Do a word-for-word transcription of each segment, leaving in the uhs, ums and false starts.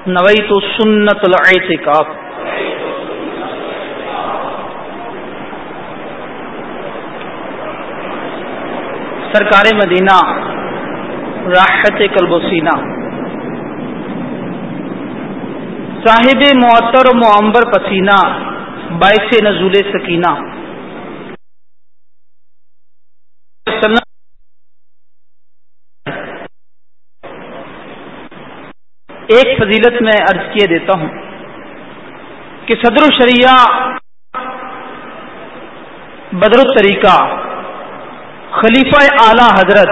نویت سنت الاعتکاف. سرکار مدینہ راحت قلب و سینہ، صاحب معطر و معمبر پسینہ، باعث نزول سکینہ، ایک فضیلت میں عرض کیے دیتا ہوں کہ صدر الشریعہ بدر الطریقہ خلیفہ اعلی حضرت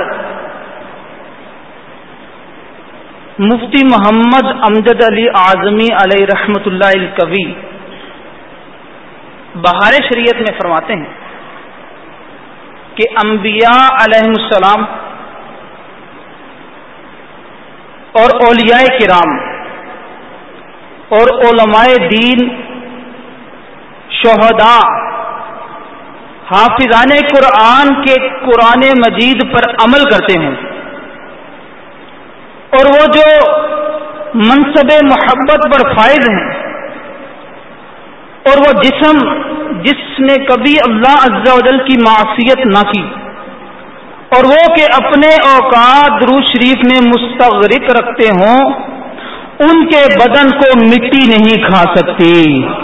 مفتی محمد امجد علی اعظمی علیہ رحمۃ اللہ القوی بہار شریعت میں فرماتے ہیں کہ انبیاء علیہم السلام اور اولیاء کرام اور علماء دین، شہداء، حافظان قرآن کے قرآن مجید پر عمل کرتے ہیں، اور وہ جو منصب محبت پر فائز ہیں، اور وہ جسم جس نے کبھی اللہ عز و جل کی معصیت نہ کی، اور وہ کہ اپنے اوقات درود شریف میں مستغرق رکھتے ہوں، ان کے بدن کو مٹی نہیں کھا سکتی.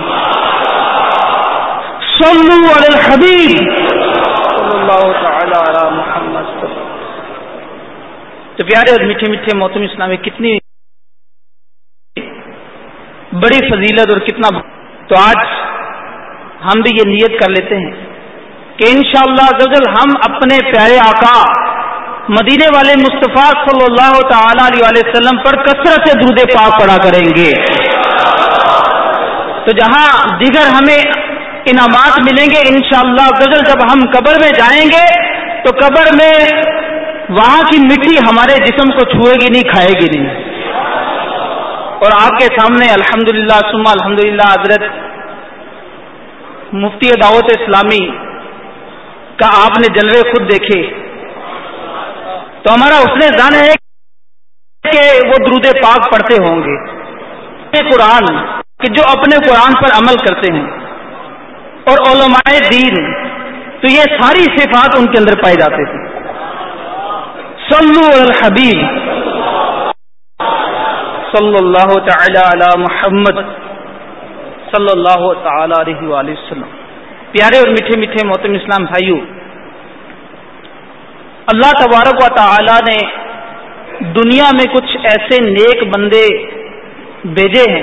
صلو علی الحبیب صلی اللہ تعالی علی محمد. تو پیارے اور میٹھے میٹھے محترم اسلامی، کتنی بڑی فضیلت اور کتنا. تو آج ہم بھی یہ نیت کر لیتے ہیں کہ انشاءاللہ عزوجل ہم اپنے پیارے آقا مدینے والے مصطفیٰ صلی اللہ تعالی علیہ وسلم پر کثرت سے درود پاک پڑھا کریں گے. تو جہاں دیگر ہمیں انعامات ملیں گے انشاءاللہ عزوجل، جب ہم قبر میں جائیں گے تو قبر میں وہاں کی مٹی ہمارے جسم کو چھوئے گی نہیں، کھائے گی نہیں. اور آپ کے سامنے الحمدللہ ثم الحمدللہ حضرت مفتی دعوت اسلامی کا آپ نے جلوے خود دیکھے، تو ہمارا حسن ظن ہے کہ وہ درود پاک پڑھتے ہوں گے. قرآن کہ جو اپنے قرآن پر عمل کرتے ہیں، اور علماء دین، تو یہ ساری صفات ان کے اندر پائی جاتی تھی. صلو علی الحبیب صلی اللہ تعالی علی محمد صلی اللہ تعالی علیہ وآلہ وسلم. پیارے اور میٹھے میٹھے محترم اسلام بھائیوں، اللہ تبارک و تعالی نے دنیا میں کچھ ایسے نیک بندے بھیجے ہیں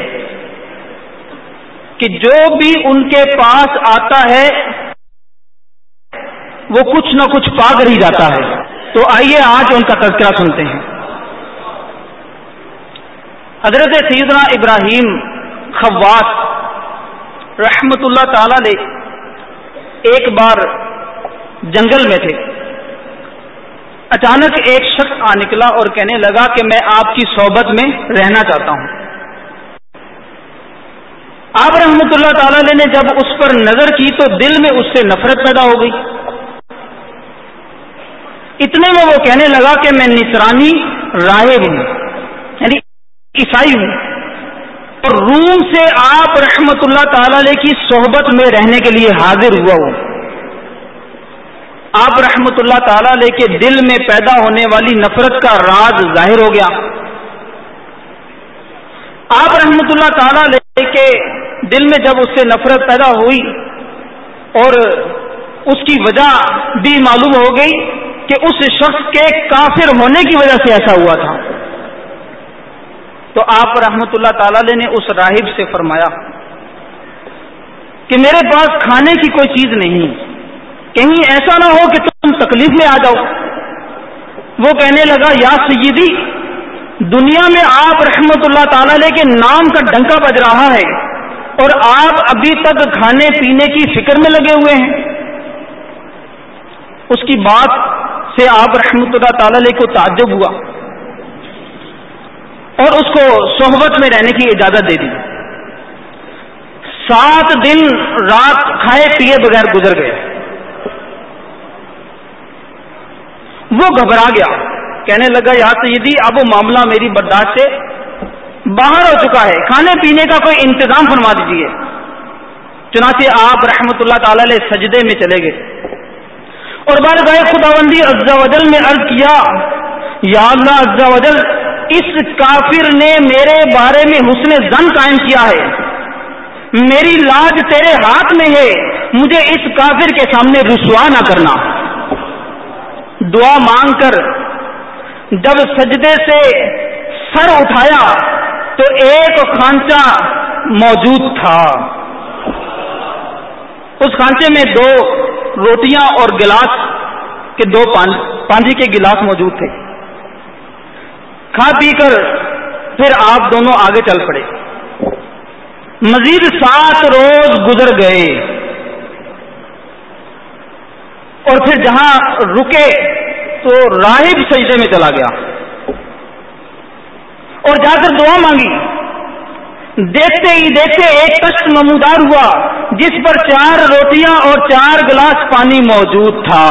کہ جو بھی ان کے پاس آتا ہے وہ کچھ نہ کچھ پا کر ہی جاتا ہے. تو آئیے آج ان کا تذکرہ سنتے ہیں. حضرت سیدنا ابراہیم خواص رحمت اللہ تعالی علیہ ایک بار جنگل میں تھے. اچانک ایک شخص آ نکلا اور کہنے لگا کہ میں آپ کی صحبت میں رہنا چاہتا ہوں. آپ رحمت اللہ تعالی علیہ نے جب اس پر نظر کی تو دل میں اس سے نفرت پیدا ہو گئی. اتنے میں وہ کہنے لگا کہ میں نصرانی راہب ہوں، یعنی عیسائی ہوں، اور روم سے آپ رحمت اللہ تعالی علیہ کی صحبت میں رہنے کے لیے حاضر ہوا ہوں. آپ رحمت اللہ تعالی علیہ کے دل میں پیدا ہونے والی نفرت کا راز ظاہر ہو گیا. آپ رحمت اللہ تعالی علیہ کے دل میں جب اس سے نفرت پیدا ہوئی اور اس کی وجہ بھی معلوم ہو گئی کہ اس شخص کے کافر ہونے کی وجہ سے ایسا ہوا تھا، تو آپ رحمت اللہ تعالی علیہ نے اس راہب سے فرمایا کہ میرے پاس کھانے کی کوئی چیز نہیں، کہیں ایسا نہ ہو کہ تم تکلیف میں آ جاؤ. وہ کہنے لگا یا سیدی، دنیا میں آپ رحمت اللہ تعالی علیہ کے نام کا ڈنکا بج رہا ہے اور آپ ابھی تک کھانے پینے کی فکر میں لگے ہوئے ہیں. اس کی بات سے آپ رحمت اللہ تعالی علیہ کو تعجب ہوا اور اس کو صحبت میں رہنے کی اجازت دے دی. سات دن رات کھائے پیے بغیر گزر گئے. وہ گھبرا گیا، کہنے لگا یا سیدی اب وہ معاملہ میری برداشت سے باہر ہو چکا ہے، کھانے پینے کا کوئی انتظام فرما دیجیے۔ چنانچہ آپ رحمت اللہ تعالی علیہ سجدے میں چلے گئے اور بارگاہ خداوندی عز و جل میں عرض کیا، یا اللہ عز و جل، اس کافر نے میرے بارے میں حسن ظن قائم کیا ہے، میری لاج تیرے ہاتھ میں ہے، مجھے اس کافر کے سامنے رسوا نہ کرنا۔ دعا مانگ کر جب سجدے سے سر اٹھایا تو ایک کھانچا موجود تھا، اس کھانچے میں دو روٹیاں اور گلاس کے دو پانی کے گلاس موجود تھے۔ کھا پی کر پھر آپ دونوں آگے چل پڑے۔ مزید سات روز گزر گئے اور پھر جہاں رکے تو راہب سجدے میں چلا گیا اور جا کر دعا مانگی۔ دیکھتے ہی دیکھتے ایک تخت نمودار ہوا جس پر چار روٹیاں اور چار گلاس پانی موجود تھا۔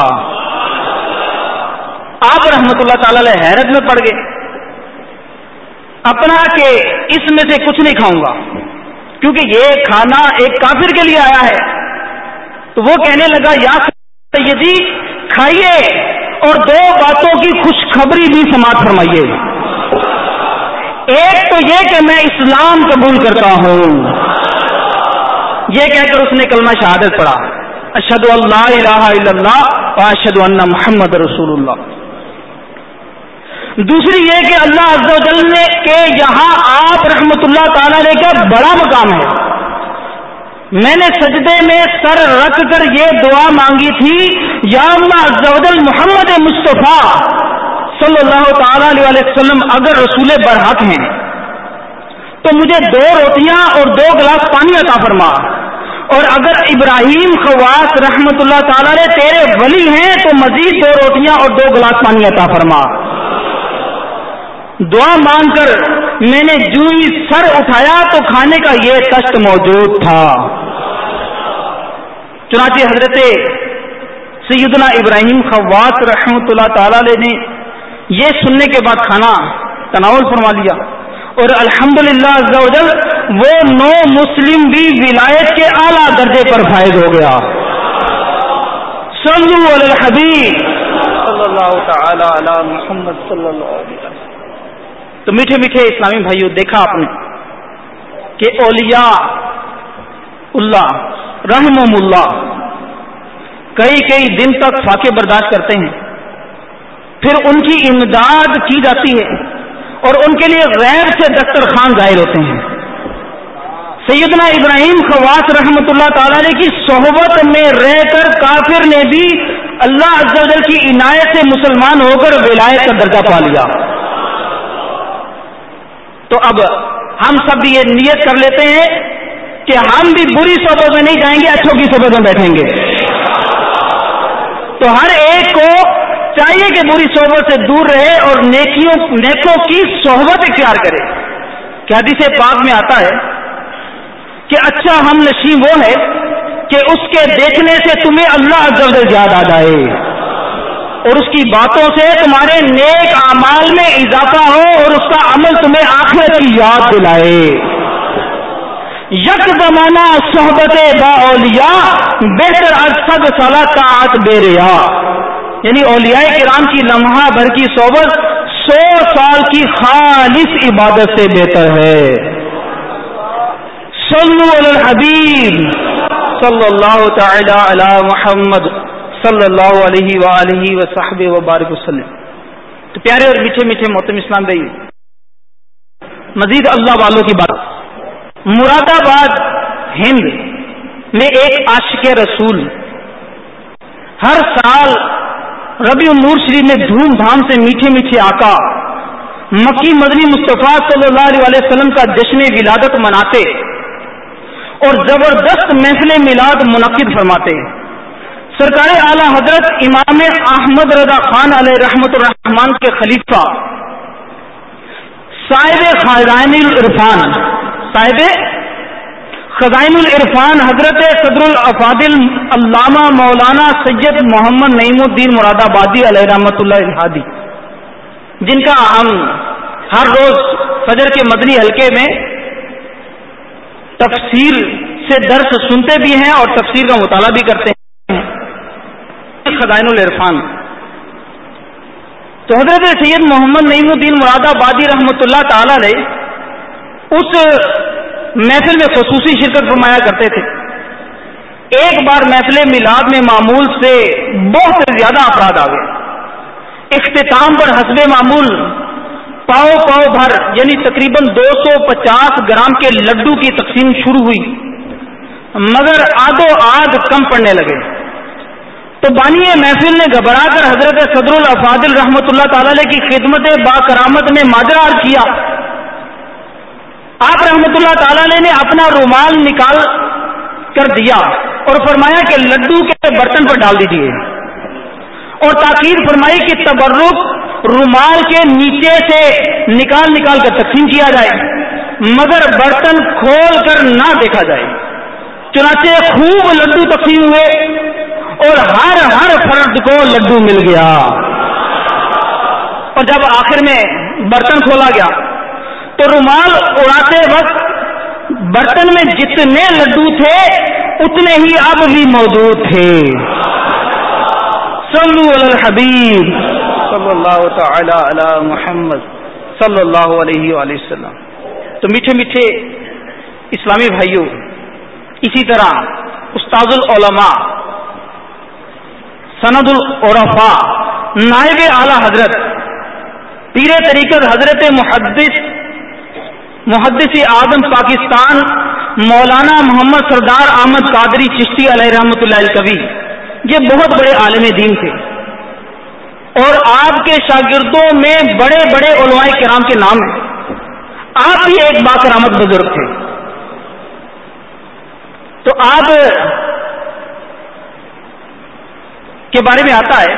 آپ رحمت اللہ تعالی علیہ حیرت میں پڑ گئے، اپنا کہ اس میں سے کچھ نہیں کھاؤں گا، کیونکہ یہ کھانا ایک کافر کے لیے آیا ہے۔ تو وہ کہنے لگا، یا سیدی کھائیے اور دو باتوں کی خوشخبری بھی سماعت فرمائیے۔ ایک تو یہ کہ میں اسلام قبول کرتا ہوں، یہ کہہ کر اس نے کلمہ شہادت پڑھا، اشہد ان لا الہ الا اللہ و اشہد ان محمد رسول اللہ۔ دوسری یہ کہ اللہ عز و جل نے کہ یہاں آپ رحمت اللہ تعالی علیہ کا بڑا مقام ہے۔ میں نے سجدے میں سر رکھ کر یہ دعا مانگی تھی، یا اللہ عز و جل، محمد مصطفیٰ صلی اللہ تعالی علیہ وسلم اگر رسول برحق ہیں تو مجھے دو روٹیاں اور دو گلاس پانی عطا فرما، اور اگر ابراہیم خواص رحمت اللہ تعالی علیہ تیرے ولی ہیں تو مزید دو روٹیاں اور دو گلاس پانی عطا فرما۔ دعا مانگ کر میں نے جو ہی سر اٹھایا تو کھانے کا یہ تخت موجود تھا۔ چنانچہ حضرت سیدنا ابراہیم خواص رحمت اللہ تعالی علیہ نے یہ سننے کے بعد کھانا تناول فرما لیا، اور الحمدللہ عز و جل وہ نو مسلم بھی ولایت کے اعلیٰ درجے پر فائز ہو گیا۔ صلو علی الحبیب صلی اللہ تعالی علی محمد صلی اللہ علیہ وسلم۔ تو میٹھے میٹھے اسلامی بھائیوں، دیکھا آپ نے کہ اولیاء اللہ رحمہم اللہ کئی کئی دن تک فاقے برداشت کرتے ہیں، پھر ان کی امداد کی جاتی ہے اور ان کے لیے غیر سے دسترخوان ظاہر ہوتے ہیں۔ سیدنا ابراہیم خواص رحمت اللہ تعالی علیہ کی صحبت میں رہ کر کافر نے بھی اللہ عز و جل کی عنایت سے مسلمان ہو کر ولایت کا درجہ پا لیا۔ تو اب ہم سب یہ نیت کر لیتے ہیں کہ ہم بھی بری صحبت میں نہیں جائیں گے، اچھوں کی صحبت میں بیٹھیں گے۔ تو ہر ایک کو چاہیے کہ بری صحبت سے دور رہے اور نیکیوں نیکوں کی صحبت اختیار کرے۔ کہ حدیث پاک میں آتا ہے کہ اچھا ہم نشین وہ ہے کہ اس کے دیکھنے سے تمہیں اللہ عز و جل یاد آ جائے اور اس کی باتوں سے تمہارے نیک اعمال میں اضافہ ہو اور اس کا عمل تمہیں آخرت کی یاد دلائے۔ یک زمانہ صحبت با اولیاء بہتر از صد سالہ طاعت بے ریا، یعنی اولیاء کرام کی لمحہ بھر کی صحبت سو سال کی خالص عبادت سے بہتر ہے۔ صلو علی الحبیب صلی اللہ تعالی علی محمد صلی اللہ علیہ وآلہ وصحبہ وبارک وسلم۔ تو پیارے اور میٹھے میٹھے محترم اسلام بھائی، مزید اللہ والوں کی بات، مراد آباد ہند میں ایک عاشق رسول ہر سال ربیع النور شریف میں دھوم دھام سے میٹھے میٹھے آقا مکی مدنی مصطفیٰ صلی اللہ علیہ وسلم کا جشن ولادت مناتے اور زبردست محفل میلاد منعقد فرماتے۔ سرکار اعلی حضرت امام احمد رضا خان علیہ رحمت الرحمان کے خلیفہ صاحب خزائن العرفان صاحب خزائن العرفان حضرت صدر الافاضل علامہ مولانا سید محمد نعیم الدین مراد آبادی علیہ رحمت اللہ الہادی، جن کا ہم ہر روز فجر کے مدنی حلقے میں تفسیر سے درس سنتے بھی ہیں اور تفسیر کا مطالعہ بھی کرتے ہیں. خزائن العرفان. تو حضرت سید محمد نعیم الدین مراد آبادی رحمۃ اللہ تعالی علیہ اس محفل میں خصوصی شرکت فرمایا کرتے تھے. ایک بار محفل میلاد میں معمول سے بہت زیادہ افراد آ گئے. اختتام پر حسب معمول پاؤ پاؤ بھر یعنی تقریباً دو سو پچاس گرام کے لڈو کی تقسیم شروع ہوئی، مگر آدھو آدھ کم پڑنے لگے. تو بانی محفل نے گھبرا کر حضرت صدر الافاضل رحمۃ اللہ تعالی کی خدمت با کرامت میں ماجرا عرض کیا. آپ رحمۃ اللہ تعالی نے اپنا رومال نکال کر دیا اور فرمایا کہ لڈو کے برتن پر ڈال دیجیے، اور تاکید فرمائی کہ تبرک رومال کے نیچے سے نکال نکال کر تقسیم کیا جائے، مگر برتن کھول کر نہ دیکھا جائے. چنانچہ خوب لڈو تقسیم ہوئے اور ہر ہر فرد کو لڈو مل گیا. اور جب آخر میں برتن کھولا گیا تو رومال اڑاتے وقت برتن میں جتنے لڈو تھے اتنے ہی اب بھی موجود تھے. صلو علی الحبیب صلی اللہ تعالی علی محمد صلی اللہ علیہ وآلہ وسلم. تو میٹھے میٹھے اسلامی بھائیوں، اسی طرح استاد العلماء سند العرفاء نائب اعلی حضرت پیر طریقت حضرت محدث محدث اعظم پاکستان مولانا محمد سردار احمد قادری چشتی علیہ رحمۃ اللہ الکبی، یہ بہت بڑے عالم دین تھے اور آپ کے شاگردوں میں بڑے بڑے علماء کرام کے نام ہیں. آپ بھی ایک باکرامت بزرگ تھے. تو آپ کے بارے میں آتا ہے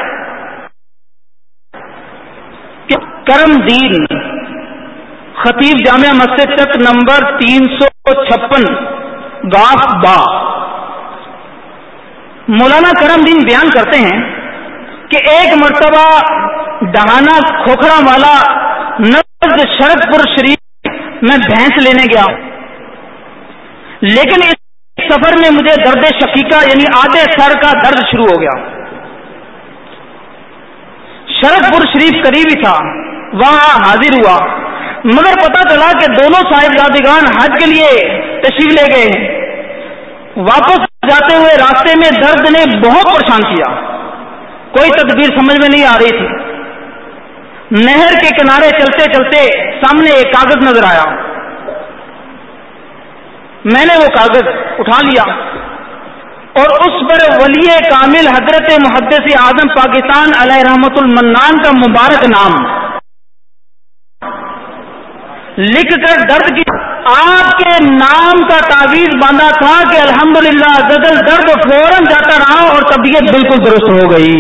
کہ کرم دین خطیب جامعہ مسجد تک نمبر تین سو چھپن گاف با. مولانا کرم دین بیان کرتے ہیں کہ ایک مرتبہ ڈہانا کھوکھرا والا نزد شرد پور شریف میں بھینس لینے گیا، لیکن اس سفر میں مجھے درد شقیقہ یعنی آدھے سر کا درد شروع ہو گیا. شرد پور شریف قریب ہی تھا، وہاں حاضر ہوا، مگر پتا چلا کہ دونوں صاحبزادگان حج کے لیے تشریف لے گئے ہیں. واپس جاتے ہوئے راستے میں درد نے بہت پریشان کیا، کوئی تدبیر سمجھ میں نہیں آ رہی تھی. نہر کے کنارے چلتے چلتے سامنے ایک کاغذ نظر آیا. میں نے وہ کاغذ اٹھا لیا اور اس پر ولی کامل حضرت محدث اعظم پاکستان علیہ رحمت المنان کا مبارک نام لکھ کر درد کی آپ کے نام کا تعویذ باندھا تھا کہ الحمدللہ زدل درد فوراً جاتا رہا اور طبیعت بالکل درست ہو گئی.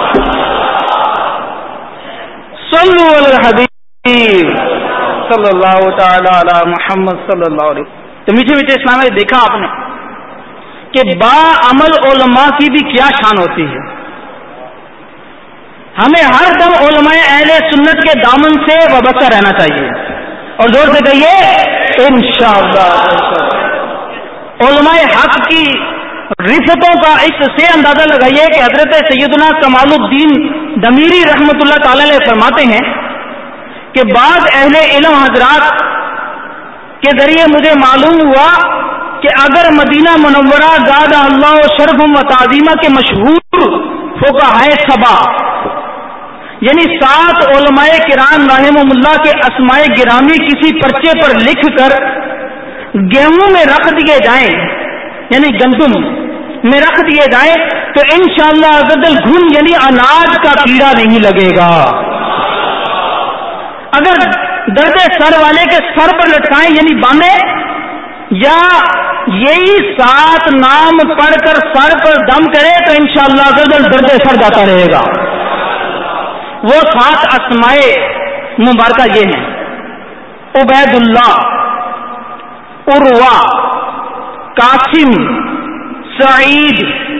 صلو علی الحبیب صلی اللہ تعالی علی محمد صلی اللہ علیہ وسلم. تو میٹھے میٹھے اسلام میں دیکھا آپ نے کہ با عمل علماء کی بھی کیا شان ہوتی ہے. ہمیں ہر دم علماء اہل سنت کے دامن سے وابستہ رہنا چاہیے، اور زور سے کہیے انشاءاللہ. علماء حق کی رفتوں کا اس سے اندازہ لگائیے کہ حضرت سیدنا کمال الدین دمیری رحمۃ اللہ تعالی علیہ فرماتے ہیں کہ بعض اہل علم حضرات کے ذریعے مجھے معلوم ہوا کہ اگر مدینہ منورہ زاد اللہ شرفہم و تعظیمہ کے مشہور فقہائے سبا یعنی سات علماء کرام رحمہم اللہ کے اسماء گرامی کسی پرچے پر لکھ کر گیہوں میں رکھ دیے جائیں یعنی گندم میں رکھ دیے جائیں تو انشاءاللہ عزوجل گھن یعنی اناج کا کیڑا نہیں لگے گا. اگر درد سر والے کے سر پر لٹکائیں یعنی باندھیں یا یہی سات نام پڑھ کر سر پر دم کرے تو انشاءاللہ عزوجل درد سر جاتا رہے گا. وہ سات اسماء مبارکہ یہ ہیں: عبید اللہ، عروہ، قاسم، سعید،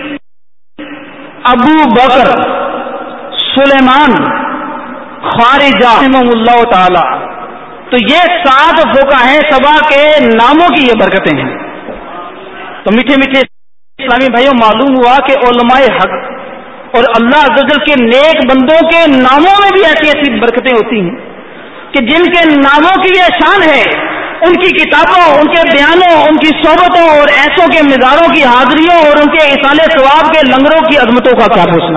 ابو بکر، سلیمان، خارجہ رحمہ اللہ تعالی. تو یہ سات فقہائے سبا کے ناموں کی یہ برکتیں ہیں. تو میٹھے میٹھے اسلامی بھائیوں، معلوم ہوا کہ علماء حق اور اللہ عز و جل کے نیک بندوں کے ناموں میں بھی ایسی ایسی برکتیں ہوتی ہیں کہ جن کے ناموں کی یہ شان ہے، ان کی کتابوں، ان کے بیانوں، ان کی صحبتوں اور ایسوں کے مزاروں کی حاضریوں اور ان کے اصال ثواب کے لنگروں کی عظمتوں کا کیا پوچھنا.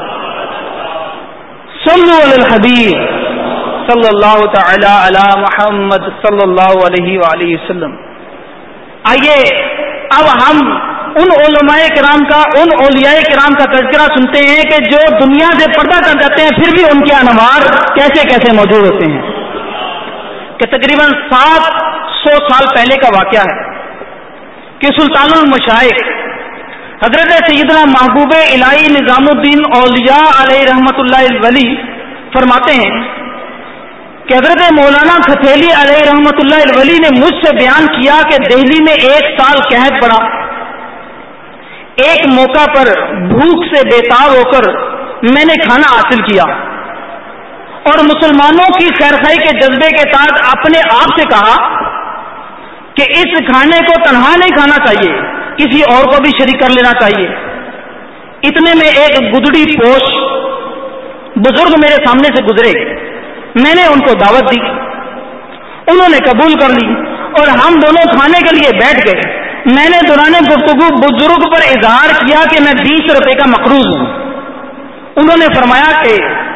صلو علی الحبیب صلی اللہ تعالی علی محمد صلی اللہ علیہ وآلہ وسلم. آئیے اب ہم ان علماء کرام کا، ان اولیاء کرام کا تذکرہ سنتے ہیں کہ جو دنیا سے پردہ کر جاتے ہیں پھر بھی ان کے انوار کیسے کیسے موجود ہوتے ہیں. کہ تقریباً سات سو سال پہلے کا واقعہ ہے کہ سلطان المشائخ حضرت سیدنا محبوب الہی نظام الدین اولیاء علیہ رحمت اللہ الولی فرماتے ہیں کہ حضرت مولانا کھتیلی علیہ رحمت اللہ الولی نے مجھ سے بیان کیا کہ دہلی میں ایک سال قحط پڑا. ایک موقع پر بھوک سے بیتاب ہو کر میں نے کھانا حاصل کیا اور مسلمانوں کی خیرخواہی کے جذبے کے ساتھ اپنے آپ سے کہا کہ اس کھانے کو تنہا نہیں کھانا چاہیے، کسی اور کو بھی شریک کر لینا چاہیے. اتنے میں ایک گدڑی پوش بزرگ میرے سامنے سے گزرے. میں نے ان کو دعوت دی، انہوں نے قبول کر لی اور ہم دونوں کھانے کے لیے بیٹھ گئے. میں نے دوران گفتگو بزرگ پر اظہار کیا کہ میں بیس روپے کا مقروض ہوں. انہوں نے فرمایا کہ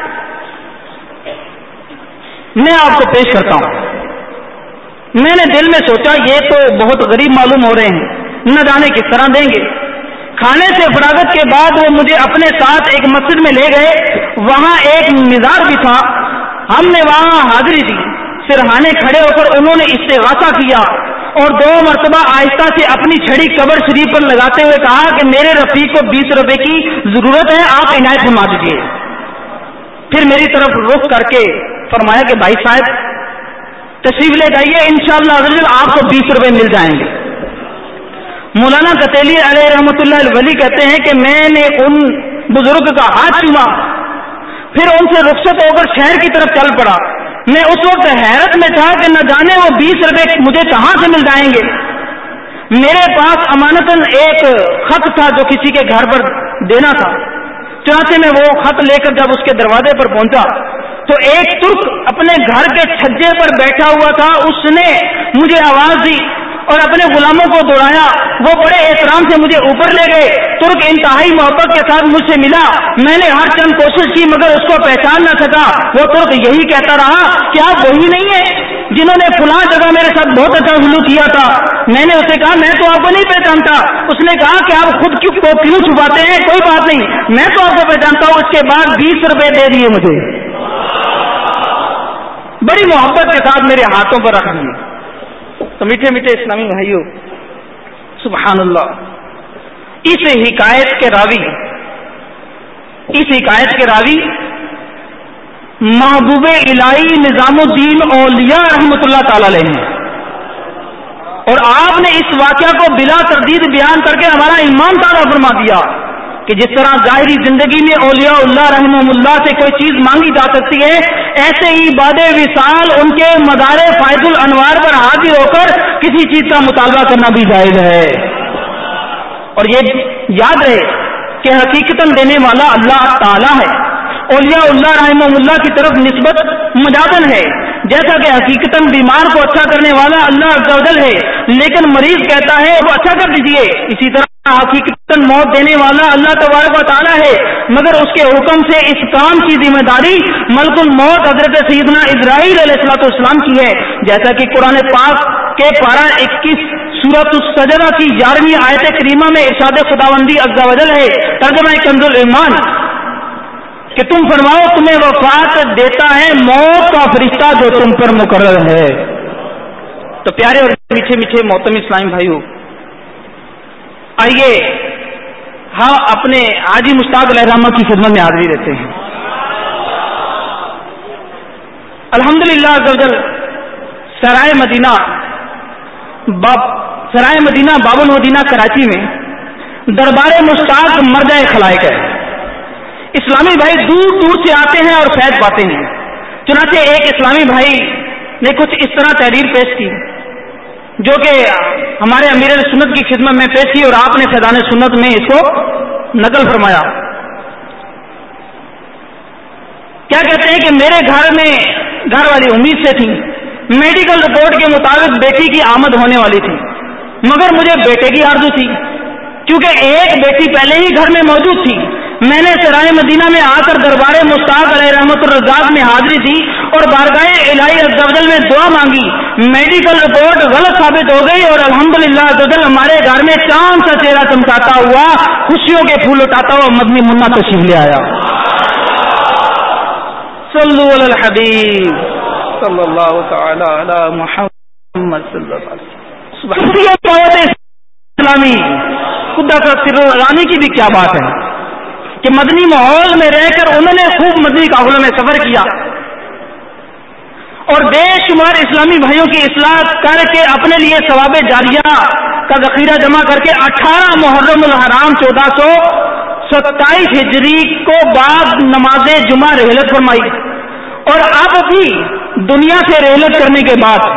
میں آپ کو پیش کرتا ہوں. میں نے دل میں سوچا یہ تو بہت غریب معلوم ہو رہے ہیں، نہ جانے کس طرح دیں گے. کھانے سے فراغت کے بعد وہ مجھے اپنے ساتھ ایک مسجد میں لے گئے. وہاں ایک مزار بھی تھا، ہم نے وہاں حاضری دی. سرہانے کھڑے ہو کر انہوں نے استغاثہ کیا اور دو مرتبہ آہستہ سے اپنی چھڑی قبر شریف پر لگاتے ہوئے کہا کہ میرے رفیق کو بیس روپے کی ضرورت ہے، آپ عنایت فرما دیجیے. پھر میری طرف رخ کر کے فرمایا کہ بھائی صاحب تشریف لے جائیے، انشاءاللہ عزیز آپ کو بیس روپے مل جائیں گے. مولانا کتیلی علیہ رحمۃ اللہ الولی کہتے ہیں کہ میں نے ان بزرگ کا ہاتھ چوما، پھر ان سے رخصت ہو کر شہر کی طرف چل پڑا. میں اس وقت حیرت میں تھا کہ نہ جانے وہ بیس روپے مجھے کہاں سے مل جائیں گے. میرے پاس امانتاً ایک خط تھا جو کسی کے گھر پر دینا تھا. چنانچہ میں وہ خط لے کر جب اس کے دروازے پر پہنچا تو ایک ترک اپنے گھر کے چھجے پر بیٹھا ہوا تھا. اس نے مجھے آواز دی اور اپنے غلاموں کو دوڑایا. وہ بڑے احترام سے مجھے اوپر لے گئے. ترک انتہائی محبت کے ساتھ مجھ سے ملا. میں نے ہر چند کوشش کی مگر اس کو پہچان نہ سکا. وہ ترک یہی کہتا رہا کہ آپ وہی نہیں ہیں جنہوں نے فلاں جگہ میرے ساتھ بہت اچھا سلوک کیا تھا. میں نے اسے کہا میں تو آپ کو نہیں پہچانتا. اس نے کہا کہ آپ خود کیوں کو کیوں چھپاتے ہیں؟ کوئی بات نہیں، میں تو آپ کو پہچانتا ہوں. اس کے بعد بیس روپے دے دیے مجھے، بڑی محبت کے ساتھ میرے ہاتھوں پر رکھ دیے. تو میٹھے میٹھے اسلامی بھائیوں، سبحان اللہ، اس حکایت کے راوی اس حکایت کے راوی محبوب الہی نظام الدین اولیاء رحمۃ اللہ تعالی علیہ ہیں. اور آپ نے اس واقعہ کو بلا تردید بیان کر کے ہمارا ایمان تازہ فرما دیا کہ جس طرح ظاہری زندگی میں اولیاء اللہ رحمہ اللہ سے کوئی چیز مانگی جا سکتی ہے، ایسے ہی بعد وصال ان کے مدار فائض الانوار پر حاضر ہو کر کسی چیز کا مطالبہ کرنا بھی جائز ہے. اور یہ یاد رہے کہ حقیقتاً دینے والا اللہ تعالی ہے. اولیاء اللہ رحمہ اللہ کی طرف نسبت مجازن ہے، جیسا کہ حقیقتاً بیمار کو اچھا کرنے والا اللہ عز و جل ہے، لیکن مریض کہتا ہے وہ اچھا کر دیجیے. اسی طرح حقیقتاً موت دینے والا اللہ تبارک و تعالی ہے، مگر اس کے حکم سے اس کام کی ذمہ داری ملک الموت حضرت سیدنا اسرائیل علیہ الصلوۃ والسلام کی ہے. جیسا کہ قرآن پاک کے پارہ اکیس سورۃ السجدہ کی گیارہویں آیت کریمہ میں ارشاد خداوندی عز و جل ہے، ترجمہ کنز الایمان، کہ تم فرماؤ تمہیں وفات دیتا ہے موت کا فرشتہ جو تم پر مقرر ہے. تو پیارے اور میٹھے میٹھے محترم اسلامی بھائیوں، آئیے ہاں اپنے حاجی مشتاق علیہ الرحمہ کی خدمت میں حاضری دیتے ہیں. الحمدللہ عز و جل سرائے مدینہ باب سرائے مدینہ باب المدینہ کراچی میں دربار مشتاق مرجع خلائق ہے. اسلامی بھائی دور دور سے آتے ہیں اور فیض پاتے ہیں. چنانچہ ایک اسلامی بھائی نے کچھ اس طرح تحریر پیش کی جو کہ ہمارے امیر سنت کی خدمت میں پیش کی، اور آپ نے فیضان سنت میں اس کو نقل فرمایا۔ کیا کہتے ہیں کہ میرے گھر میں گھر والی امید سے تھی، میڈیکل رپورٹ کے مطابق بیٹی کی آمد ہونے والی تھی، مگر مجھے بیٹے کی آرزو تھی، کیونکہ ایک بیٹی پہلے ہی گھر میں موجود تھی۔ میں نے سرائے مدینہ میں آ کر دربار مشتاق علیہ رحمت الرزاق میں حاضری دی اور بارگاہ الہی عز و جل میں دعا مانگی۔ میڈیکل رپورٹ غلط ثابت ہو گئی اور الحمدللہ عز و جل ہمارے گھر میں چاند سا چہرہ چمکاتا ہوا، خوشیوں کے پھول اٹھاتا ہوا مدنی منا تشریف لے آیا۔ صلو علی الحبیب صلی اللہ تعالی علی محمد صلی اللہ علیہ وسلم۔ اسلامی خدا کا سر رانی کی بھی کیا بات ہے کہ مدنی ماحول میں رہ کر انہوں نے خوب مدنی قافلوں میں سفر کیا اور بے شمار اسلامی بھائیوں کی اصلاح کر کے اپنے لیے ثواب جاریہ کا ذخیرہ جمع کر کے اٹھارہ محرم الحرام چودہ سو ستائیس ہجری کو بعد نماز جمعہ رحلت فرمائی، اور اب بھی دنیا سے رحلت کرنے کے بعد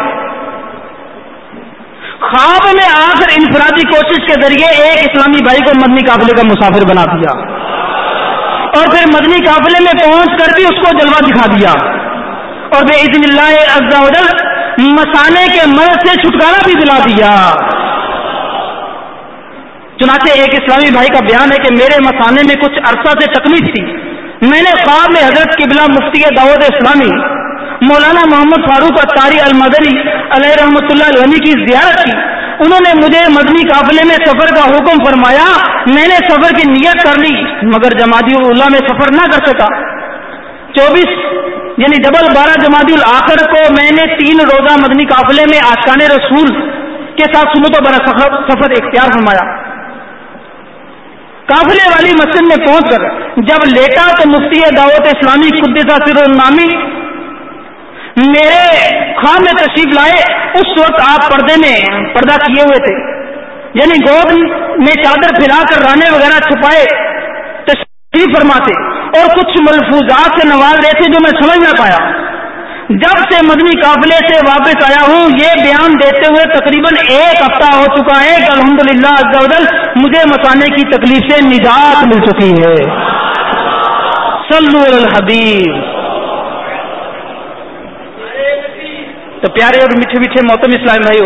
خواب میں آ کر انفرادی کوشش کے ذریعے ایک اسلامی بھائی کو مدنی قافلے کا مسافر بنا دیا، اور پھر مدنی قافلے میں پہنچ کر بھی اس کو جلوہ دکھا دیا، اور بے اذن اللہ عز و جل مسانے کے مرض سے چھٹکارا بھی دلا دیا۔ چنانچہ ایک اسلامی بھائی کا بیان ہے کہ میرے مسانے میں کچھ عرصہ سے تکلیف تھی، میں نے خواب میں حضرت قبلہ مفتی دعوت اسلامی مولانا محمد فاروق اتاری المدنی علیہ رحمۃ اللہ علیہ کی زیارت کی۔ انہوں نے مجھے مدنی قافلے میں سفر کا حکم فرمایا، میں نے سفر کی نیت کر لی مگر جمادی الاولیٰ میں سفر نہ کر سکا۔ چوبیس یعنی ڈبل بارہ جمادی الاخر کو میں نے تین روزہ مدنی قافلے میں عاشقان رسول کے ساتھ سنت و برا سفر اختیار فرمایا۔ قافلے والی مسجد میں پہنچ کر جب لیٹا تو مفتی دعوت اسلامی قدس سر النامی میرے خواب میں تشریف لائے۔ اس وقت آپ پردے میں پردہ کیے ہوئے تھے، یعنی گود میں چادر پھیلا کر رانے وغیرہ چھپائے تشریف فرماتے اور کچھ ملفوظات سے نواز رہے تھے جو میں سمجھ نہ پایا۔ جب سے مدنی قافلے سے واپس آیا ہوں یہ بیان دیتے ہوئے تقریباً ایک ہفتہ ہو چکا ہے کہ الحمدللہ عز و جل مجھے مسانے کی تکلیف سے نجات مل چکی ہے۔ صلو علی الحبیب۔ تو پیارے اور میٹھے میٹھے محترم اسلام بھائیو،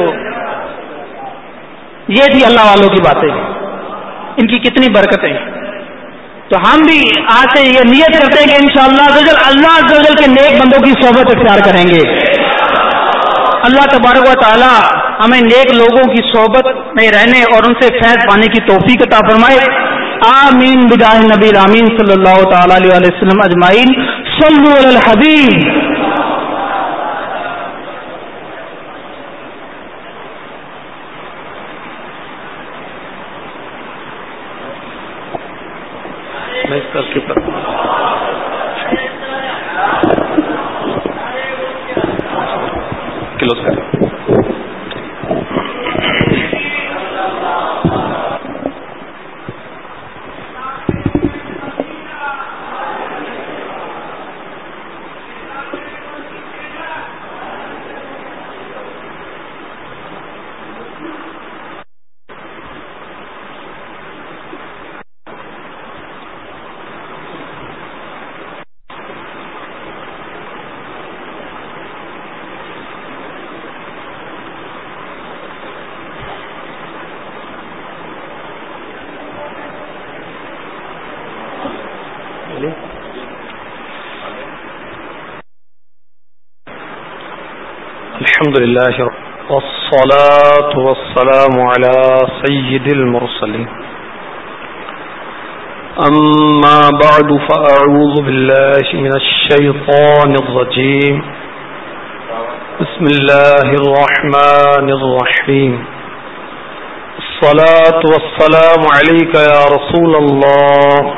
یہ تھی اللہ والوں کی باتیں، ان کی کتنی برکتیں۔ تو ہم بھی آج سے یہ نیت کرتے ہیں کہ انشاءاللہ عز و جل اللہ عز و جل کے نیک بندوں کی صحبت اختیار کریں گے۔ اللہ تبارک و تعالی ہمیں نیک لوگوں کی صحبت میں رہنے اور ان سے فیض پانے کی توفیق عطا فرمائے۔ آمین بجاہ نبی الامین صلی اللہ تعالی علیہ وسلم اجمعین۔ صلو علی الحبیب۔ کلوز کریں۔ الحمد لله والصلاة والسلام على سيد المرسلين أما بعد فأعوذ بالله من الشيطان الرجيم بسم الله الرحمن الرحيم الصلاة والسلام عليك يا رسول الله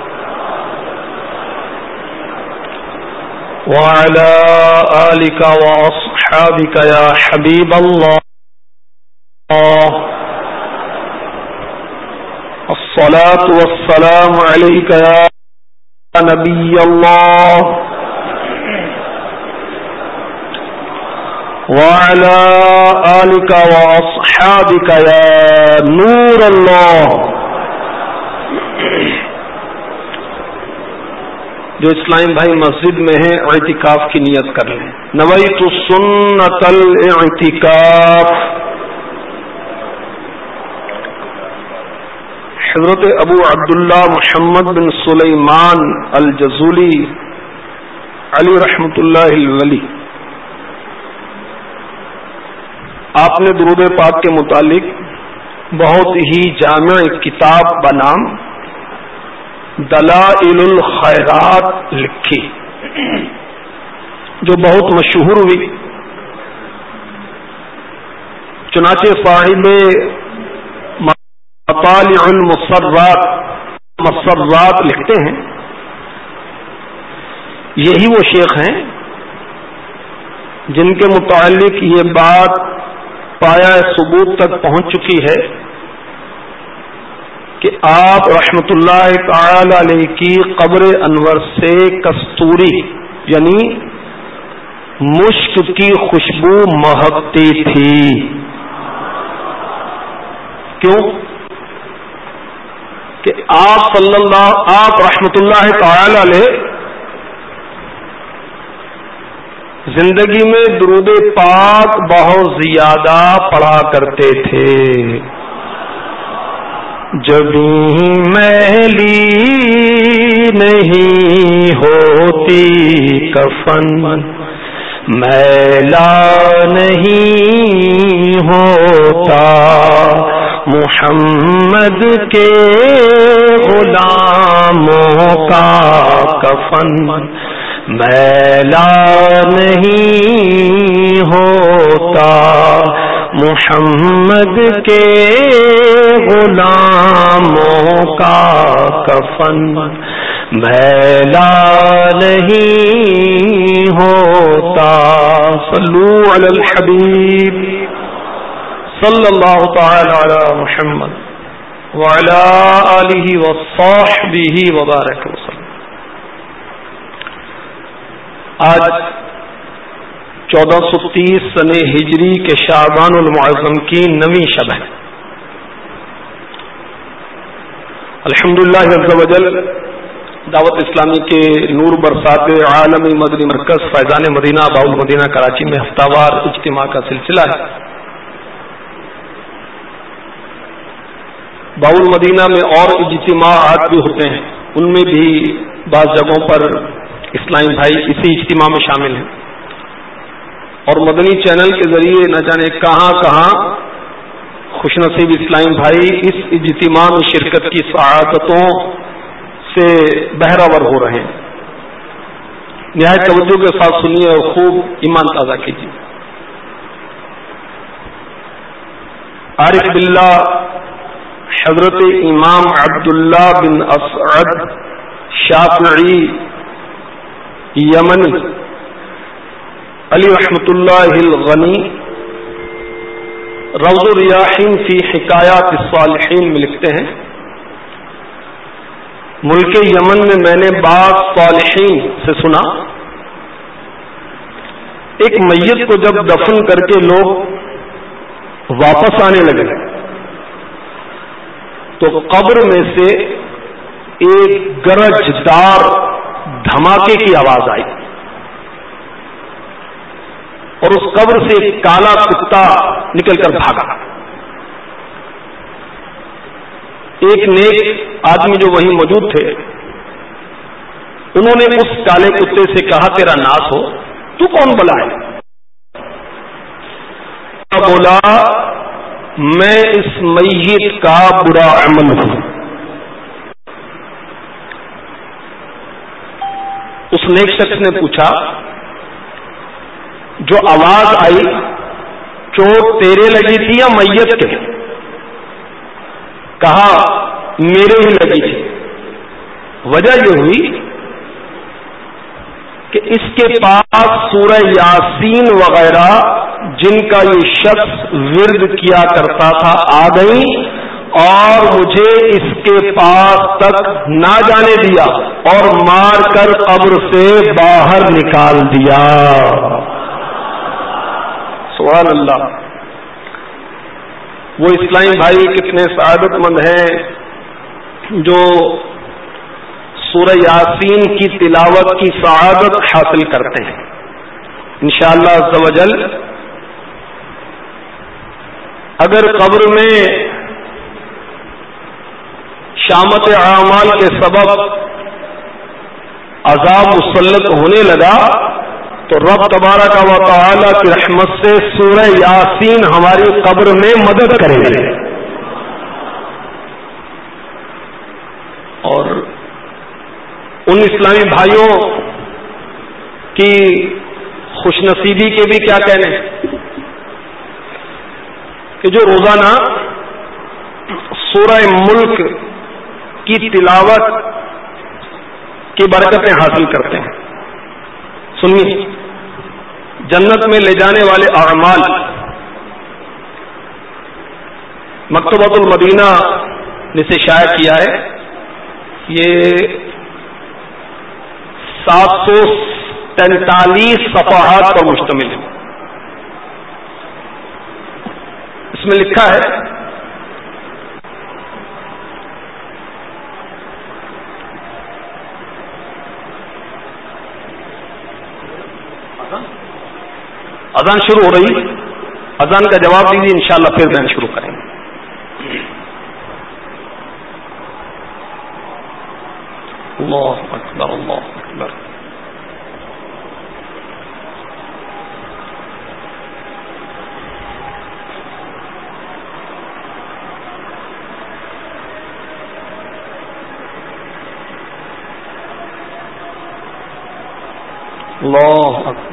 وعلى آلك وأصحابك يا حبيب الله الصلاة والسلام عليك يا نبي الله وعلى آلك وأصحابك يا نور الله. جو اسلام بھائی مسجد میں ہیں اعتکاف کی نیت کر لیں. نویت سنت الاعتکاف. حضرت ابو عبداللہ محمد بن سلیمان الجزولی علی رحمت اللہ الولی، آپ نے درود پاک کے متعلق بہت ہی جامع کتاب بنام دلائل الخیرات لکھی، جو بہت مشہور ہوئی. چنانچہ صاحب مطالع المسرات مسرات لکھتے ہیں، یہی وہ شیخ ہیں جن کے متعلق یہ بات پایا ثبوت تک پہنچ چکی ہے کہ آپ رحمت اللہ تعالی علیہ کی قبر انور سے کستوری یعنی مشک کی خوشبو مہکتی تھی. کیوں کہ آپ صلی اللہ آپ رحمت اللہ تعالی علیہ زندگی میں درود پاک بہت زیادہ پڑھا کرتے تھے. جبھی میلی نہیں ہوتی کفن میلا نہیں ہوتا محمد کے غلاموں کا کفن میلا نہیں ہوتا محمد کے غلاموں کا کفن میلا نہیں ہوتا. صلو علی الحبیب صلی اللہ تعالی علی محمد وعلی آلہ وصحبہ وبارک وسلم. آج چودہ سو تیس سن ہجری کے شعبان المعظم کی نویں شب ہے. الحمدللہ عز و جل دعوت اسلامی کے نور برسات عالمی مدنی مرکز فیضان مدینہ باول مدینہ کراچی میں ہفتہ وار اجتماع کا سلسلہ ہے. باول مدینہ میں اور اجتماعات بھی ہوتے ہیں، ان میں بھی بعض جگہوں پر اسلامی بھائی اسی اجتماع میں شامل ہیں، اور مدنی چینل کے ذریعے نہ جانے کہاں کہاں خوش نصیب اسلامی بھائی اس اجتماع میں شرکت کی سعادتوں سے بہرور ہو رہے ہیں. نہایت توجہ کے ساتھ سنیے اور خوب ایمان تازہ کیجیے. عارف باللہ حضرت امام عبداللہ بن اسعد شافعی یمنی علی رحمت اللہ الغنی روض الریاحین فی حکایات الصالحین میں لکھتے ہیں، ملک یمن میں میں نے بعض صالحین سے سنا، ایک میت کو جب دفن کر کے لوگ واپس آنے لگے تو قبر میں سے ایک گرجدار دھماکے کی آواز آئی اور اس قبر سے ایک کالا کتا نکل کر بھاگا. ایک نیک آدمی جو وہیں موجود تھے انہوں نے اس کالے کتے سے کہا تیرا ناس ہو، تو کون بلا ہے؟ بولا میں اس میت کا برا عمل ہوں. اس نیک شخص نے پوچھا جو آواز آئی چوٹ تیرے لگی تھی یا میت کے؟ کہا میرے ہی لگی تھی. وجہ یہ ہوئی کہ اس کے پاس سورہ یاسین وغیرہ جن کا یہ شخص ورد کیا کرتا تھا آ گئی اور مجھے اس کے پاس تک نہ جانے دیا اور مار کر قبر سے باہر نکال دیا. سبحان اللہ. وہ اسلامی بھائی کتنے سعادت مند ہیں جو سورہ یاسین کی تلاوت کی سعادت حاصل کرتے ہیں. انشاءاللہ عز و جل اگر قبر میں شامت اعمال کے سبب عذاب مسلط ہونے لگا تو رب تبارک و تعالی کی رحمت سے سورہ یاسین ہماری قبر میں مدد کرے گی. اور ان اسلامی بھائیوں کی خوش نصیبی کے بھی کیا کہنے کہ جو روزانہ سورہ ملک کی تلاوت کی برکتیں حاصل کرتے ہیں. سنیے، جنت میں لے جانے والے اعمال مکتبۃ المدینہ نے سے شائع کیا ہے. یہ سات سو تینتالیس صفحات پر مشتمل ہے. اس میں لکھا ہے اذان شروع ہو رہی، اذان کا جواب دیجیے، انشاءاللہ پھر بیان شروع کریں گے. اللہ اکبر اللہ اکبر. اللہ اکبر.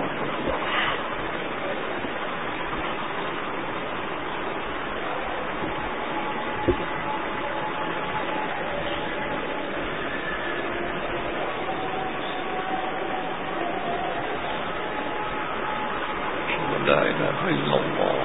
لا الہ الا اللہ.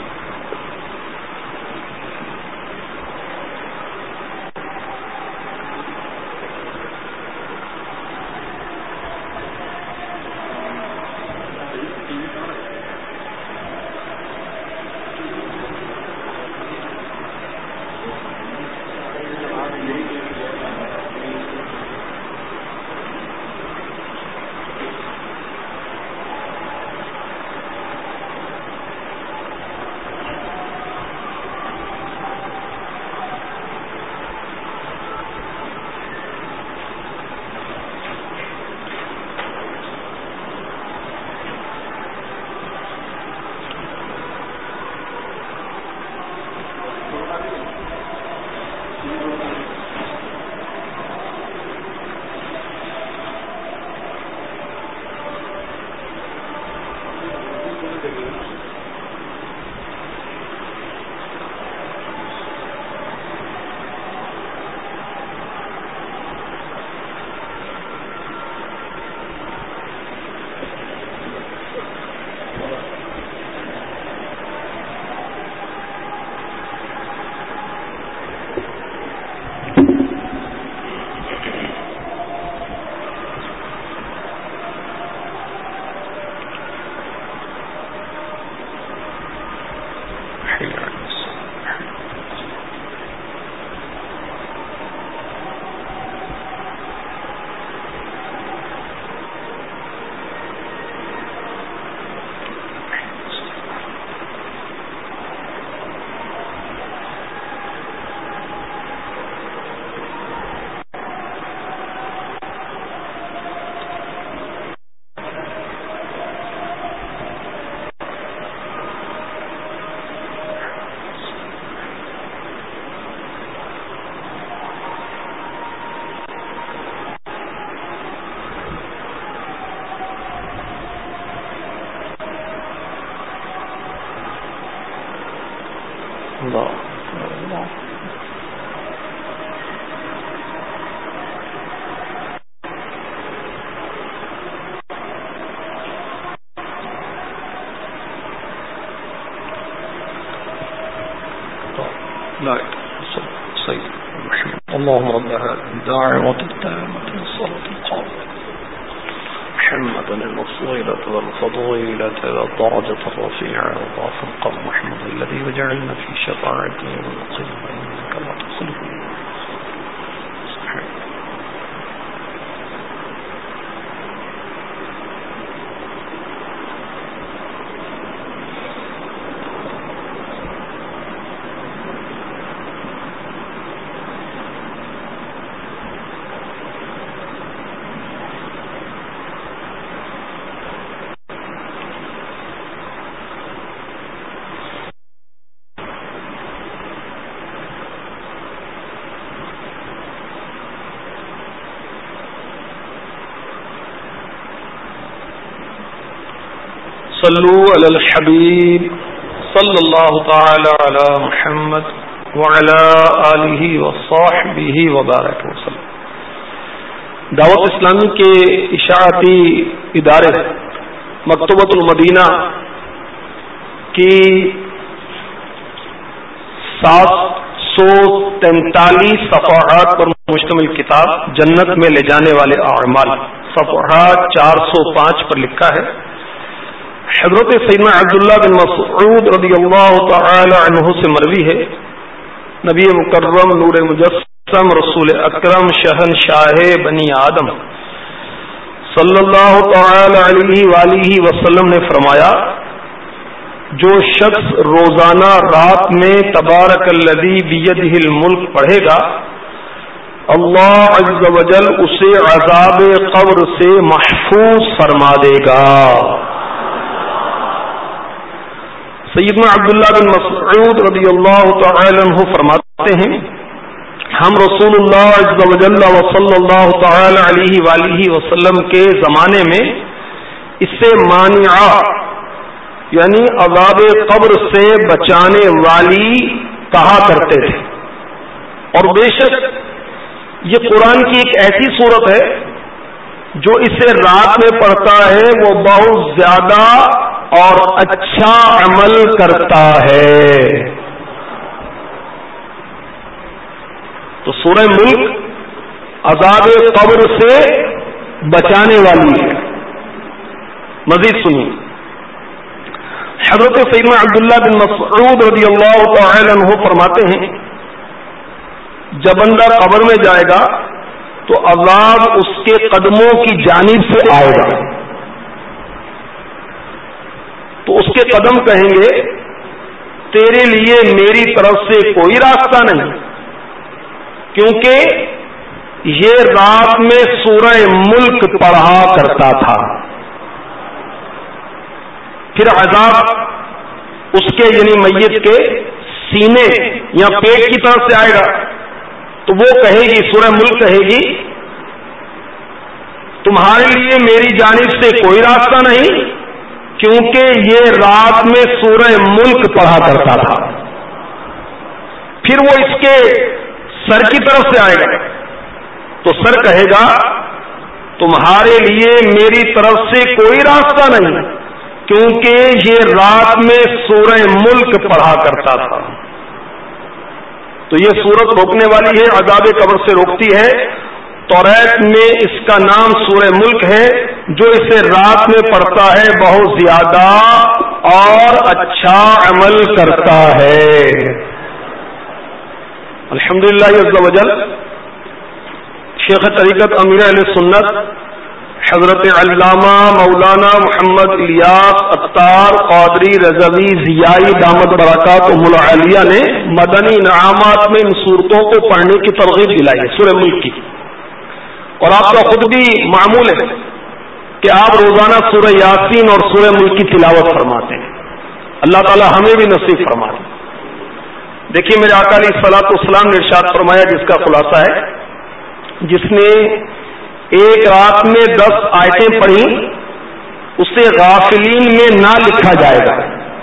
اللهم رب هذه الداعوة التامة والصلاة القائمة محمدا الوسيلة والفضيلة والدرجة الرفيعة وضعف القوم محمد الذي وجعلنا في شفاعته ونقيم إنك لا تخلف سبحانه. صلوا علی الحبیب صلی اللہ تعالی علی محمد وعلی آلہ وصحبہ وبارک وسلم. دعوت اسلامی کے اشاعتی ادارے مکتبۃ المدینہ کی سات سو تینتالیس صفحات پر مشتمل کتاب جنت میں لے جانے والے اعمال صفحات چار سو پانچ پر لکھا ہے. حضرت سیدنا عبداللہ بن مسعود رضی اللہ تعالی عنہ سے مروی ہے، نبی مکرم نور مجسم رسول اکرم شہنشاہ بنی آدم صلی اللہ تعالی علیہ وآلہ وسلم نے فرمایا، جو شخص روزانہ رات میں تبارک الذی بیدہ الملک پڑھے گا، اللہ عز و جل اسے عذاب قبر سے محفوظ فرما دے گا. سیدنا عبداللہ بن مسعود رضی اللہ تعالی عنہ فرماتے ہیں، ہم رسول اللہ عز و جل و صلی اللہ تعالی علیہ وآلہ وسلم کے زمانے میں اس سے مانعہ یعنی عذاب قبر سے بچانے والی کہا کرتے تھے. اور بے شک یہ قرآن کی ایک ایسی صورت ہے جو اسے رات میں پڑھتا ہے وہ بہت زیادہ اور اچھا عمل کرتا ہے. تو سورہ ملک عذاب قبر سے بچانے والی ہے. مزید سنیے، حضرت سیدنا عبداللہ بن مسعود رضی اللہ تعالی عنہ فرماتے ہیں، جب بندہ قبر میں جائے گا تو عذاب اس کے قدموں کی جانب سے آئے گا. تو اس کے قدم کہیں گے، تیرے لیے میری طرف سے کوئی راستہ نہیں، کیونکہ یہ رات میں سورہ ملک پڑھا کرتا تھا. پھر عذاب اس کے یعنی میت کے سینے یا پیٹ کی طرف سے آئے گا، تو وہ کہے گی، سورہ ملک کہے گی، تمہارے لیے میری جانب سے کوئی راستہ نہیں، کیونکہ یہ رات میں سورہ ملک پڑھا کرتا تھا. پھر وہ اس کے سر کی طرف سے آئے گا، تو سر کہے گا، تمہارے لیے میری طرف سے کوئی راستہ نہیں، کیونکہ یہ رات میں سورہ ملک پڑھا کرتا تھا. تو یہ سورت روکنے والی ہے، عذاب قبر سے روکتی ہے. توریت میں اس کا نام سورہ ملک ہے. جو اسے رات میں پڑھتا ہے بہت زیادہ اور اچھا عمل کرتا ہے. الحمدللہ عز و جل شیخ طریقت امیر اہل سنت حضرت علامہ مولانا محمد الیاس عطار قادری رضوی ضیائی دامت برکاتہم العالیہ نے مدنی انعامات میں ان صورتوں کو پڑھنے کی ترغیب دلائی ہے، سورہ ملک کی. اور آپ کا خود بھی معمول ہے کہ آپ روزانہ سورہ یاسین اور سورہ ملک کی تلاوت فرماتے ہیں. اللہ تعالی ہمیں بھی نصیب فرما دے. دیکھیے میرے آقا علیہ الصلوۃ والسلام نے ارشاد فرمایا، جس کا خلاصہ ہے، جس نے ایک رات میں دس آیتیں پڑھی اسے غافلین میں نہ لکھا جائے گا.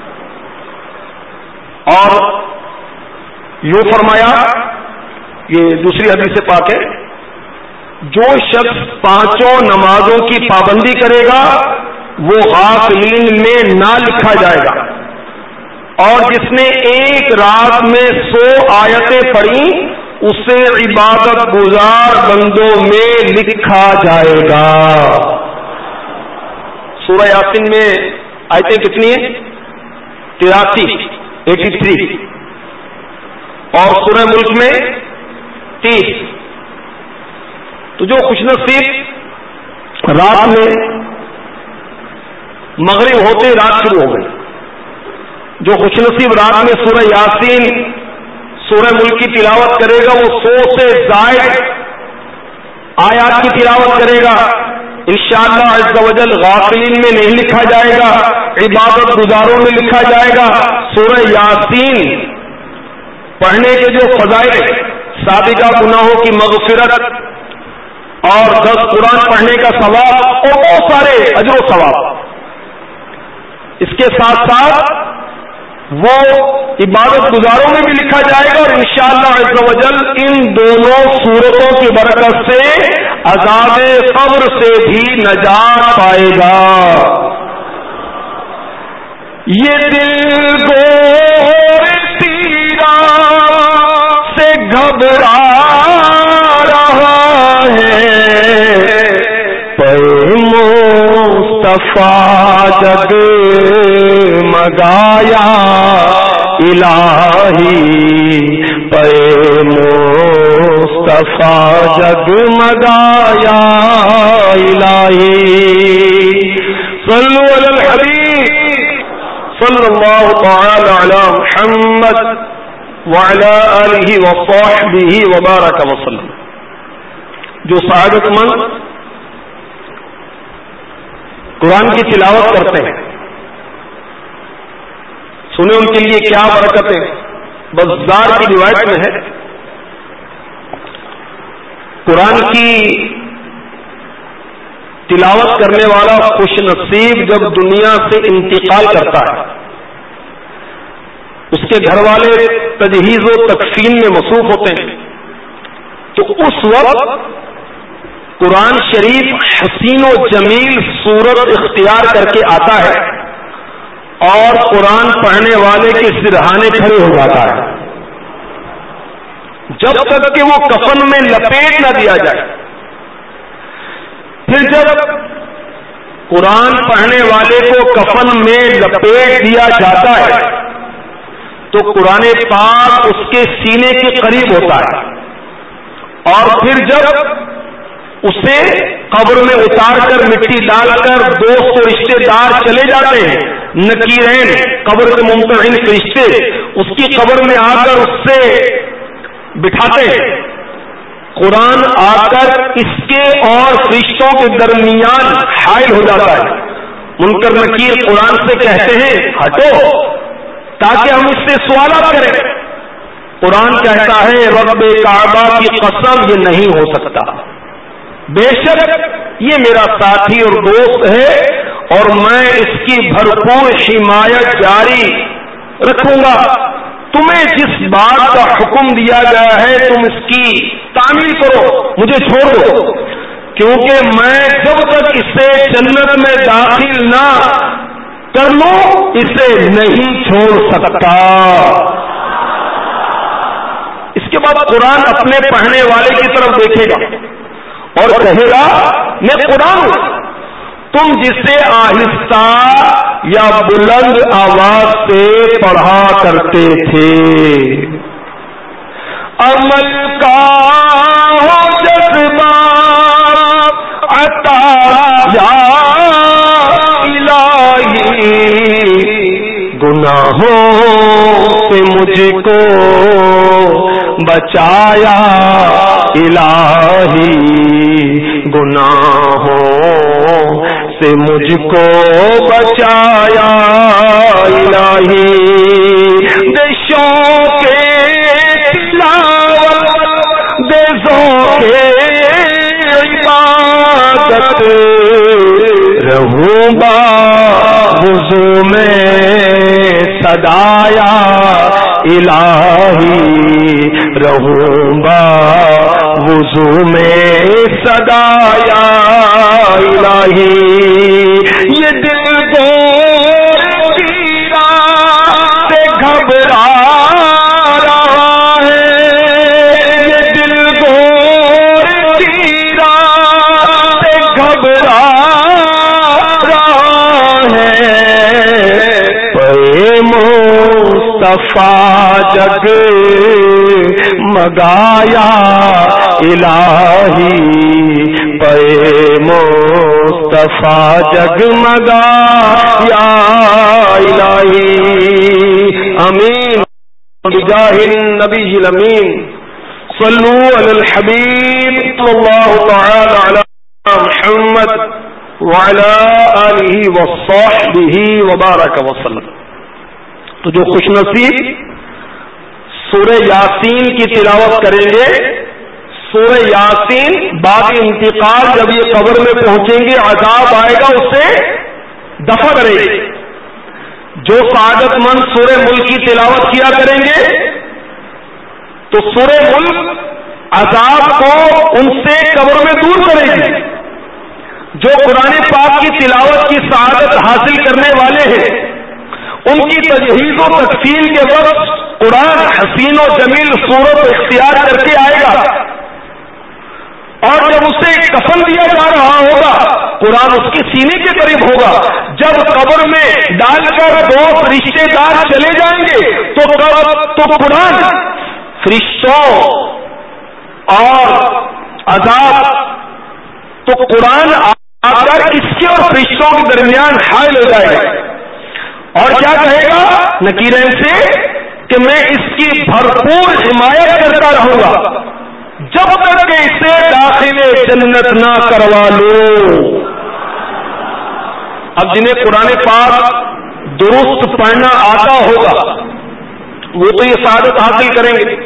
اور یوں فرمایا، یہ دوسری حدیث پاک ہے، جو شخص پانچوں نمازوں کی پابندی کرے گا وہ غافلین میں نہ لکھا جائے گا. اور جس نے ایک رات میں سو آیتیں پڑھی اسے عبادت گزار بندوں میں لکھا جائے گا. سورہ یاسین میں آیتیں کتنی ہیں؟ تراسی، ایٹی تھری، اور سورہ ملک میں تیس. تو جو خوش نصیب رات میں مغرب ہوتے رات شروع ہو گئی، جو خوش نصیب رات میں سورہ یاسین سورہ ملک کی تلاوت کرے گا وہ سو سے زائد آیات کی تلاوت کرے گا. انشاءاللہ عز و جل غافلین میں نہیں لکھا جائے گا، عبادت گزاروں میں لکھا جائے گا. سورہ یاسین پڑھنے کے جو فضائل، سابقہ گناہوں کی مغفرت اور دس قرآن پڑھنے کا ثواب اور بہت سارے اجر و ثواب، اس کے ساتھ ساتھ وہ عبادت گزاروں میں بھی لکھا جائے گا. اور انشاءاللہ عز و جل ان دونوں صورتوں کی برکت سے عذاب قبر سے بھی نجات پائے گا. یہ دل گور تیرا سے گھبرا رہا ہے، پے مصطفیٰ جگ مگایا الہی، پے مصطفیٰ جگ مگایا الہی. صلو علی الحبیب صلی اللہ تعالی علی محمد وعلی آلہ وصحبہ وبارک وسلم. جو سعادت مند قرآن کی تلاوت کرتے ہیں، سنیں ان کے لیے کیا برکتیں. بزار کی روایت میں ہے قرآن کی تلاوت کرنے والا خوش نصیب جب دنیا سے انتقال کرتا ہے، اس کے گھر والے تجہیز و تکفین میں مصروف ہوتے ہیں، تو اس وقت قرآن شریف حسین و جمیل صورت اختیار کر کے آتا ہے اور قرآن پڑھنے والے کے سرہانے کھڑے ہو جاتا ہے جب تک کہ وہ کفن میں لپیٹ نہ دیا جائے. پھر جب قرآن پڑھنے والے کو کفن میں لپیٹ دیا جاتا ہے تو قرآن پاک اس کے سینے کے قریب ہوتا ہے، اور پھر جب اسے قبر میں اتار کر مٹی ڈال کر دوست و رشتے دار چلے جاتے ہیں، نکیرین قبر کے ممتحن فرشتے اس کی قبر میں آ کر اس سے بٹھاتے ہیں، قرآن آ کر اس کے اور فرشتوں کے درمیان حائل ہو جاتا ہے. منکر نکیر قرآن سے کہتے ہیں ہٹو تاکہ ہم اس سے سوالات کریں. قرآن کہتا ہے رب کعبہ کی قسم یہ نہیں ہو سکتا، بے شک یہ میرا ساتھی اور دوست ہے اور میں اس کی بھرپور حمایت جاری رکھوں گا. تمہیں جس بات کا حکم دیا گیا ہے تم اس کی تعمیل کرو، مجھے چھوڑ دو، کیونکہ میں جب تک اسے جنت میں داخل نہ کر لوں اسے نہیں چھوڑ سکتا. اس کے بعد قرآن اپنے پڑھنے والے کی طرف دیکھے گا اور کہے گا میں قرآن ہوں، تم جسے آہستہ یا بلند آواز سے پڑھا کرتے تھے. عمل کا ہو جذبہ عطا یا الہی، گناہوں سے مجھ کو بچایا الہی، گناہوں سے مجھ کو بچایا الہی. دے شوق تلاوت دے ذوق عبادت، رہوں با وضو میں صدایا الہی، رہوں با وضو میں صدایا الہی. یہ دل گور تیرا سے گھبرا رہا ہے، یہ دل گور تیرا سے گھبرا رہا مصطفیٰ جگ مگایا الہی پے مصطفیٰ جگ مگایا الہی آمین بجاہ النبی الامین صلو علی الحبیب صلی اللہ تعالی علی محمد وعلی آلہ وصحبہ وبارک وسلم۔ تو جو خوش نصیب سورہ یاسین کی تلاوت کریں گے، سورہ یاسین بعد انتقال جب یہ قبر میں پہنچیں گے عذاب آئے گا اس سے دفع کرے گی۔ جو سعادت مند سورہ ملک کی تلاوت کیا کریں گے تو سورہ ملک عذاب کو ان سے قبر میں دور کرے گی۔ جو قرآن پاک کی تلاوت کی سعادت حاصل کرنے والے ہیں ان کی تجہیز و تکفین کے وقت قرآن حسین و جمیل صورت اختیار کر کے آئے گا، اور جب اسے کفن دیا جا رہا ہوگا قرآن اس کے سینے کے قریب ہوگا۔ جب قبر میں ڈال کر دوست رشتے دار چلے جائیں گے تو تو قرآن فرشتوں اور عذاب تو قرآن آ کر اس کے اور فرشتوں کے درمیان حائل ہو جائے گا اور کیا کہے گا نکیرین سے کہ میں اس کی بھرپور حمایت کرتا رہوں گا جب تک کہ اسے داخل جنت نہ کروا لو۔ اب جنہیں قرآن پاک درست پڑھنا آتا ہوگا وہ تو یہ سعادت حاصل کریں گے،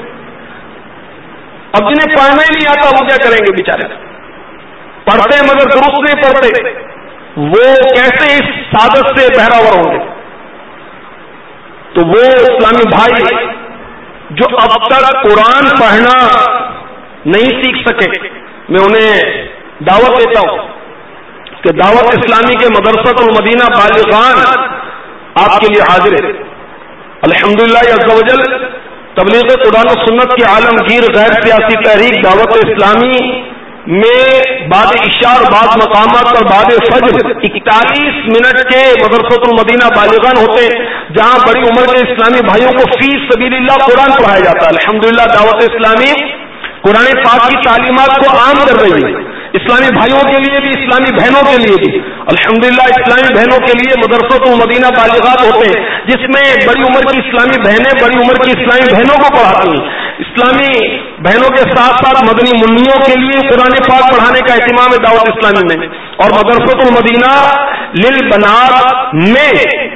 اب جنہیں پڑھنا ہی نہیں آتا وہ کیا کریں گے بیچارے؟ پڑھتے ہیں مگر درست نہیں پڑھتے، وہ کیسے اس سعادت سے بہراور ہوں گے؟ تو وہ اسلامی بھائی جو اب تک قرآن پڑھنا نہیں سیکھ سکے، میں انہیں دعوت دیتا ہوں کہ دعوت اسلامی کے مدرسۃ المدینہ بالغان آپ کے لیے حاضر ہے۔ الحمدللہ عز و جل تبلیغ قرآن و سنت کے عالمگیر غیر سیاسی تحریک دعوت اسلامی میں بعد عشاء اور بعض مقامات پر بعد فجر اکتالیس منٹ کے مدرسۃ المدینہ بالغان ہوتے ہیں جہاں بڑی عمر کے اسلامی بھائیوں کو فی سبیل اللہ قرآن پڑھایا جاتا ہے۔ الحمدللہ دعوت اسلامی قرآن پاک کی تعلیمات کو عام کر رہی ہے، اسلامی بھائیوں کے لیے بھی اسلامی بہنوں کے لیے بھی۔ الحمدللہ اسلامی بہنوں کے لیے مدرسۃ المدینہ بالغات ہوتے ہیں جس میں بڑی عمر کی اسلامی بہنیں بڑی عمر کی اسلامی بہنوں کو پڑھاتی ہیں۔ اسلامی بہنوں کے ساتھ ساتھ مدنی منوں کے لیے قرآن پاک پڑھانے کا اہتمام ہے دعوت اسلامی میں، اور مدرسۃ المدینہ للبنات میں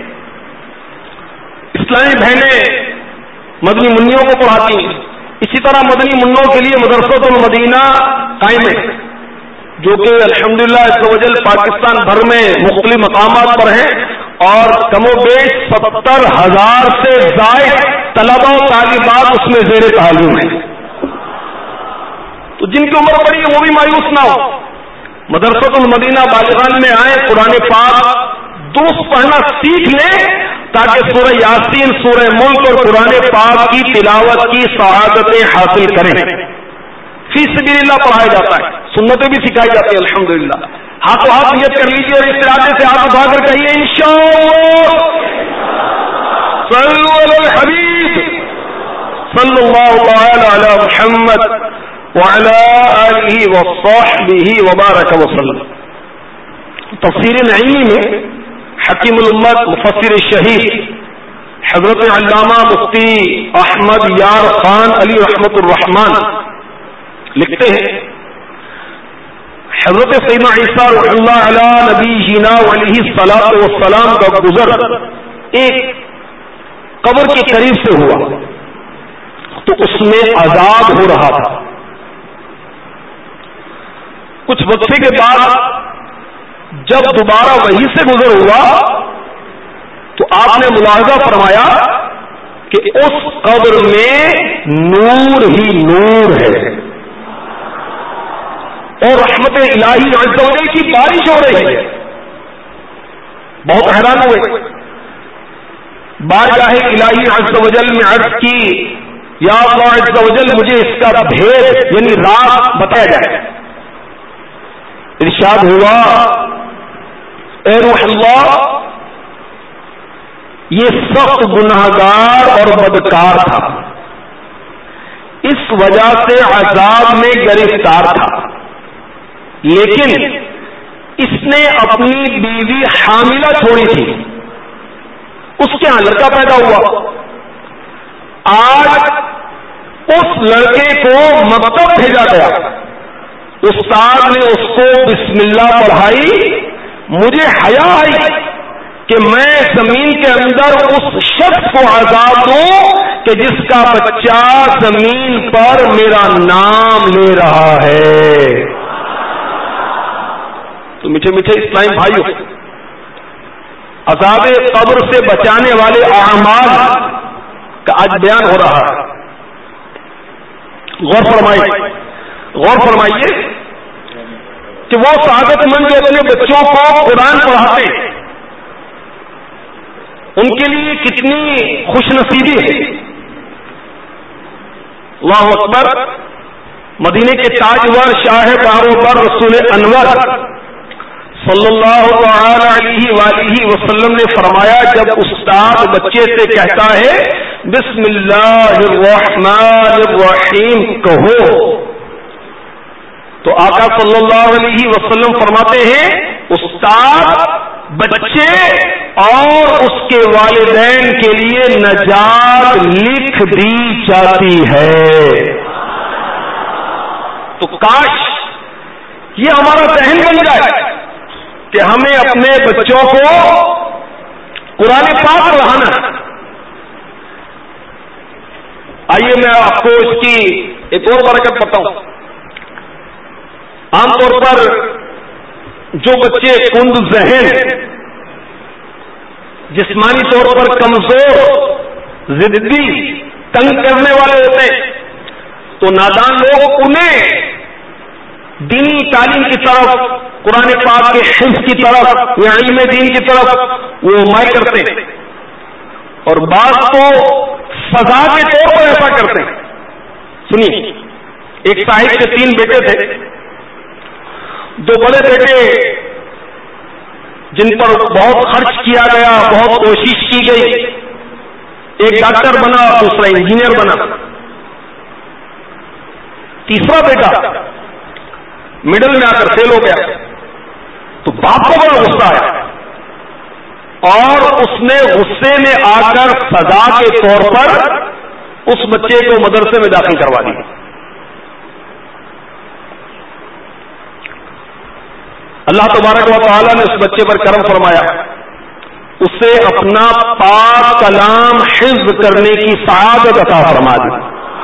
اسلامی بہنیں مدنی منوں کو پڑھاتی ہیں۔ اسی طرح مدنی منوں کے لیے مدرسۃ المدینہ قائم ہے جو کہ الحمدللہ عز و جل پاکستان بھر میں مختلف مقامات پر ہیں اور کم و بیش ستر ہزار سے زائد طلبہ و طالبات اس میں زیر تعلیم ہیں۔ تو جن کی عمر بڑی ہے وہ بھی مایوس نہ ہو، مدرسۃ المدینہ بالغان میں آئیں، قرآن پاک درست پڑھنا سیکھ لیں تاکہ سورہ یاسین، سورہ ملک اور قرآن پاک کی تلاوت کی سعادتیں حاصل کریں۔ فی سبیل اللہ پڑھایا جاتا ہے، سنتیں بھی سکھائی جاتی ہیں الحمدللہ۔ ہاتھوں ہاتھ نیت کر لیجیے اور اس ارادے سے ہاتھ اٹھا کر کہیے انشاءاللہ صلو علی الحبیب صلی اللہ تعالی علی محمد وعلی آلہ وصحبہ وبارک وسلم۔ تفسیر نعیمی میں حکیم الامت مفسر شہید حضرت علامہ مفتی احمد یار خان علی رحمت الرحمان لکھتے ہیں حضرت سیدنا عیسیٰ رضی اللہ علی نبی جینا علیہ الصلاۃ والسلام کا گزر ایک قبر کے قریب سے ہوا تو اس میں عذاب ہو رہا تھا۔ کچھ وقفے کے بعد جب دوبارہ وہیں سے گزر ہوا تو آپ نے ملاحظہ فرمایا کہ اس قبر میں نور ہی نور ہے اور رحمت الہی عز و جل کی بارش ہو رہی ہے۔ بہت حیران ہوئے، بارگاہ الہی عز و جل میں عرض کی یا اللہ عز و جل مجھے اس کا بھید یعنی راز بتایا جائے۔ ارشاد ہوا اے روح اللہ یہ سخت گناہگار اور بدکار تھا، اس وجہ سے عذاب میں گرفتار تھا، لیکن اس نے اپنی بیوی حاملہ چھوڑی تھی، اس کے ہاں لڑکا پیدا ہوا۔ آج اس لڑکے کو مکتب بھیجا گیا، استاد نے اس کو بسم اللہ پڑھائی، مجھے حیا آئی کہ میں زمین کے اندر اس شخص کو عذاب دوں کہ جس کا بچہ زمین پر میرا نام لے رہا ہے۔ تو میٹھے میٹھے اسلام بھائیوں، عذاب قبر سے بچانے والے اعمال کا آج بیان ہو رہا ہے۔ غور فرمائیے غور فرمائیے کہ وہ سعادت مند جو اپنے بچوں کو قرآن پڑھاتے ہیں، ان کے لیے کتنی خوش نصیبی ہے۔ اللہ اکبر۔ مدینے کے تاجور شاہ کاروبار رسول انور صلی اللہ تعالی علیہ وآلہ وسلم نے فرمایا، جب استاد بچے سے کہتا ہے بسم اللہ الرحمن الرحیم کہو، تو آقا صلی اللہ علیہ وسلم فرماتے ہیں استاد بچے اور اس کے والدین کے لیے نجات لکھ دی جاتی ہے۔ تو کاش یہ ہمارا ذہن بن جائے کہ ہمیں اپنے بچوں کو قرآن پاک پڑھانا ہے۔ آئیے میں آپ کو اس کی ایک اور برکت بتاؤں۔ عام طور پر جو بچے کند ذہن، جسمانی طور پر کمزور، ضدی، تنگ کرنے والے ہوتے ہیں، تو نادان لوگ انہیں دینی تعلیم کی طرف، قرآن پاک کے حفظ کی طرف یا علم دین کی طرف وہ مائل کرتے ہیں، اور بعض تو سزا کے طور پر ایسا کرتے ہیں۔ سنیے، ایک صاحب کے تین بیٹے تھے، دو بڑے بیٹے جن پر بہت خرچ کیا گیا، بہت کوشش کی گئی، ایک ڈاکٹر بنا، دوسرا انجینئر بنا۔ تیسرا بیٹا مڈل میں آ کر فیل ہو گیا، تو باپ کو بڑا غصہ آیا اور اس نے غصے میں آ کر سزا کے طور پر اس بچے کو مدرسے میں داخل کروا دیا۔ اللہ تبارک و تعالیٰ نے اس بچے پر کرم فرمایا، اسے اپنا پاک کلام حفظ کرنے کی سعادت عطا فرما دی۔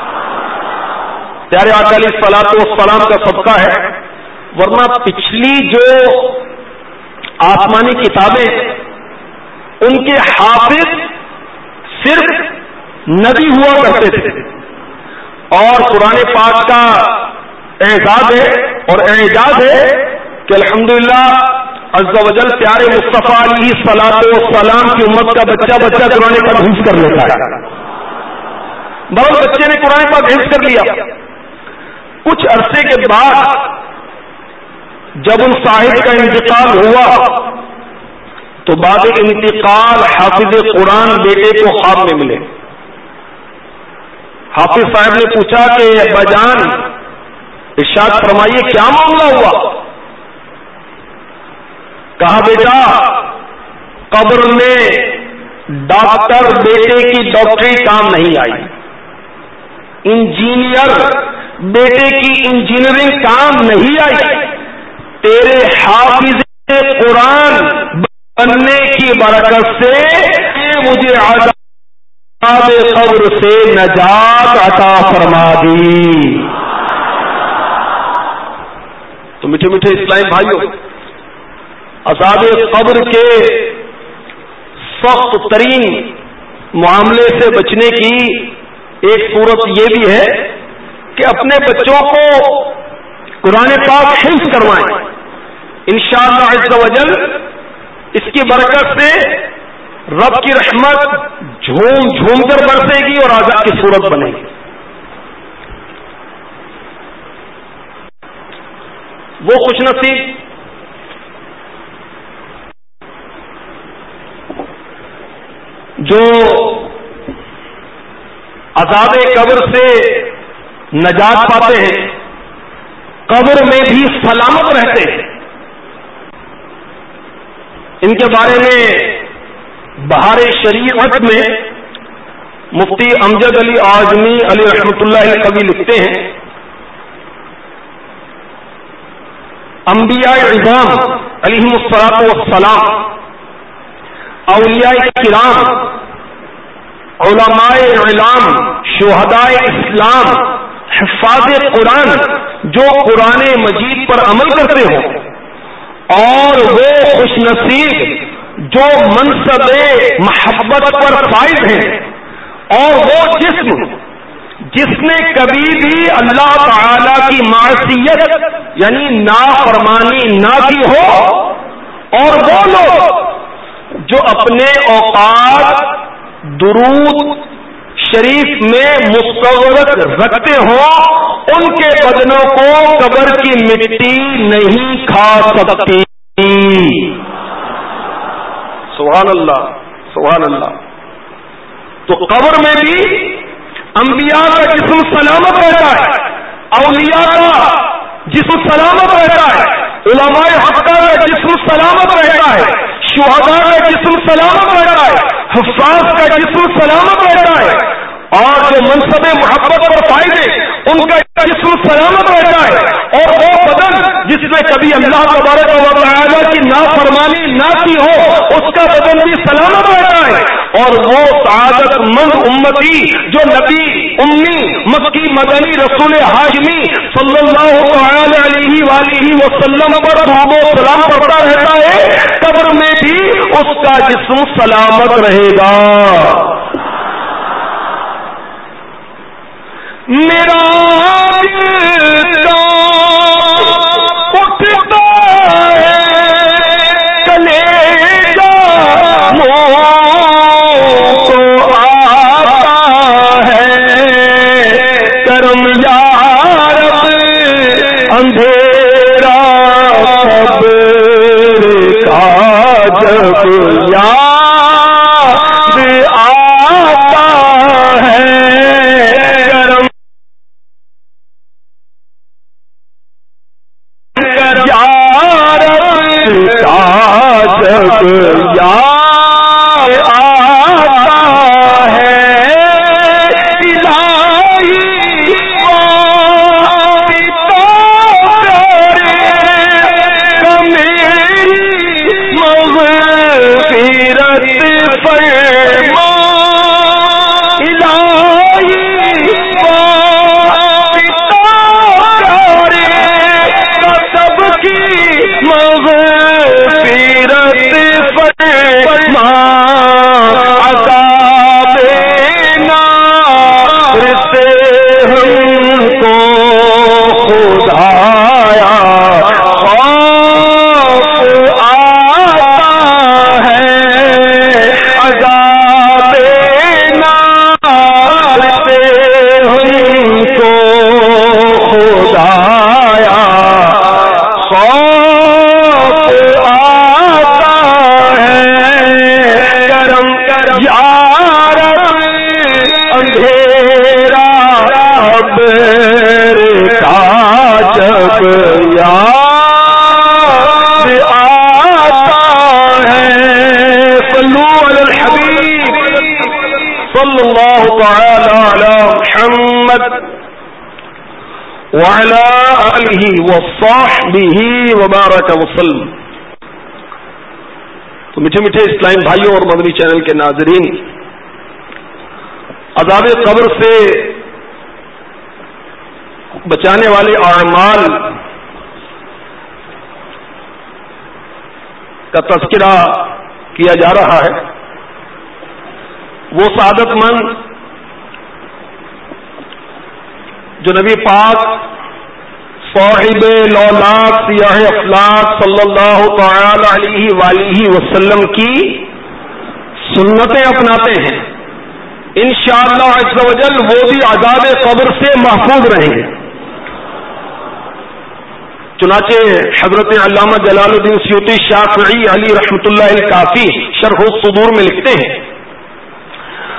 پیارے آقا علیہ الصلوۃ والسلام کا صدقہ ہے، ورنہ پچھلی جو آسمانی کتابیں ان کے حافظ صرف نبی ہوا کرتے تھے، اور قرآن پاک کا اعزاز ہے اور اعجاز ہے کہ الحمدللہ عز و جل پیارے مصطفیٰ علیہ الصلوۃ والسلام کی امت کا بچہ بچہ قرآن پاک حفظ کر لیتا ہے۔ بہت بچے نے قرآن پاک حفظ کر لیا۔ کچھ عرصے کے بعد جب ان صاحب کا انتقال ہوا تو بعد انتقال حافظ قرآن بیٹے کو خواب میں ملے۔ حافظ صاحب نے پوچھا کہ ابا جان ارشاد فرمائیے کیا معاملہ ہوا؟ کہا بیٹا قبر میں ڈاکٹر بیٹے کی ڈاکٹری کام نہیں آئی، انجینئر بیٹے کی انجینئرنگ کام نہیں آئی، تیرے حافظ قرآن بننے کی برکت سے مجھے عذاب قبر سے نجات عطا فرما دی۔ تو میٹھے میٹھے اسلام بھائیوں، عذاب قبر کے سخت ترین معاملے سے بچنے کی ایک صورت یہ بھی ہے کہ اپنے بچوں کو قرآن پاک حفظ کروائیں۔ انشاءاللہ عز و جل اس کی برکت سے رب کی رحمت جھوم جھوم کر برسے گی اور عذاب کی صورت بنے گی۔ وہ خوش نصیب جو عذاب قبر سے نجات پاتے ہیں قبر میں بھی سلامت رہتے ہیں. ان کے بارے میں بہار شریعت میں مفتی امجد علی اعظمی علی رحمۃ اللہ کبھی لکھتے ہیں انبیاء اعظام علیہم الصلاۃ والسلام، اولیاء کرام، علماء اعلام، شہداء اسلام، حفاظ قرآن جو قرآن مجید پر عمل کرتے ہوں، اور وہ خوش نصیب جو منصب محبت پر فائز ہیں، اور وہ جسم جس نے کبھی بھی اللہ تعالی کی معصیت یعنی نافرمانی نہ کی ہو، اور وہ لوگ جو اپنے اوقات درود شریف میں مستغرق رکھتے ہوں، ان کے بدنوں کو قبر کی مٹی نہیں کھا سکتی. سبحان اللہ سبحان اللہ. تو قبر میں بھی انبیاء کا جسم سلامت رہتا ہے، اولیاء کا جسم سلامت رہتا ہے، علماء حق کا جسم سلامت رہتا ہے، شہداء کا جسم سلامت رہتا ہے، حفاظ کا جسم سلامت رہتا ہے، اور جو منصب محبت پر فائز ہیں ان کا جسم سلامت رہتا ہے، اور وہ بدن جس نے کبھی اللہ تبارک و تعالی کی نافرمانی نہ کی ہو اس کا بدن بھی سلامت رہتا ہے. اور وہ سعادت مند امتی جو نبی امی مکی مدنی رسول ہاشمی صلی اللہ تعالی علیہ وآلہ وسلم پر درود و سلام پڑھتا رہتا ہے، قبر میں بھی اس کا جسم سلامت رہے گا. میرا اٹھتا ہے کلیجہ اندھیرا قبر کا جب یاد آتا ہے، کرم یار کا جب یاد آتا ہے، وعلى آله وصحبه وبارك وسلم. تو میٹھے میٹھے اسلام بھائیوں اور مدنی چینل کے ناظرین، عذاب قبر سے بچانے والے اعمال کا تذکرہ کیا جا رہا ہے. وہ سعادت مند جو نبی پاک صاحب لولاک سیاہ افلاک صلی اللہ تعالی علیہ وآلہ وسلم کی سنتیں اپناتے ہیں، انشاءاللہ عز و جل وہ بھی عذاب قبر سے محفوظ رہیں گے. چنانچہ حضرت علامہ جلال الدین سیوطی شافعی علی رحمۃ اللہ الکافی شرح الصدور میں لکھتے ہیں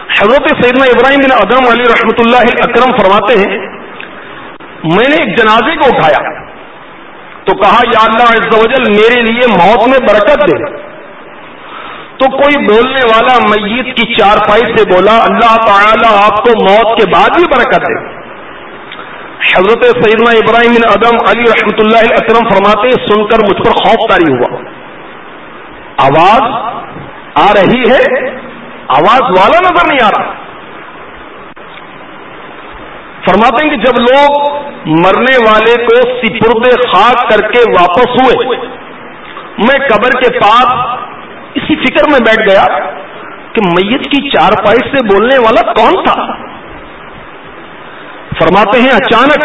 حضرت سیدنا ابراہیم بن ادم علی رحمۃ اللہ اکرم فرماتے ہیں میں نے ایک جنازے کو اٹھایا تو کہا یا اللہ عز و جل میرے لیے موت میں برکت دے. تو کوئی بولنے والا میت کی چارپائی سے بولا اللہ تعالی آپ کو موت کے بعد بھی برکت دے. حضرت سیدنا ابراہیم بن ادم علی رحمۃ اللہ اکرم فرماتے سن کر مجھ پر خوف طاری ہوا. آواز آ رہی ہے, آواز والا نظر نہیں آ رہا. فرماتے ہیں کہ جب لوگ مرنے والے کو سپرد خاک کر کے واپس ہوئے میں قبر کے پاس اسی فکر میں بیٹھ گیا کہ میت کی چارپائی سے بولنے والا کون تھا. فرماتے ہیں اچانک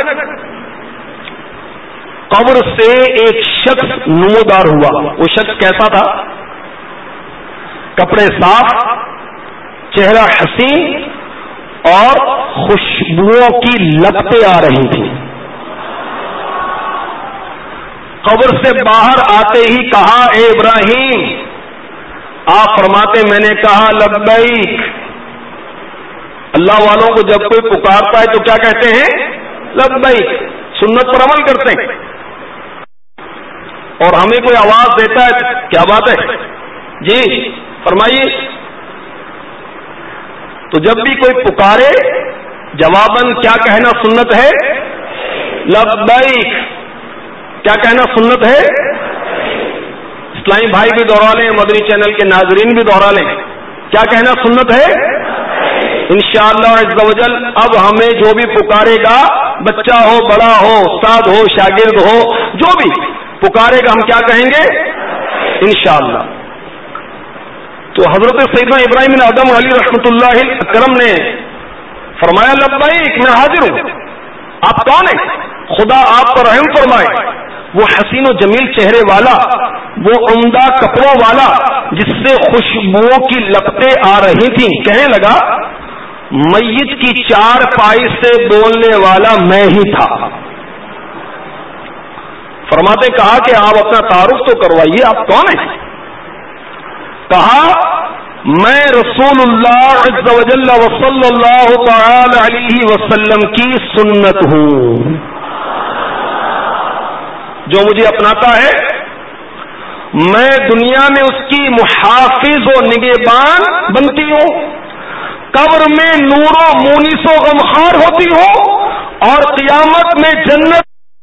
قبر سے ایک شخص نمودار ہوا. وہ شخص کیسا تھا؟ کپڑے صاف, چہرہ حسین اور خوشبوؤں کی لپٹیں آ رہی تھیں. قبر سے باہر آتے ہی کہا اے ابراہیم. آپ فرماتے میں نے کہا لبیک. اللہ والوں کو جب کوئی پکارتا ہے تو کیا کہتے ہیں؟ لبیک. سنت پر عمل کرتے ہیں. اور ہمیں کوئی آواز دیتا ہے کیا بات ہے جی فرمائیے. تو جب بھی کوئی پکارے جواباً کیا کہنا سنت ہے؟ لبیک. کیا کہنا سنت ہے؟ اسلامی بھائی بھی دوہرا لیں, مدنی چینل کے ناظرین بھی دوہرا لیں. کیا کہنا سنت ہے؟ انشاءاللہ عز و جل اب ہمیں جو بھی پکارے گا, بچہ ہو, بڑا ہو, استاد ہو, شاگرد ہو, جو بھی پکارے گا ہم کیا کہیں گے؟ انشاءاللہ. تو حضرت سیدنا ابراہیم بن ادم علی رحمۃ اللہ اکرم نے فرمایا لبیک میں حاضر ہوں. آپ کون ہیں؟ خدا آپ پر رحم فرمائے. وہ حسین و جمیل چہرے والا, وہ عمدہ کپڑوں والا جس سے خوشبوؤں کی لپٹیں آ رہی تھیں کہنے لگا میت کی چار پائی سے بولنے والا میں ہی تھا. فرماتے کہا کہ آپ اپنا تعارف تو کروائیے, آپ کون ہیں؟ کہا میں رسول اللہ عز و جل و صلی اللہ تعالی علیہ وسلم کی سنت ہوں. جو مجھے اپناتا ہے میں دنیا میں اس کی محافظ و نگہبان بنتی ہوں, قبر میں نور و مونس و غمخوار ہوتی ہوں اور قیامت میں جنت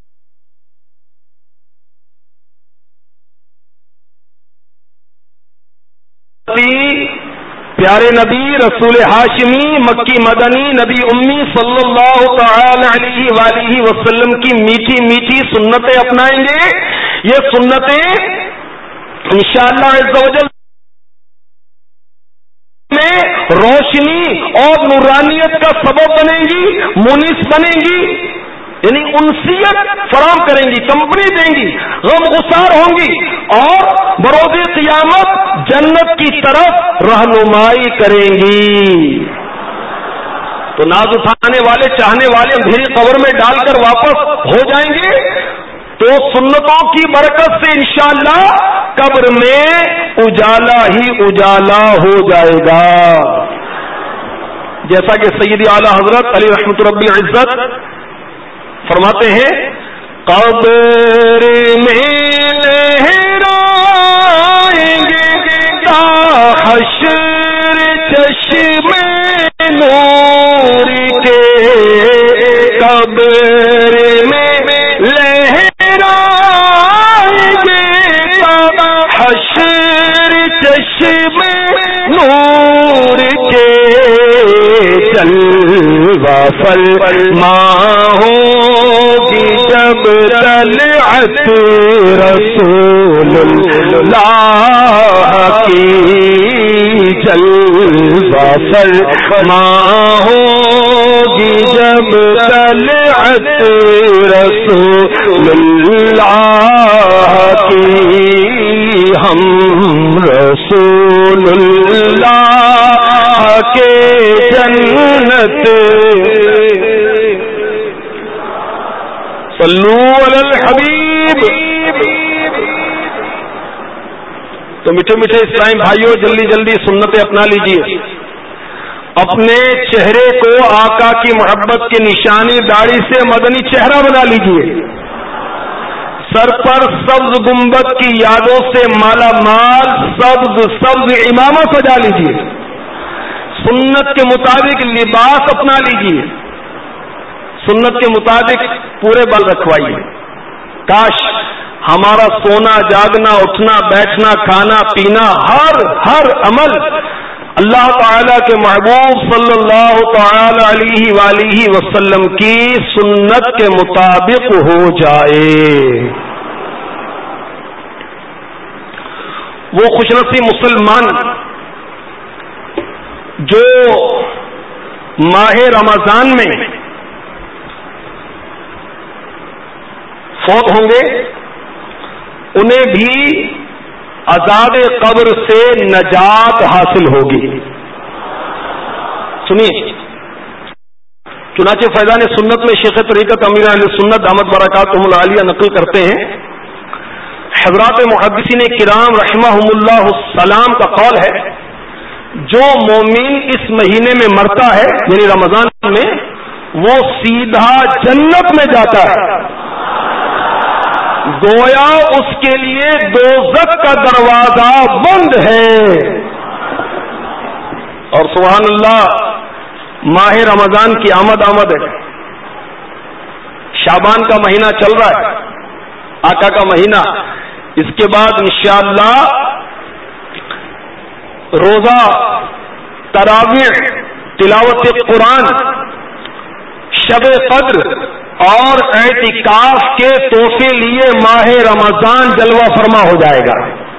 پیارے نبی رسول ہاشمی مکی مدنی نبی امی صلی اللہ تعالی علیہ وآلہ وسلم کی میٹھی میٹھی سنتیں اپنائیں گے. یہ سنتیں انشاءاللہ عز و جل میں روشنی اور نورانیت کا سبب بنیں گی, مونس بنیں گی, یعنی انسیت فراہم کریں گی, کمپنی دیں گی, غم گسار ہوں گی اور بروز قیامت جنت کی طرف رہنمائی کریں گی. تو ناز اٹھانے والے چاہنے والے اندھیری قبر میں ڈال کر واپس ہو جائیں گے تو سنتوں کی برکت سے انشاءاللہ قبر میں اجالا ہی اجالا ہو جائے گا. جیسا کہ سیدی اعلی حضرت علی رحمت ربی عزت فرماتے ہیں قبر میں لہرائیں گے تا حشر چشم نور کے, قبر میں لہرائیں گے تا حشر چشم نور کے, جلوہ فرما ہوگی جب طلعت رسول اللہ کی, جلوہ فرما ہوگی جب طلعت رسول اللہ کی, ہم رسول اللہ کے جنت صلو علی الحبیب. تو میٹھے میٹھے اسلام بھائیوں جلدی جلدی سنتیں اپنا لیجئے. اپنے چہرے کو آقا کی محبت کی نشانی داڑھی سے مدنی چہرہ بنا لیجئے. سر پر سبز گنبد کی یادوں سے مالا مال سبز سبز امامہ سجا لیجئے. سنت کے مطابق لباس اپنا لیجئے. سنت کے مطابق پورے بال رکھوائیے. کاش ہمارا سونا جاگنا اٹھنا بیٹھنا کھانا پینا ہر ہر عمل اللہ تعالی کے محبوب صلی اللہ تعالی علیہ وآلہ وسلم کی سنت کے مطابق ہو جائے. وہ خوش نصیب مسلمان جو ماہ رمضان میں فوت ہوں گے انہیں بھی عذاب قبر سے نجات حاصل ہوگی. سنیے چنانچہ فیضان سنت میں شیخ طریقت امیر اہل سنت دامت برکاتہم العالیہ نقل کرتے ہیں، حضرات محدثین کرام رحمہم اللہ السلام کا قول ہے، جو مومن اس مہینے میں مرتا ہے یعنی رمضان میں وہ سیدھا جنت میں جاتا ہے، گویا اس کے لیے دوزخ کا دروازہ بند ہے. اور سبحان اللہ ماہ رمضان کی آمد آمد ہے. شعبان کا مہینہ چل رہا ہے، آقا کا مہینہ. اس کے بعد انشاءاللہ روزہ، تراویح، تلاوت قرآن، شب قدر اور اعتکاف کے تحفے لیے ماہ رمضان جلوہ فرما ہو جائے گا.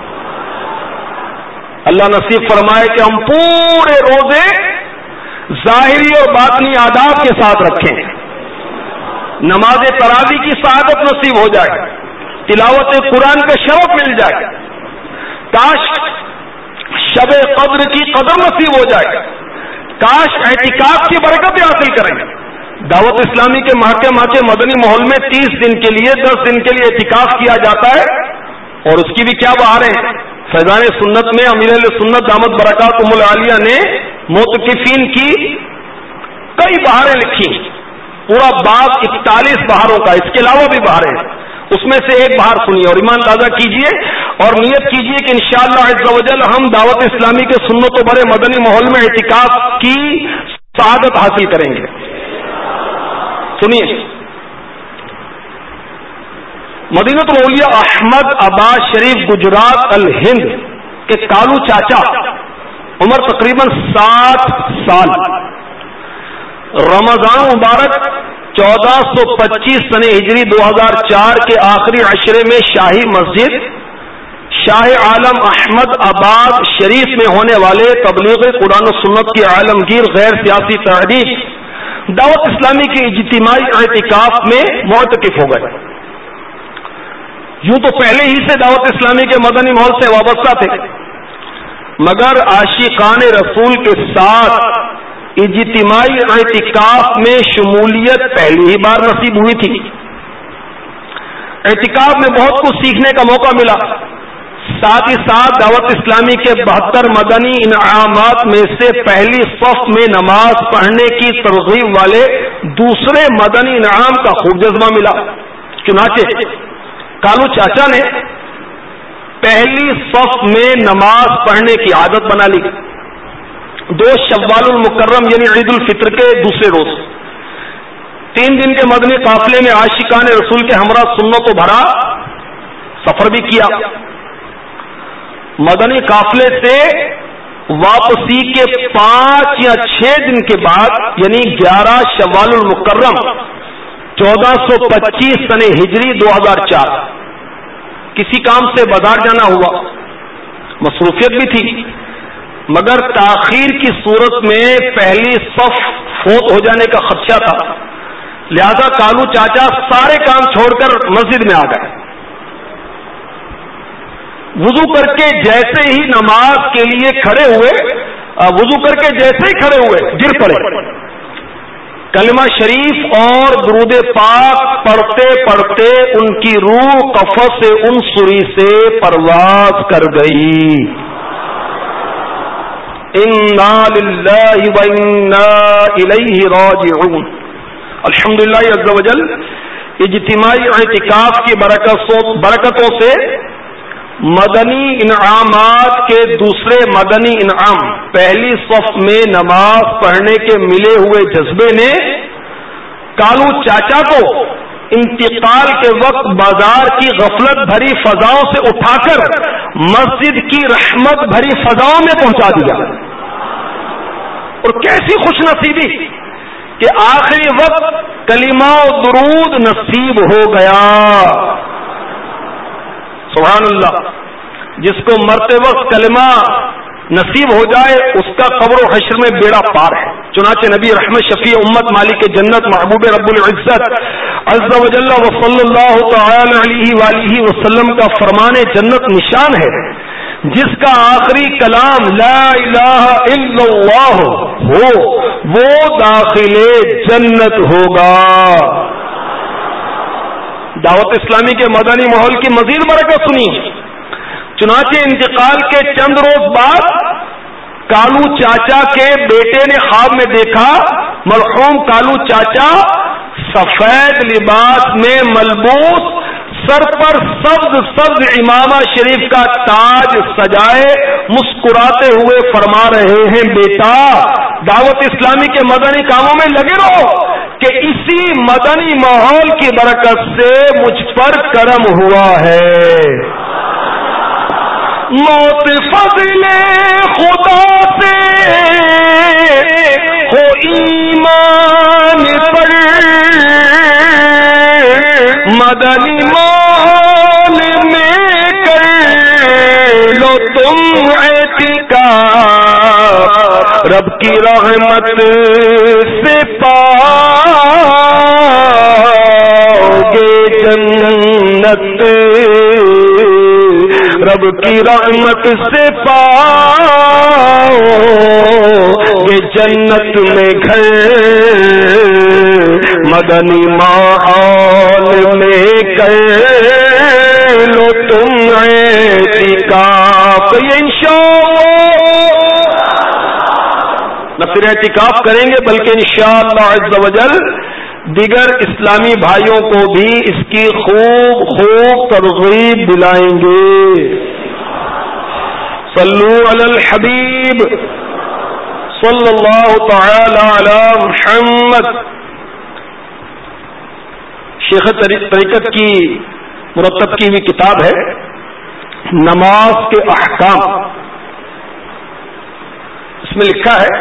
اللہ نصیب فرمائے کہ ہم پورے روزے ظاہری اور باطنی آداب کے ساتھ رکھیں، نماز تراویح کی سعادت نصیب ہو جائے، تلاوت قرآن کا شرف مل جائے، کاش شب قدر کی قدر نصیب ہو جائے، کاش اعتکاف کی برکتیں حاصل کریں. دعوت اسلامی کے محکمہ کے مدنی ماحول میں تیس دن کے لیے دس دن کے لیے اعتکاف کیا جاتا ہے اور اس کی بھی کیا بہاریں ہیں. فیضان سنت میں امیر اہل سنت دامت برکاتہم العالیہ نے معتکفین کی کئی بہاریں لکھی، پورا باب اکتالیس بہاروں کا، اس کے علاوہ بھی بہاریں ہیں. اس میں سے ایک بہار سنیے اور ایمان تازہ کیجئے اور نیت کیجئے کہ انشاءاللہ عز و جل ہم دعوت اسلامی کے سنت و بھرے مدنی ماحول میں اعتکاف کی سعادت حاصل کریں گے. سنیے مدینۃ الاولیاء احمد آباد شریف گجرات الہند کے کالو چاچا عمر تقریباً ساٹھ سال، رمضان مبارک چودہ سو پچیس سن ہجری دو ہزار چار کے آخری عشرے میں شاہی مسجد شاہ عالم احمد آباد شریف میں ہونے والے تبلیغ قرآن و سنت کی عالمگیر غیر سیاسی تحریک دعوت اسلامی کے اجتماعی اعتکاف میں معتکف ہو گئے. یوں تو پہلے ہی سے دعوت اسلامی کے مدنی ماحول سے وابستہ تھے، مگر عاشقان رسول کے ساتھ اجتماعی اعتکاف میں شمولیت پہلی ہی بار نصیب ہوئی تھی. اعتکاف میں بہت کچھ سیکھنے کا موقع ملا، ساتھ ہی ساتھ دعوت اسلامی کے بہتر مدنی انعامات میں سے پہلی صف میں نماز پڑھنے کی ترغیب والے دوسرے مدنی انعام کا خوب جذبہ ملا. چنانچہ کالو چاچا نے پہلی صف میں نماز پڑھنے کی عادت بنا لی. دو شوال المکرم یعنی عید الفطر کے دوسرے روز تین دن کے مدنی قافلے میں عاشقان رسول کے ہمراہ سنت و بھرا سفر بھی کیا. مدنی قافلے سے واپسی کے پانچ یا چھ دن کے بعد یعنی گیارہ شوال المکرم چودہ سو پچیس سن ہجری دو ہزار چار کسی کام سے بازار جانا ہوا. مصروفیت بھی تھی مگر تاخیر کی صورت میں پہلی صف فوت ہو جانے کا خدشہ تھا، لہذا کالو چاچا سارے کام چھوڑ کر مسجد میں آ گئے. وضو کر کے جیسے ہی نماز کے لیے کھڑے ہوئے وضو کر کے جیسے ہی کھڑے ہوئے گر پڑے. کلمہ شریف اور درود پاک پڑھتے پڑھتے ان کی روح قفس سے ان سری سے پرواز کر گئی. انا للہ و انا الیہ راجعون. الحمدللہ عز وجل اجتماعی اعتکاف کی برکتوں سے مدنی انعامات کے دوسرے مدنی انعام پہلی صف میں نماز پڑھنے کے ملے ہوئے جذبے نے کالو چاچا کو انتقال کے وقت بازار کی غفلت بھری فضاؤں سے اٹھا کر مسجد کی رحمت بھری فضاؤں میں پہنچا دیا. اور کیسی خوش نصیبی کہ آخری وقت کلمہ و درود نصیب ہو گیا. سبحان اللہ. جس کو مرتے وقت کلمہ نصیب ہو جائے اس کا قبر و حشر میں بیڑا پار ہے. چنانچہ نبی رحمت شفیع امت مالک جنت محبوب رب العزت عز و جل و صلی اللہ تعالی علیہ وآلہ وسلم کا فرمان جنت نشان ہے جس کا آخری کلام لا الہ الا اللہ ہو وہ داخل جنت ہوگا. دعوت اسلامی کے مدنی ماحول کی مزید برکت سنیے. چنانچہ انتقال کے چند روز بعد کالو چاچا کے بیٹے نے خواب میں دیکھا مرحوم کالو چاچا سفید لباس میں ملبوس سر پر سبز سبز امامہ شریف کا تاج سجائے مسکراتے ہوئے فرما رہے ہیں بیٹا دعوت اسلامی کے مدنی کاموں میں لگے رہو کہ اسی مدنی ماحول کی برکت سے مجھ پر کرم ہوا ہے. موت فضل خدا سے ہو ایمان پر مدنی ماحول میں کر لو تم اعتکاف رب کی رحمت سے پاؤ گے جنت رب کی رحمت سے پاؤ گے جنت میں گھر مدنی ماحول میں کر لو تم اعتکاف. یہ انشاءاللہ نہ صرف اعتکاف کریں گے بلکہ انشاءاللہ عز و جل دیگر اسلامی بھائیوں کو بھی اس کی خوب خوب ترغیب دلائیں گے. صلو علی الحبیب صلی اللہ تعالی علی محمد. شیخ طریقت کی مرتب کی ہوئی کتاب ہے نماز کے احکام. اس میں لکھا ہے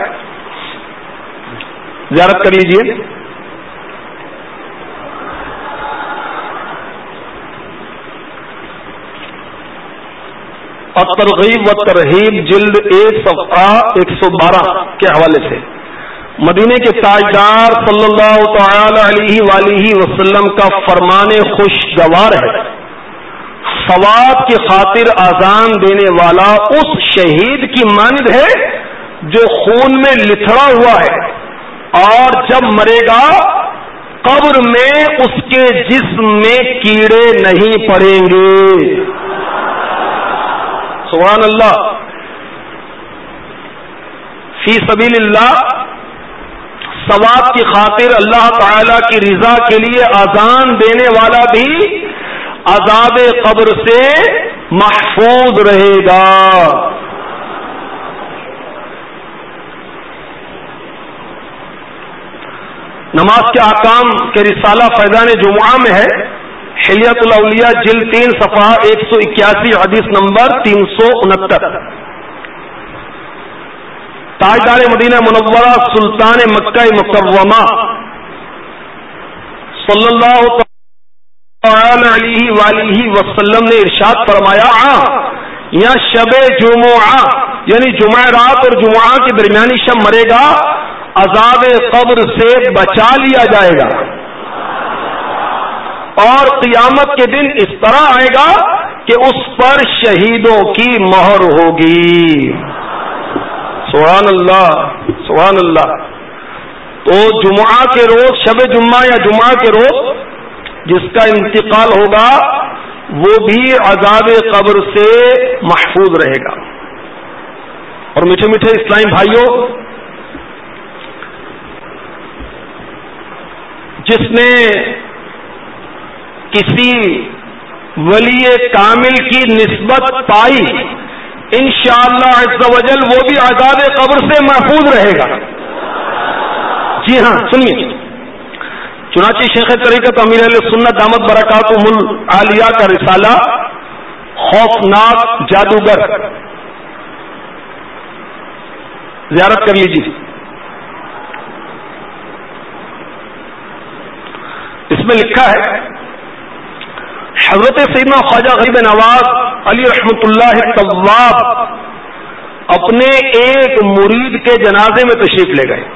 زیارت کر لیجئے. اور ترغیب و ترہیب جلد ایک صفحہ ایک سو بارہ کے حوالے سے مدینے کے تاجدار صلی اللہ تعالی علیہ وآلہ وسلم کا فرمان خوشگوار ہے ثواب کی خاطر اذان دینے والا اس شہید کی مانند ہے جو خون میں لتھڑا ہوا ہے اور جب مرے گا قبر میں اس کے جسم میں کیڑے نہیں پڑیں گے. سبحان اللہ. فی سبیل اللہ ثواب کی خاطر اللہ تعالی کی رضا کے لیے اذان دینے والا بھی عذاب قبر سے محفوظ رہے گا. نماز کے احکام کے رسالہ فیضان جمعہ میں ہے حلیت الاولیاء جلد تین صفحہ ایک سو اکیاسی حدیث نمبر تین سو انہتر. تاجدار مدینہ منورہ سلطان مکہ مکرمہ صلی اللہ تعالی علیہ وآلہ وسلم نے ارشاد فرمایا یا شب جمعہ یعنی جمعرات اور جمعہ کے درمیانی شب مرے گا عذاب قبر سے بچا لیا جائے گا اور قیامت کے دن اس طرح آئے گا کہ اس پر شہیدوں کی مہر ہوگی. سبحان اللہ سبحان اللہ. تو جمعہ کے روز شب جمعہ یا جمعہ کے روز جس کا انتقال ہوگا وہ بھی عذاب قبر سے محفوظ رہے گا. اور میٹھے میٹھے اسلامی بھائیوں، جس نے کسی ولی کامل کی نسبت پائی، انشاءاللہ عز و جل وہ بھی عذاب قبر سے محفوظ رہے گا۔ جی ہاں سنیے، چنانچہ شیخ طریقت امیر اہل سنت دامت برکاتہم العالیہ کا رسالہ خوفناک جادوگر زیارت کر لیجیے، اس میں لکھا ہے حضرت سیدنا خواجہ غریب نواز علی رحمت اللہ تواب اپنے ایک مرید کے جنازے میں تشریف لے گئے،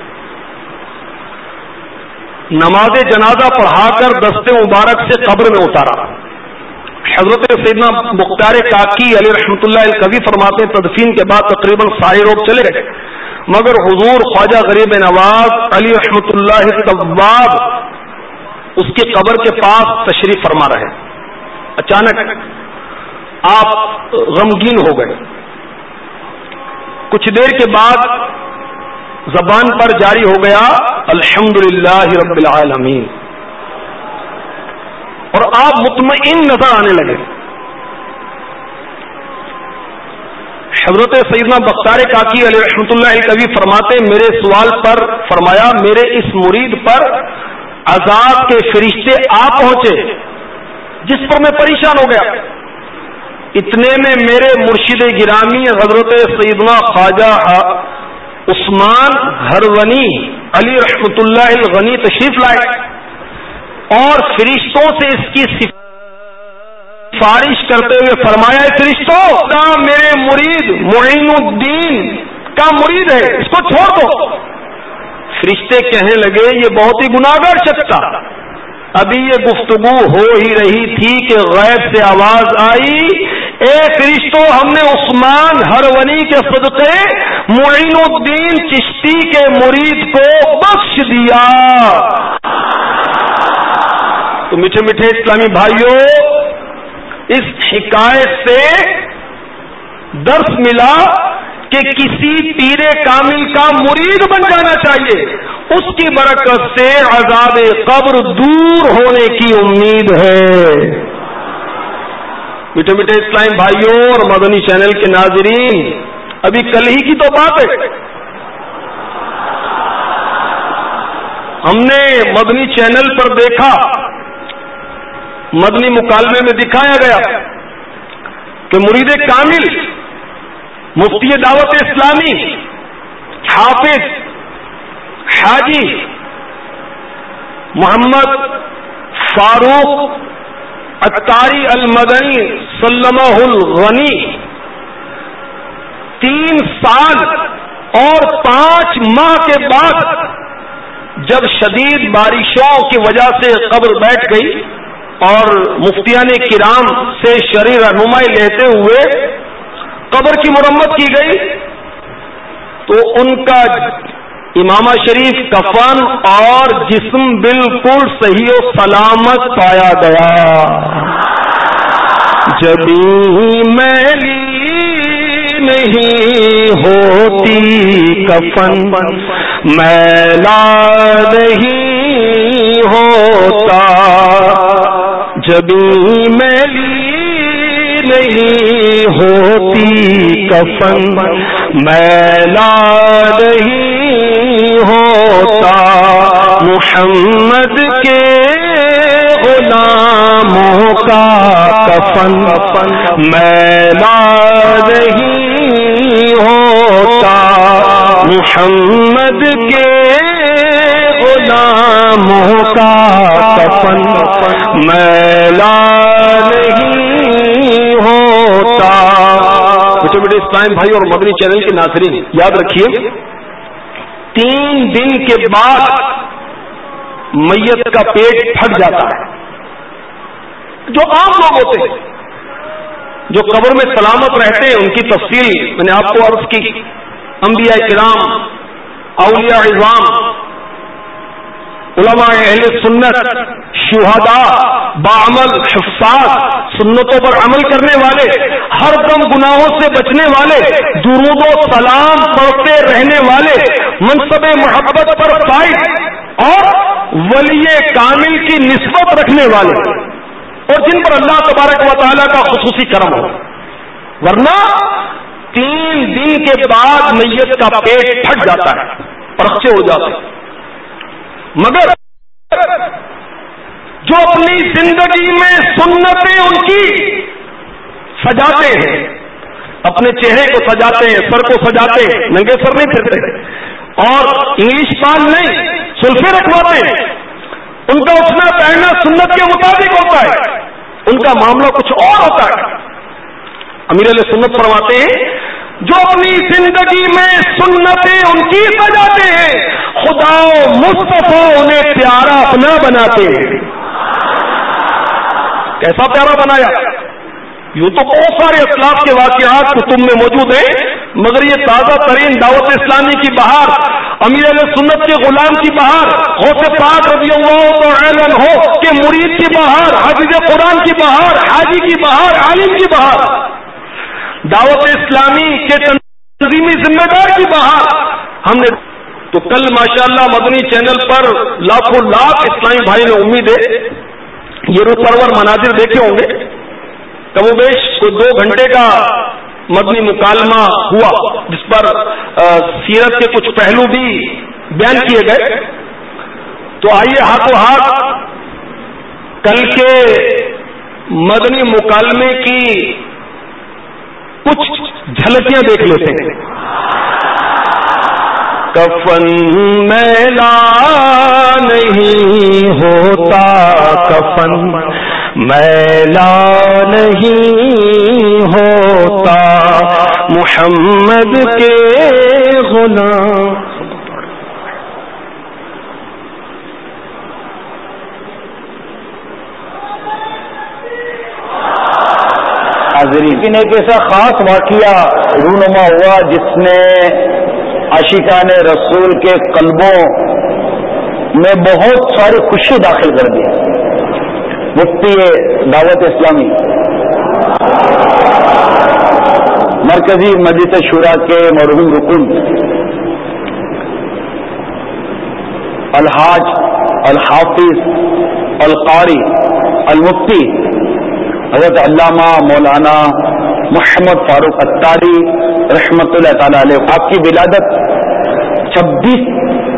نماز جنازہ پڑھا کر دست مبارک سے قبر میں اتارا۔ حضرت سیدنا مختار کاکی علی رحمت اللہ القوی فرماتے ہیں تدفین کے بعد تقریباً ساڑھے روز چلے گئے، مگر حضور خواجہ غریب نواز علی رحمت اللہ تواب اس کی قبر کے پاس تشریف فرما رہے، اچانک آپ غمگین ہو گئے۔ کچھ دیر کے بعد زبان پر جاری ہو گیا الحمدللہ رب العالمین، اور آپ مطمئن نظر آنے لگے۔ حضرت سیدنا بختار کاکی علیہ رحمۃ اللہ کبھی فرماتے میرے سوال پر فرمایا میرے اس مرید پر عذاب کے فرشتے آ پہنچے جس پر میں پریشان ہو گیا۔ اتنے میں میرے مرشد گرامی حضرت سیدنا خواجہ عثمان ہرونی علی رحمت اللہ الغنی تشریف لائے اور فرشتوں سے اس کی سفارش کرتے ہوئے فرمایا فرشتوں کا میرے مرید معین الدین کا مرید ہے، اس کو چھوڑ دو۔ فرشتے کہنے لگے یہ بہت ہی گناہگار شخص تھا۔ ابھی یہ گفتگو ہو ہی رہی تھی کہ غیب سے آواز آئی اے فرشتوں ہم نے عثمان ہرونی کے صدقے معین الدین چشتی کے مرید کو بخش دیا۔ تو میٹھے میٹھے اسلامی بھائیوں، اس حکایت سے درس ملا کہ کسی پیر کامل کا مرید بن جانا چاہیے، اس کی برکت سے عذاب قبر دور ہونے کی امید ہے۔ میٹھے میٹھے اسلام بھائیوں اور مدنی چینل کے ناظرین، ابھی کل ہی کی تو بات ہے، ہم نے مدنی چینل پر دیکھا، مدنی مکالمے میں دکھایا گیا کہ مرید کامل مفتی دعوت اسلامی حافظ حاجی محمد فاروق اتاری المدنی سلمہ الغنی تین سال اور پانچ ماہ کے بعد جب شدید بارشوں کی وجہ سے قبر بیٹھ گئی اور مفتیان کرام سے شرعی رہنمائی لیتے ہوئے قبر کی مرمت کی گئی تو ان کا امامہ شریف کفن اور جسم بالکل صحیح و سلامت پایا گیا۔ جبھی میلی نہیں ہوتی کفن میلا نہیں ہوتا، جبھی میلی نہیں ہوتی کفن میلا نہیں ہوتا، محمد کے غلاموں کا کفن میلا نہیں ہوتا، محمد کے غلاموں کا کفن میلا نہیں ہوتا۔ چھوٹے بڑے اسلام بھائی اور مدنی چینل کے ناظرین یاد رکھیے، تین دن کے بعد میت کا پیٹ پھٹ جاتا ہے۔ جو عام لوگ ہوتے ہیں جو قبر میں سلامت رہتے ہیں ان کی تفصیل میں نے آپ کو عرض کی، انبیاء کرام، اولیاء عظام، علماء اہل سنت، شہداء، بعمل حفاظ، سنتوں پر عمل کرنے والے، ہر دم گناہوں سے بچنے والے، درود و سلام پڑھتے رہنے والے، منصب محبت پر فائز اور ولی کامل کی نسبت رکھنے والے، اور جن پر اللہ تبارک و تعالیٰ کا خصوصی کرم ہو. ورنہ تین دن کے بعد میت کا پیٹ پھٹ جاتا ہے، پرخچے ہو جاتے ہیں. مگر جو اپنی زندگی میں سنتیں ان کی سجاتے ہیں، اپنے چہرے کو سجاتے ہیں، سر کو سجاتے ہیں، ننگے سر نہیں پھرتے، اور انگلش پال نہیں، سلفے رکھواتے ہیں، ان کا اٹھنا بیٹھنا سنت کے مطابق ہوتا ہے، ان کا معاملہ کچھ اور ہوتا ہے. امیر علیہ سنت فرماتے ہیں جو اپنی زندگی میں سنتیں ان کی سجاتے ہیں، خدا و مصطفیٰ انہیں پیارا اپنا بناتے ہیں. کیسا پیارا بنایا؟ یوں تو بہت سارے اسلاف کے واقعات کتب میں موجود ہیں، مگر یہ تازہ ترین دعوت اسلامی کی بہار، امیر علیہ سنت کے غلام کی بہار، غوث پاک رضی اللہ تعالی عنہ کے مرید کی بہار، حافظ قرآن کی بہار، حاجی کی بہار، عالم کی بہار، دعوت اسلامی کے تنظیمی ذمہ دار کی بہار. ہم نے تو کل ماشاءاللہ مدنی چینل پر لاکھوں لاکھ اسلامی بھائی نے امید ہے یہ روح پرور مناظر دیکھے ہوں گے. کم و بیش کوئی دو گھنٹے کا مدنی مکالمہ ہوا جس پر سیرت کے کچھ پہلو بھی بیان کیے گئے. تو آئیے ہاتھوں ہاتھ کل کے مدنی مکالمے کی کچھ جھلکیاں دیکھ لیتے ہیں. کفن میلا نہیں ہوتا، کفن میلا نہیں ہوتا، محمد کے غلام. لیکن ایک ایسا خاص واقعہ رونما ہوا جس نے عاشقان رسول کے قلبوں میں بہت ساری خوشی داخل کر دی. مفتی دعوت اسلامی مرکزی مجلس شورا کے مرحوم رکن الحاج الحافظ القاری المفتی حضرت علامہ مولانا محمد فاروق اتاری رحمۃ اللہ تعالی علیہ، آپ کی ولادت چھبیس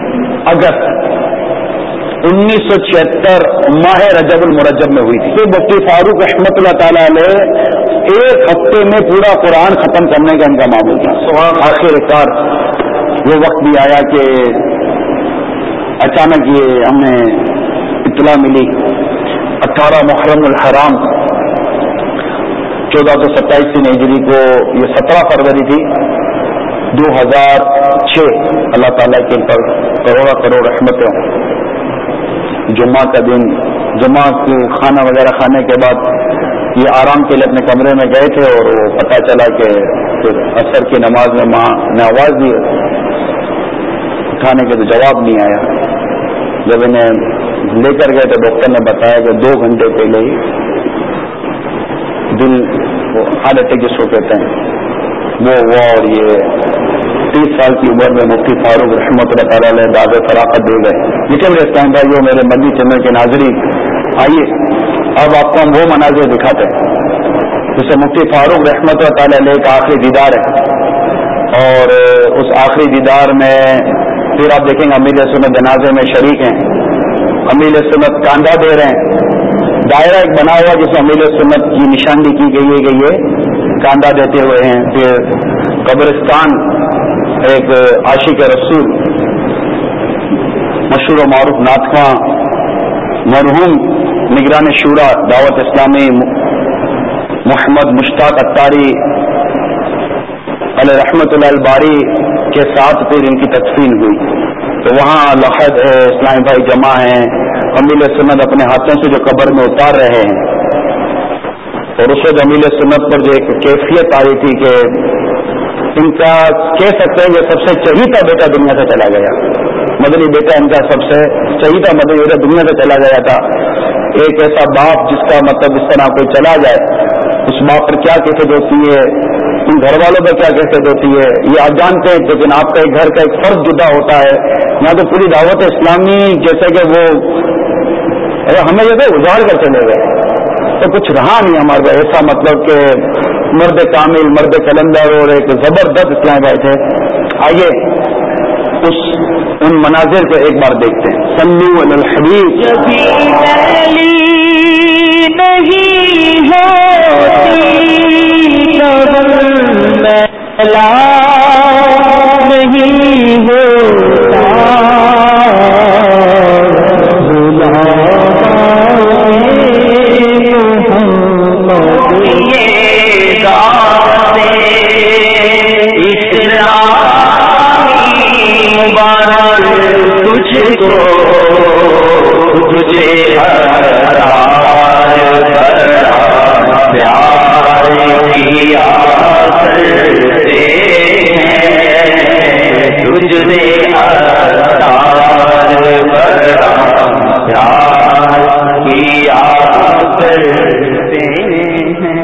اگست انیس سو چھہتر ماہ رجب المرجب میں ہوئی تھی. تو مفتی فاروق رحمۃ اللہ تعالی علیہ ایک ہفتے میں پورا قرآن ختم کرنے کا ان کا معمول تھا. آخر کار وہ وقت بھی آیا کہ اچانک یہ ہمیں اطلاع ملی اٹھارہ محرم الحرام چودہ سو ستائیس ہجری کو، یہ سترہ فروری تھی دو ہزار چھ. اللہ تعالیٰ کے پر کروڑا کروڑ رحمتیں. جمعہ کا دن، جمعہ کے کھانا وغیرہ کھانے کے بعد یہ آرام کے لیے اپنے کمرے میں گئے تھے اور وہ پتہ چلا کہ پھر عصر کی نماز میں ماں نے آواز دی، اٹھانے کے تو جواب نہیں آیا. جب انہیں لے کر گئے تو ڈاکٹر نے بتایا کہ دو گھنٹے پہلے ہی دل ہارٹ اٹیک جس کو کہتے ہیں وہ ہوا، اور یہ تیس سال کی عمر میں مفتی فاروق رحمۃ اللہ تعالی علیہ داد فراقت دے گئے. لیکن میرے اسلام بھائیوں، میرے مدنی چینل کے ناظرین، آئیے اب آپ کو ہم وہ مناظر دکھاتے ہیں جسے مفتی فاروق رحمۃ اللہ تعالی علیہ کا آخری دیدار ہے. اور اس آخری دیدار میں پھر آپ دیکھیں گے امیر سنت جنازے میں شریک ہیں، امیر سنت کاندھا دے رہے ہیں. دائرہ ایک بنا ہوا جس میں امیر سنت کی نشاندہی کی گئی ہے کہ یہ کاندھا دیتے ہوئے ہیں. پھر قبرستان ایک عاشق رسول مشہور و معروف ناطخواں مرحوم نگران شورا دعوت اسلامی محمد مشتاق اتاری علیہ رحمۃ اللہ الباری کے ساتھ پھر ان کی تدفین ہوئی. تو وہاں لحد ہے، اسلامی بھائی جمع ہیں، امیر سنت اپنے ہاتھوں سے جو قبر میں اتار رہے ہیں. اور اس وقت امیر سنت پر جو ایک کیفیت آئی تھی کہ ان کا کہہ سکتے ہیں کہ سب سے چہیتا بیٹا دنیا سے چلا گیا. مدنی بیٹا ان کا سب سے چہیتا مدنی بیٹا دنیا سے چلا گیا تھا. ایک ایسا باپ جس کا مطلب اس طرح کوئی چلا جائے، اس باپ پر کیا کیفیت ہوتی ہے، ان گھر والوں پر کیا کیفیت ہوتی ہے، یہ آپ جانتے ہیں. لیکن آپ کا ایک گھر کا ایک فرد جدا ہوتا ہے. یہاں تو پوری دعوت اسلامی جیسے کہ وہ ہمیں جو ہے اجاڑ کر چلے گئے، تو کچھ رہا نہیں ہمارے پاس ایسا مطلب کہ مرد کامل، مرد کلندر اور ایک زبردست اسلام بھائی تھے. آئیے اس ان مناظر کو ایک بار دیکھتے ہیں. صلو علی الحبیب. نہیں ہوتا تجھ کو تجھے پیار کیا کرتے ہیں، تجھ نے پیار کیا کرتے ہیں.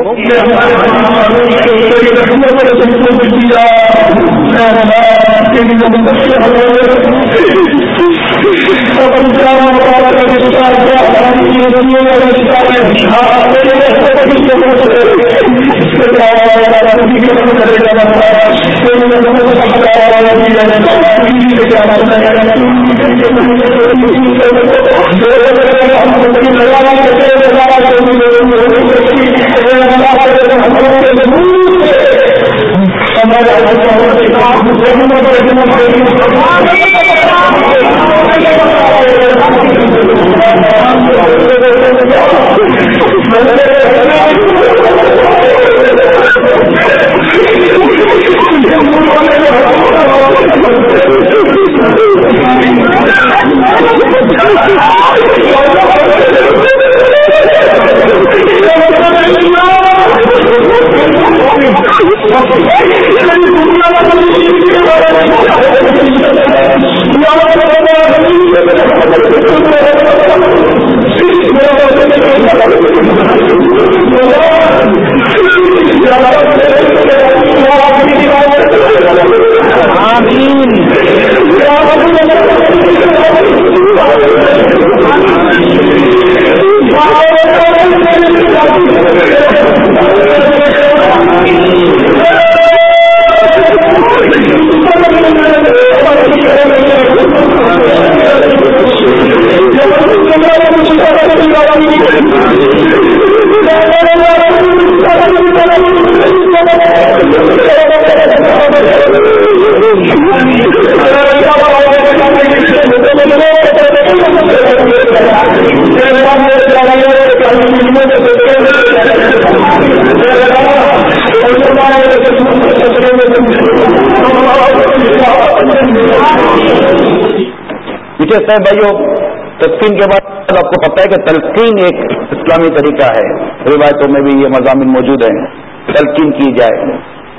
بھائیو، تلقین کے بعد آپ کو پتہ ہے کہ تلقین ایک اسلامی طریقہ ہے. روایتوں میں بھی یہ مضامین موجود ہیں. تلقین کی جائے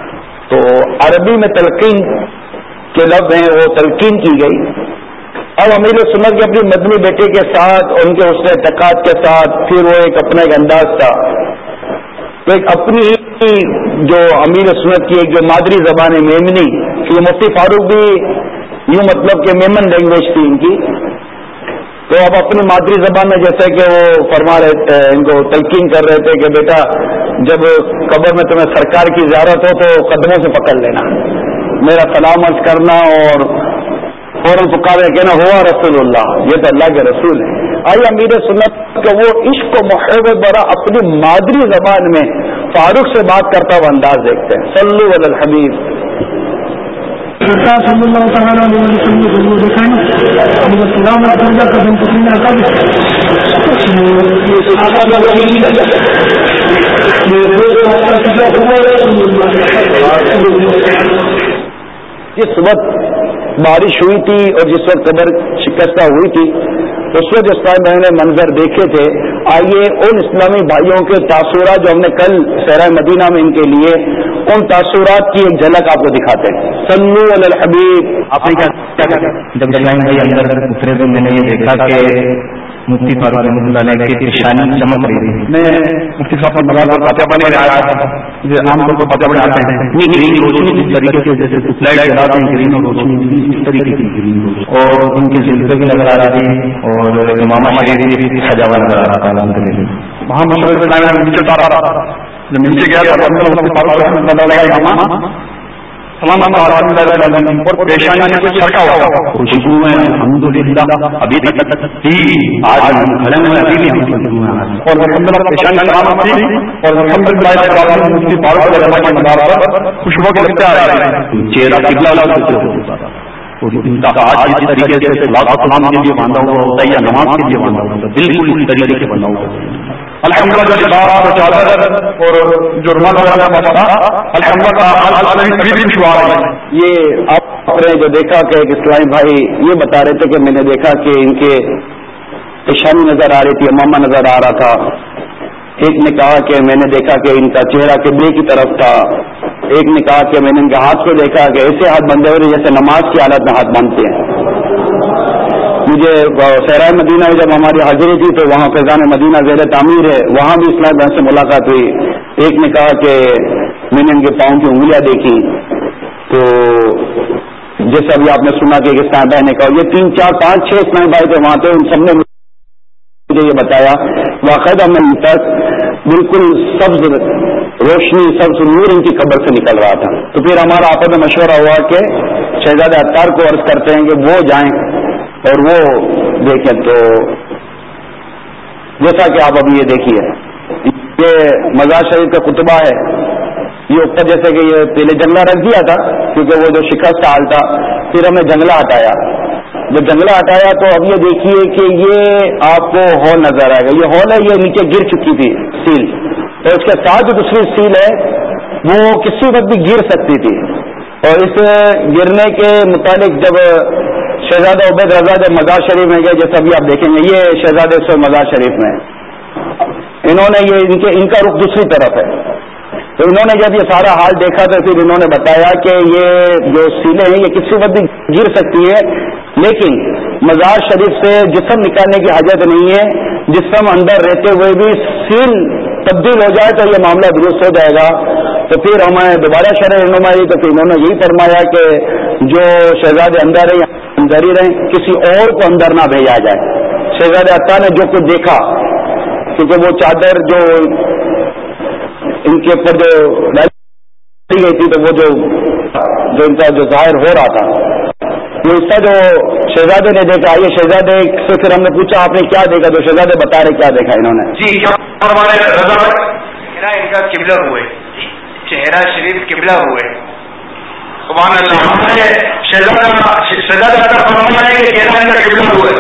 تو عربی میں تلقین کے لفظ ہیں، وہ تلقین کی گئی. اب امیر سنت کے اپنی مدنی بیٹے کے ساتھ، ان کے حسن اعتقاد کے ساتھ، پھر وہ ایک اپنا ایک انداز تھا. تو ایک اپنی جو امیر سنت کی ایک جو مادری زبان ہے میمنی، کہ مفتی فاروق بھی یوں مطلب کہ میمن لینگویج تھی ان کی. تو اب اپنی مادری زبان میں جیسے کہ وہ فرما رہے تھے، ان کو تلقین کر رہے تھے کہ بیٹا جب قبر میں تمہیں سرکار کی زیارت ہو تو قدموں سے پکڑ لینا، میرا سلام عرض کرنا اور فوراً پکارے کہنا ہوا رسول اللہ، یہ تو اللہ کے رسول ہے. آئیے امیر سنت کہ وہ عشق و محبت برا اپنی مادری زبان میں فاروق سے بات کرتا ہوا انداز دیکھتے ہیں. صلو علی الحبیب. صلی اللہ تعالیٰ علیہ وسلم کو دکھائیں سلام درجہ قدم پسندہ کر جس وقت بارش ہوئی تھی اور جس وقت قبر شکستہ ہوئی تھی اس وقت جس طرح میں نے منظر دیکھے تھے آئیے ان اسلامی بھائیوں کے تاثرات جو ہم نے کل سہرہ مدینہ میں ان کے لیے ان تاثرات کی ایک جھلک آپ کو دکھاتے ہیں. صلو علی الحبیب. آپ نے کیا جب اسلام بھائی اندر اترے تو میں نے یہ دیکھا کہ مفتی فاروق رحمۃ اللہ علیہ کی پیشانی چمک رہی تھی. میں مفتی صاحب پر ملال پر فاتحہ پڑھنے آیا تھا. یہ عام طور پر فاتحہ پڑھنے آتے ہیں. نہیں گرین روشنی جس طریقے سے جیسے لائٹ جلاتے ہیں گرین روشنی اس طریقے کی گرین روشنی اور ان کے جلدے بھی نظر آ رہی تھی اور امامہ شریف بھی سجا ہوا نظر آ رہا تھا. الحمد للہ وہاں مشورہ اسلام نیچے اتارا رہا تھا. جب نیچے گیا تو اندر مفتی فاروق رحمۃ اللہ علیہ کا امامہ سلام اور پیشانی سے کچھ چھڑکا ہوا. خوشبو ہے الحمد للہ ابھی تک تھی آج ہم کھڑے ہوئے ابھی بھی ہم خوشبو ہیں اور الحمد للہ پیشانی سلامت تھی اور الحمد للہ مفتی فاروق رحمۃ کے مدار پر خوشبو کے لگتے آ رہے ہیں. چہرہ قبلہ والا ہوتا تھا اور ان کا آج اس طریقے سے صلاۃ و سلام کے لیے باندھا ہوا ہوتا ہے یا نماز کے لیے باندھا ہوا ہوتا ہے بالکل اس طریقے سے باندھا ہوا ہوتا ہے. الحمد للہ جو لباس اور چادر اور جو رومال وغیرہ کا تھا الحمد للہ کبھی بھی شعار ہے. یہ آپ نے جو دیکھا کہ ایک اسلامی بھائی یہ بتا رہے تھے کہ میں نے دیکھا کہ ان کے پیشانی نظر آ رہی تھی امامہ نظر آ رہا تھا. ایک نے کہا کہ میں نے دیکھا کہ ان کا چہرہ قبلے کی طرف تھا. ایک نے کہا کہ میں نے ان کے ہاتھ کو دیکھا کہ ایسے ہاتھ بندھے ہوئے جیسے نماز کی حالت میں ہاتھ باندھتے ہیں. مجھے سہرہ مدینہ میں جب ہماری حاضری تھی تو وہاں فیضان مدینہ زیر تعمیر ہے وہاں بھی اسلام بھائی سے ملاقات ہوئی. ایک نے کہا کہ میں نے ان کے پاؤں کی انگلیاں دیکھی تو جیسا بھی آپ نے سنا کہ اسلام بھائی نے کہا یہ تین چار پانچ چھ اسلام بھائی تھے وہاں تھے ان سب نے مجھے یہ بتایا باقاعدہ میں تک بالکل سبز روشنی سبز نور ان کی قبر سے نکل رہا تھا. تو پھر ہمارا آپس میں مشورہ ہوا کہ شہزادہ عطار کو عرض کرتے ہیں کہ وہ جائیں اور وہ دیکھیں. تو جیسا کہ آپ ابھی یہ دیکھیے یہ مزار شریف کا خطبہ ہے. یہ اوپر جیسے کہ یہ پہلے جنگلہ رکھ دیا تھا کیونکہ وہ جو شکست حال تھا پھر ہم نے جنگلہ ہٹایا. جب جنگلہ ہٹایا تو اب یہ دیکھیے کہ یہ آپ کو ہال نظر آئے گا. یہ ہال ہے یہ نیچے گر چکی تھی سیل اور اس کے ساتھ جو دوسری سیل ہے وہ کسی وقت بھی گر سکتی تھی. اور اس گرنے کے متعلق جب شہزادہ عبید رضا جب مزار شریف میں گئے جیسا بھی آپ دیکھیں گے یہ شہزادے سے مزار شریف میں انہوں نے یہ ان کے ان کا رخ دوسری طرف ہے. تو انہوں نے جب یہ سارا حال دیکھا تو پھر انہوں نے بتایا کہ یہ جو سیلیں ہیں یہ کسی وقت بھی گر سکتی ہے لیکن مزار شریف سے جسم نکالنے کی حاجت نہیں ہے. جسم اندر رہتے ہوئے بھی سیل تبدیل ہو جائے تو یہ معاملہ درست ہو جائے گا. تو پھر ہمیں دوبارہ شرح رہنمائی تو پھر انہوں نے یہی فرمایا کہ جو شہزادے اندر ہے اندر ہی رہیں کسی اور کو اندر نہ بھیجا جائے. شہزادے عطا نے جو کچھ دیکھا کیونکہ وہ چادر جو ان کے اوپر جو ڈالی گئی تھی تو وہ جو جو ان کا جو ظاہر ہو رہا تھا وہ اس کا جو شہزادے نے دیکھا. یہ شہزادے سے پھر ہم نے پوچھا آپ نے کیا دیکھا تو شہزادے بتا رہے کیا دیکھا انہوں نے. جی چہرہ ان کا قبلہ ہوئے چہرہ شریف قبلہ ہوئے سبحان اللہ. شہزادہ شہزادہ کا فرمایا ہے کہ چہرہ ان کا قبلہ ہوئے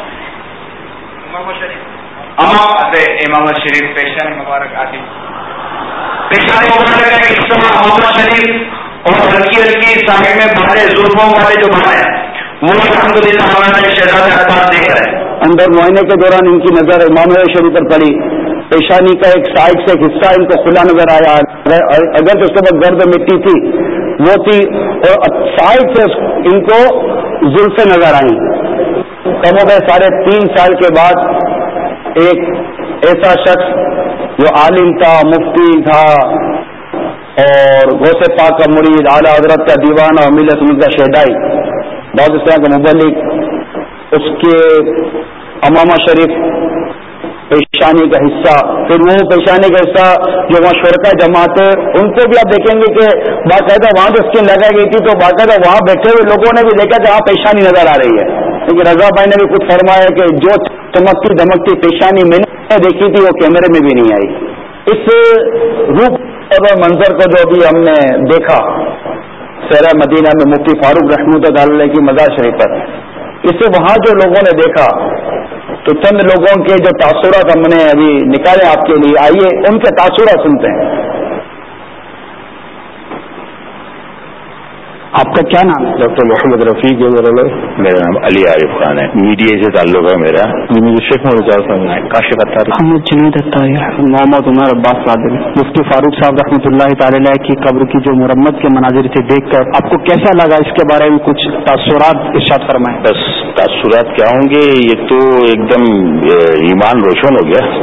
امام شریف پیشانی مبارک آتی پیشانی مبارک کا حصہ محمد شریف اور ہلکی ہلکی صاحب میں بڑے ظلموں والے جو بنائے وہ الحمد للہ ہمارے شہزادہ عطار دیکھ رہے ہیں. اندر معائنے کے دوران ان کی نظر امام شریف پر پڑی. پیشانی کا ایک سائڈ سے ایک حصہ ان کو کھلا نظر آیا. اگر تو اس کے بعد گرد مٹی تھی وہ تھی اور سائڈ سے ان کو زلفیں نظر آئیں. کم ہو گئے ساڑھے تین سال کے بعد ایک ایسا شخص جو عالم تھا مفتی تھا اور غوث پاک کا مرید اعلیٰ حضرت کا دیوانہ اور ملت مرزا شہدائی بہت اس طرح کا مبلغ اس کے امامہ شریف پیشانی کا حصہ پھر وہ پیشانی کا حصہ جو وہاں شرکا جماعت ہے ان کو بھی آپ دیکھیں گے کہ باقاعدہ وہاں جو اسکن لگائی گئی تھی تو باقاعدہ وہاں بیٹھے ہوئے لوگوں نے بھی دیکھا کہ وہاں پیشانی نظر آ رہی ہے. کیونکہ رضا بھائی نے بھی کچھ فرمایا کہ جو چمکتی دھمکتی پیشانی میں نے دیکھی تھی وہ کیمرے میں بھی نہیں آئی. اس روپ اور منظر کو جو ابھی ہم نے دیکھا سہرہ مدینہ میں مفتی فاروق رحمۃ اللہ علیہ کی مزار شریف پر اسے وہاں جو لوگوں نے دیکھا تو چند لوگوں کے جو تاثرات ہم نے ابھی نکالے آپ کے لیے آئیے ان کے تاثرات سنتے ہیں. آپ کا کیا نام ہے؟ ڈاکٹر محمد رفیق ہے میرا نام. میرا نام علی عارف خان ہے. میڈیا سے تعلق ہے میرا. مجھے شیخ محمد صاحب کاشف اتاری, محمد جنید اتاری, محمد عمر عباس قادری. مفتی فاروق صاحب رحمۃ اللہ تعالی علیہ کی قبر کی جو مرمت کے مناظر تھے دیکھ کر آپ کو کیسا لگا؟ اس کے بارے میں کچھ تاثرات ارشاد فرمائیں. بس تاثرات کیا ہوں گے, یہ تو ایک دم ایمان روشن ہو گیا.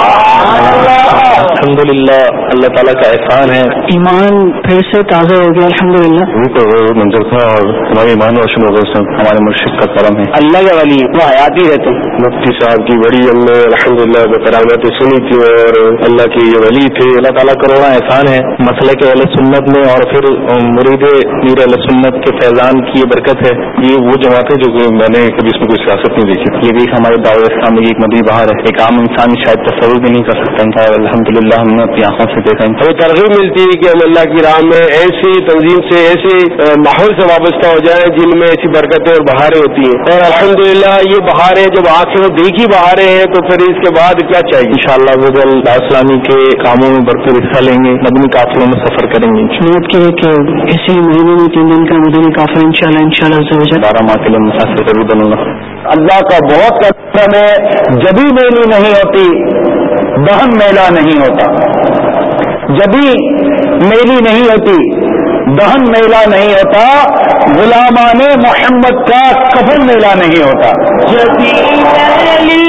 الحمد للہ اللہ تعالیٰ کا احسان ہے, ایمان پھر سے تازہ ہو گیا الحمد للہ. منظر تھا اور ہمارے ایمان روشن ہو گئے. ہمارے مرشد کا کرم ہے. اللہ کے ولی وہ حیاتی رہتے ہیں. مفتی صاحب کی بڑی ہم نے الحمد للہ کرامتیں سنی تھی اور اللہ کے یہ ولی تھے. اللہ تعالیٰ کروڑا احسان ہے مسلک اہل سنت میں, اور پھر مرید میر اہل سنت کے فیضان کی یہ برکت ہے. یہ وہ جماعت ہے جو میں نے کبھی اس میں کوئی سیاست نہیں دیکھی. یہ بھی ہمارے دعوت اسلام کی ایک مدعی بہار ہے. ایک عام انسان شاید تصور بھی نہیں کر سکتا تھا. الحمد للہ ہم نے اپنی آنکھوں سے دیکھا. ہمیں ترغیب ملتی ہے کہ ہم اللہ کی راہ میں ایسی تنظیم سے, ایسے ماحول سے وابستہ ہو جائیں جن میں ایسی برکتیں اور بہاریں ہوتی ہیں. اور الحمدللہ یہ بہاریں جب آنکھوں میں دیکھی بہاریں ہیں تو پھر اس کے بعد کیا چاہیے. انشاءاللہ وہ دعوت اسلامی کے کاموں میں بھرپور حصہ لیں گے, مدنی قافلوں میں سفر کریں گے. نیت کی کہ اسی مہینے میں تین دن کا مدنی قافلہ انشاءاللہ انشاءاللہ بارہ ماہ کے لیے مسافر ضرور بنوں گا. اللہ کا بہت کرم ہے. جبھی میلی نہیں ہوتی دہن میلہ نہیں ہوتا. جبھی میلی نہیں ہوتی دہن میلہ نہیں ہوتا. غلامان محمد کا کفن میلہ نہیں ہوتا. جبھی میلی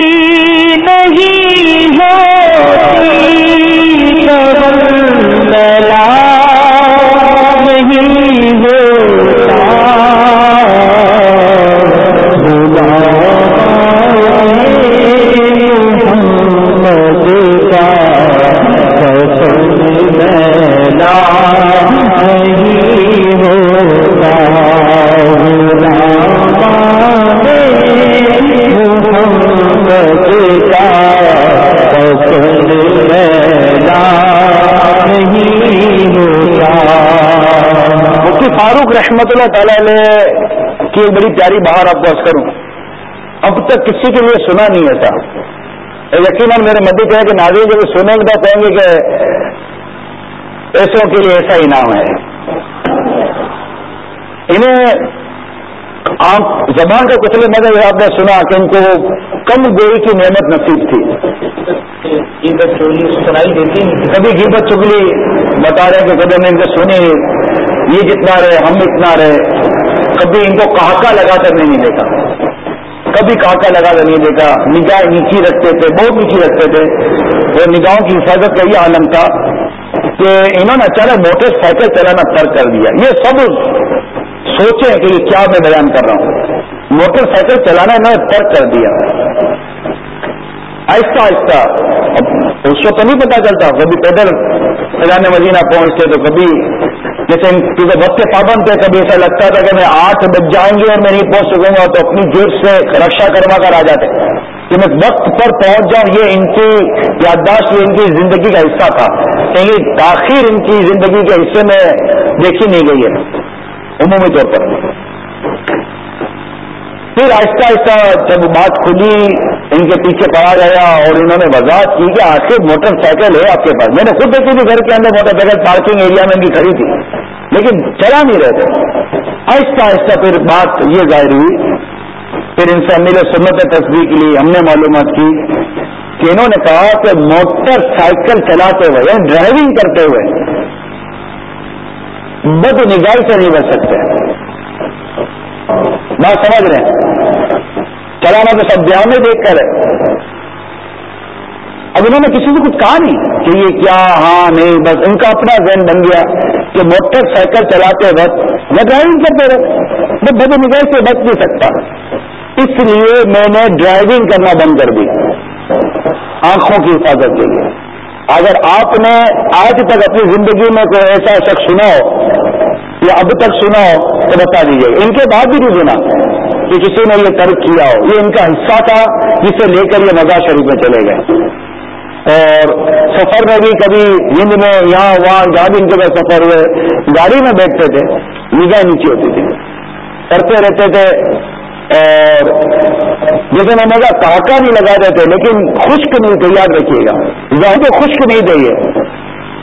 نہیں ہوتی دہن میلہ نہیں ہوتا. فاروق رحمت اللہ تعالی علیہ کی ایک بڑی پیاری بہار آپ کو عرض کروں. اب تک کسی کے لیے سنا نہیں ایسا. یقیناً میرے مدد ہے کہ ناظرین جب سنیں گے تو کہیں گے کہ ایسوں کے لیے ایسا انعام ہے. انہیں آپ زبان کا کچلے مگر آپ نے سنا کہ ان کو کم گوئی کی نعمت نصیب تھی. سنائی دیتی کبھی غیبت چگلی بتا رہے کہ کبھی نے ان کو سنی یہ جتنا رہے ہم اتنا رہے. کبھی ان کو کہاکا لگا کر نہیں دیکھا, کبھی کہاکا لگا کر نہیں دیکھا. نگاہ نیچی رکھتے تھے, بہت نیچی رکھتے تھے. اور نگاہوں کی حفاظت کا یہ عالم تھا کہ انہوں نے اچانک موٹر سائیکل چلانا ترک کر دیا. یہ سب سوچیں کہ یہ کیا میں بیان کر رہا ہوں. موٹر سائیکل چلانا انہوں نے ترک کر دیا. آہستہ آہستہ اس کو تو نہیں پتا چلتا, کبھی پیدل خزانہ مدینہ پہنچتے تو کبھی جیسے کیونکہ وقت کے پابند تھے, کبھی ایسا لگتا تھا کہ میں آٹھ بج جائیں گے اور میں نہیں پہنچ سکوں گا, تو اپنی جیب سے رکشا کروا کر آ جاتے کہ میں وقت پر پہنچ جاؤں. یہ ان کی یادداشت, یہ ان کی زندگی کا حصہ تھا. کہیں تاخیر ان کی زندگی کے حصے میں دیکھی نہیں گئی ہے عمومی طور پر. پھر آہستہ آہستہ جب بات کھلی ان کے پیچھے پڑا گیا اور انہوں نے وضاحت کی کہ آخر موٹر سائیکل ہے آپ کے پاس. میں نے خود دیکھی تھی گھر کے اندر موٹر سائیکل پارکنگ ایریا میں ان کی کھڑی تھی, لیکن چلا نہیں رہے تھے. آہستہ آہستہ پھر بات یہ ظاہر ہوئی. پھر ان سے امیر سنت نے تصدیق لی, ہم نے معلومات کی کہ انہوں نے کہا کہ موٹر سائیکل چلاتے ہوئے یعنی ڈرائیونگ کرتے ہوئے بد نگاہی سے نہیں بچ سکتے. بات سمجھ رہے ہیں, چلانا تو سب دھیان میں دیکھ کر ہے. اب انہوں نے کسی سے کچھ کہا نہیں کہ یہ کیا ہاں نہیں, بس ان کا اپنا ذہن بن گیا کہ موٹر سائیکل چلاتے وقت میں ڈرائیونگ کرتے رہے, میں بد نگاہی سے بچ نہیں سکتا. اس لیے میں نے ڈرائیونگ کرنا بند کر دی آنکھوں کی حفاظت کے لیے. اگر آپ نے آج تک اپنی زندگی میں کوئی ایسا شخص سنا ہو یا اب تک سنا ہو تو بتا دیجیے. ان کے بعد بھی نہیں سنا کہ کسی نے یہ ترک کیا ہو. یہ ان کا حصہ تھا جسے لے کر یہ مزار شریف میں چلے گئے. اور سفر میں بھی کبھی ہند میں یہاں وہاں جہاں بھی ان کے بعد سفر ہوئے گاڑی میں بیٹھتے تھے, نگاہ نیچے ہوتی تھی, کرتے رہتے تھے. اور جیسے میں مزہ کاکا نہیں لگا دیتے لیکن خشک نہیں تھے, یاد رکھیے گا ظاہر خشک نہیں تھے. یہ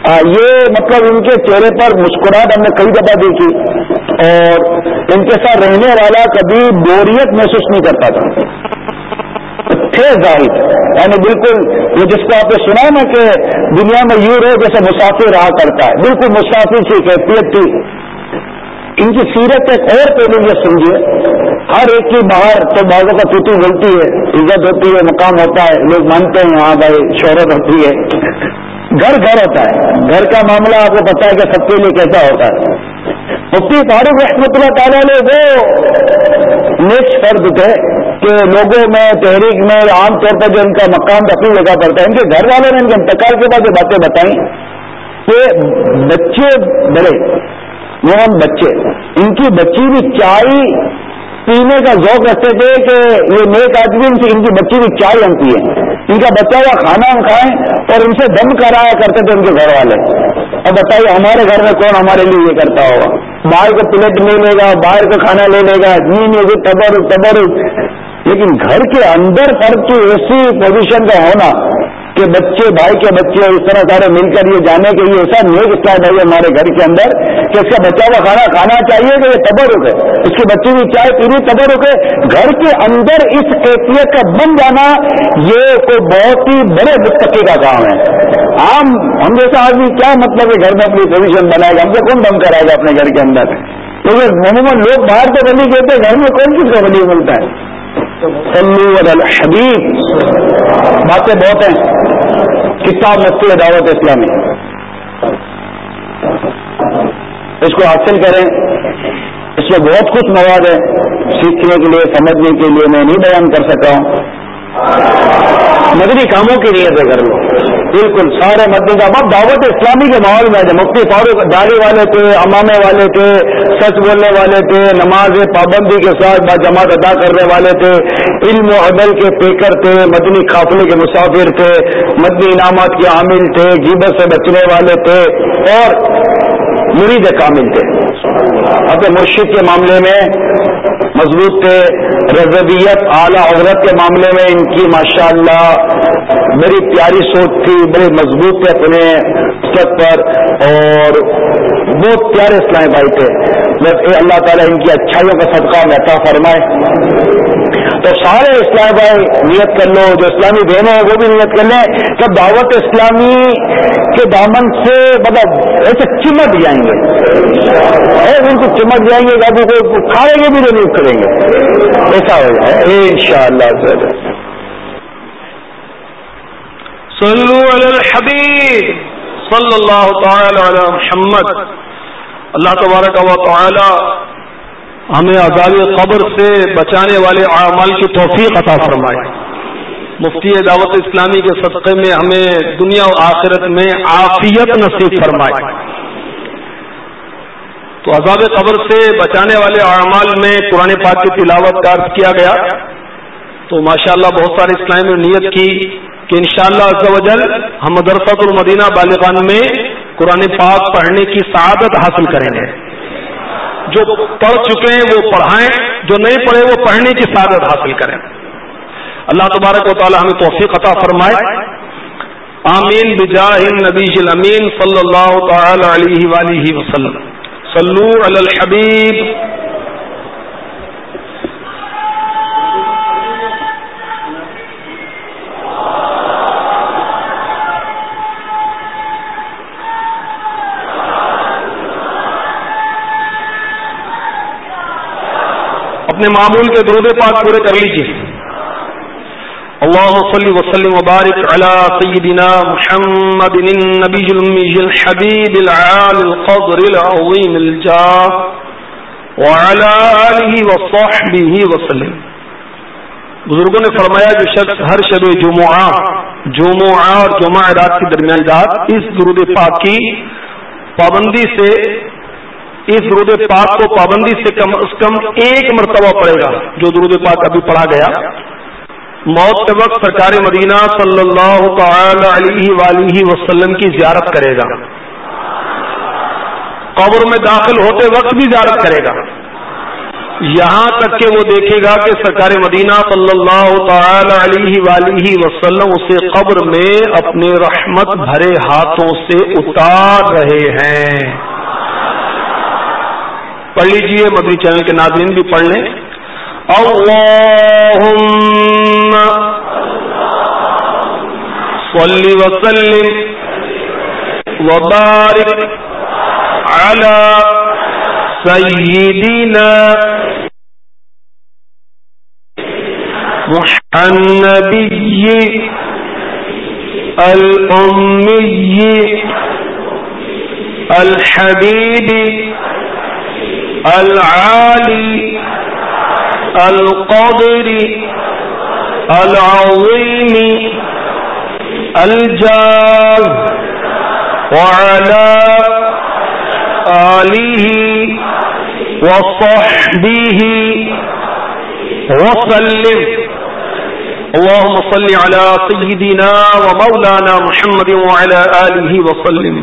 آ, یہ مطلب ان کے چہرے پر مسکراہٹ ہم نے کئی دفعہ دیکھی اور ان کے ساتھ رہنے والا کبھی بوریت محسوس نہیں کرتا تھا، تھے ظاہر، یعنی بالکل وہ جس کو آپ نے سنا نا کہ دنیا میں یوں رہو جیسے مسافر رہا کرتا ہے، بالکل مسافر کی کیفیت تھی ان کی سیرت۔ ایک اور پہلو یہ سمجھیے، ہر ایک کی باہر تو بازوں کا ٹوٹی ملتی ہے، عزت ہوتی ہے، مقام ہوتا ہے، لوگ مانتے ہیں ہاں بھائی شہرت ہوتی ہے، گھر گھر ہوتا ہے، گھر کا معاملہ آپ کو پتا ہے کہ سب کے لیے کیسا ہوتا ہے۔ مفتی فاروق رحمۃ اللہ تعالیٰ نے وہ نیک فرد تھے کہ لوگوں میں تحریک میں عام طور پر جو ان کا مقام رفیع لگا پڑتا ہے، ان کے گھر والوں نے ان کے انتقال کے بعد یہ باتیں بتائیں کہ بچے بڑے وہ ہم بچے ان کی بچی بھی چائے پینے کا ذوق رکھتے تھے کہ یہ نیک آدمی ان کی ان کی بچی بھی چائے ہم پیے، ان کا بچہ ہوا کھانا ہم کھائیں اور ان سے دم کرایا کرتے تھے ان کے گھر والے۔ اب بتائیے ہمارے گھر میں کون ہمارے لیے یہ کرتا ہوگا؟ باہر کو پلیٹ لے لے گا، باہر کا کھانا لے لے گا، نہیں نہیں تبرک تبرک، لیکن گھر کے اندر فرد کی ایسی پوزیشن کا ہونا کہ بچے بھائی کے بچے اس طرح سارے مل کر یہ جانے کہ یہ ایسا نیک اسٹائل ہے ہمارے گھر کے اندر کہ اس کا بچہ ہوا کھانا کھانا چاہیے کہ یہ تبرک ہے، اس کی بچی بھی چائے پینی تبرک ہے، گھر کے اندر اس کیفیت کا بن جانا یہ کوئی بہت ہی بڑے متقی کا کام ہے۔ عام ہم جیسا آدمی کیا مطلب ہے گھر میں اپنی پوزیشن بنائے گا، ہم سے کون دم کرائے گا اپنے گھر کے اندر؟ کیونکہ عموماً لوگ باہر تو ولی کہتے ہیں، گھر میں کون کس کو ولی ملتا ہے؟ صلو علی الحبیب۔ باتیں بہت ہیں، کتاب مفتی دعوت اسلامی اس کو حاصل کریں، اس میں بہت کچھ مواد ہے سیکھنے کے لیے، سمجھنے کے لیے، میں نہیں بیان کر سکا ہوں۔ مدنی کاموں کی نیت ہے کر لو، بالکل سارے مدنی کام۔ اب دعوت اسلامی کے ماحول میں جو مفتی فاروق داڑھی والے تھے، امامے والے تھے، سچ بولنے والے تھے، نماز پابندی کے ساتھ باجماعت ادا کرنے والے تھے، علم و عدل کے پیکر تھے، مدنی قافلے کے مسافر تھے، مدنی انعامات کے عامل تھے، غیبت سے بچنے والے تھے اور مرید کامل تھے۔ اپنے مرشد کے معاملے میں مضبوط تھے، رضویت اعلیٰ حضرت کے معاملے میں ان کی ماشاءاللہ بڑی پیاری سوچ تھی، بڑے مضبوط تھے اپنے سب پر اور بہت پیارے اسلام بھائی تھے۔ بس اے اللہ تعالیٰ ان کی اچھائیوں کا صدقہ میں عطا فرمائے۔ تو سارے اسلام بھائی نیت کر لو، جو اسلامی بہنیں ہیں وہ بھی نیت کر لیں کہ دعوت اسلامی کے دامن سے مطلب ایسے چمٹ جائیں گے، ان کو چمٹ جائیں گے، ابھی کو کھائیں گے بھی نہیں کریں گے، ایسا ہو جائے انشاءاللہ۔ صلو علی الحبیب صلی اللہ تعالی علی محمد۔ اللہ تبارک و تعالی ہمیں عذاب قبر سے بچانے والے اعمال کی توفیق عطا فرمائے۔ مفتی دعوت اسلامی کے صدقے میں ہمیں دنیا و آخرت میں عافیت نصیب فرمائے۔ تو عذاب قبر سے بچانے والے اعمال میں قرآن پاک کی تلاوت کا عرض کیا گیا، تو ماشاءاللہ بہت سارے اسلام نے نیت کی کہ انشاءاللہ عز و جل ہم مدرسۃ المدینہ بالغان میں قرآن پاک پڑھنے کی سعادت حاصل کریں گے۔ جو پڑھ چکے ہیں وہ پڑھائیں، جو نہیں پڑھے وہ پڑھنے کی سعادت حاصل کریں۔ اللہ تبارک و تعالی ہمیں توفیق عطا فرمائے، آمین بجاہ النبی الامین صلی اللہ تعالی علیہ وآلہ وسلم۔ صلو علی الحبیب۔ اپنے معمول کے درود پاک پورے کر لیجیے۔ اللهم صل وسلم وبارك على سيدنا محمد النبي الأمي الحبيب العالي القدر العظيم الجاه وعلى آله وصحبه وسلم۔ بزرگوں نے فرمایا جو شخص ہر شب جمعہ جمعہ اور جمعہ رات کے درمیان رات اس درود پاک کی پابندی سے اس درود پاک کو پابندی سے کم از کم ایک مرتبہ پڑھے گا، جو درود پاک ابھی پڑھا گیا، موت کے وقت سرکار مدینہ صلی اللہ تعالی علیہ وآلہ وسلم کی زیارت کرے گا، قبر میں داخل ہوتے وقت بھی زیارت کرے گا، یہاں تک کہ وہ دیکھے گا کہ سرکار مدینہ صلی اللہ تعالی علیہ وآلہ وسلم اسے قبر میں اپنے رحمت بھرے ہاتھوں سے اتار رہے ہیں. پڑھ لیجئے، مدنی چینل کے ناظرین بھی پڑھ لیں. اللہم صلی وسلم وبارک علی سیدنا النبی الأمی الحبیب العالی القدر العظیم الجاه وعلى آلہ وصحبہ وسلم. اللهم صل على سيدنا ومولانا محمد وعلى آله وسلم.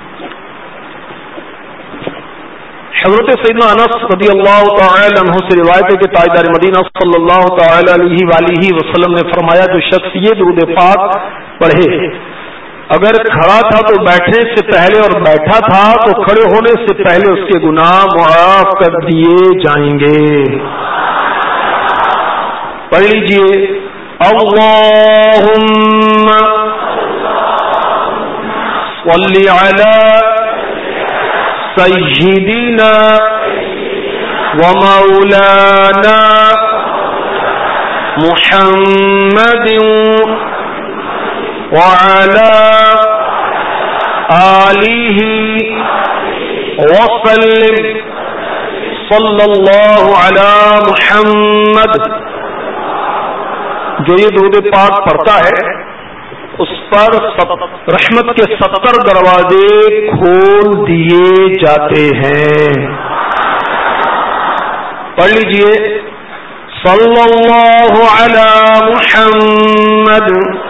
حضرت سیدنا انس رضی اللہ تعالی عنہ سے روایت ہے کہ تاجدار مدینہ صلی اللہ تعالی علیہ وآلہ وسلم نے فرمایا، جو شخص یہ درود پاک پڑھے اگر کھڑا تھا تو بیٹھنے سے پہلے اور بیٹھا تھا تو کھڑے ہونے سے پہلے اس کے گناہ معاف کر دیے جائیں گے. پڑھ لیجئے. اللہم صلی علی سیدنا ومولانا محمد وعلى آلہ وسلم. صلی اللہ علی محمد. جو یہ درود پاک پڑھتا ہے اس پر رحمت کے ستر دروازے کھول دیے جاتے ہیں. پڑھ لیجئے. صلی اللہ علی محمد.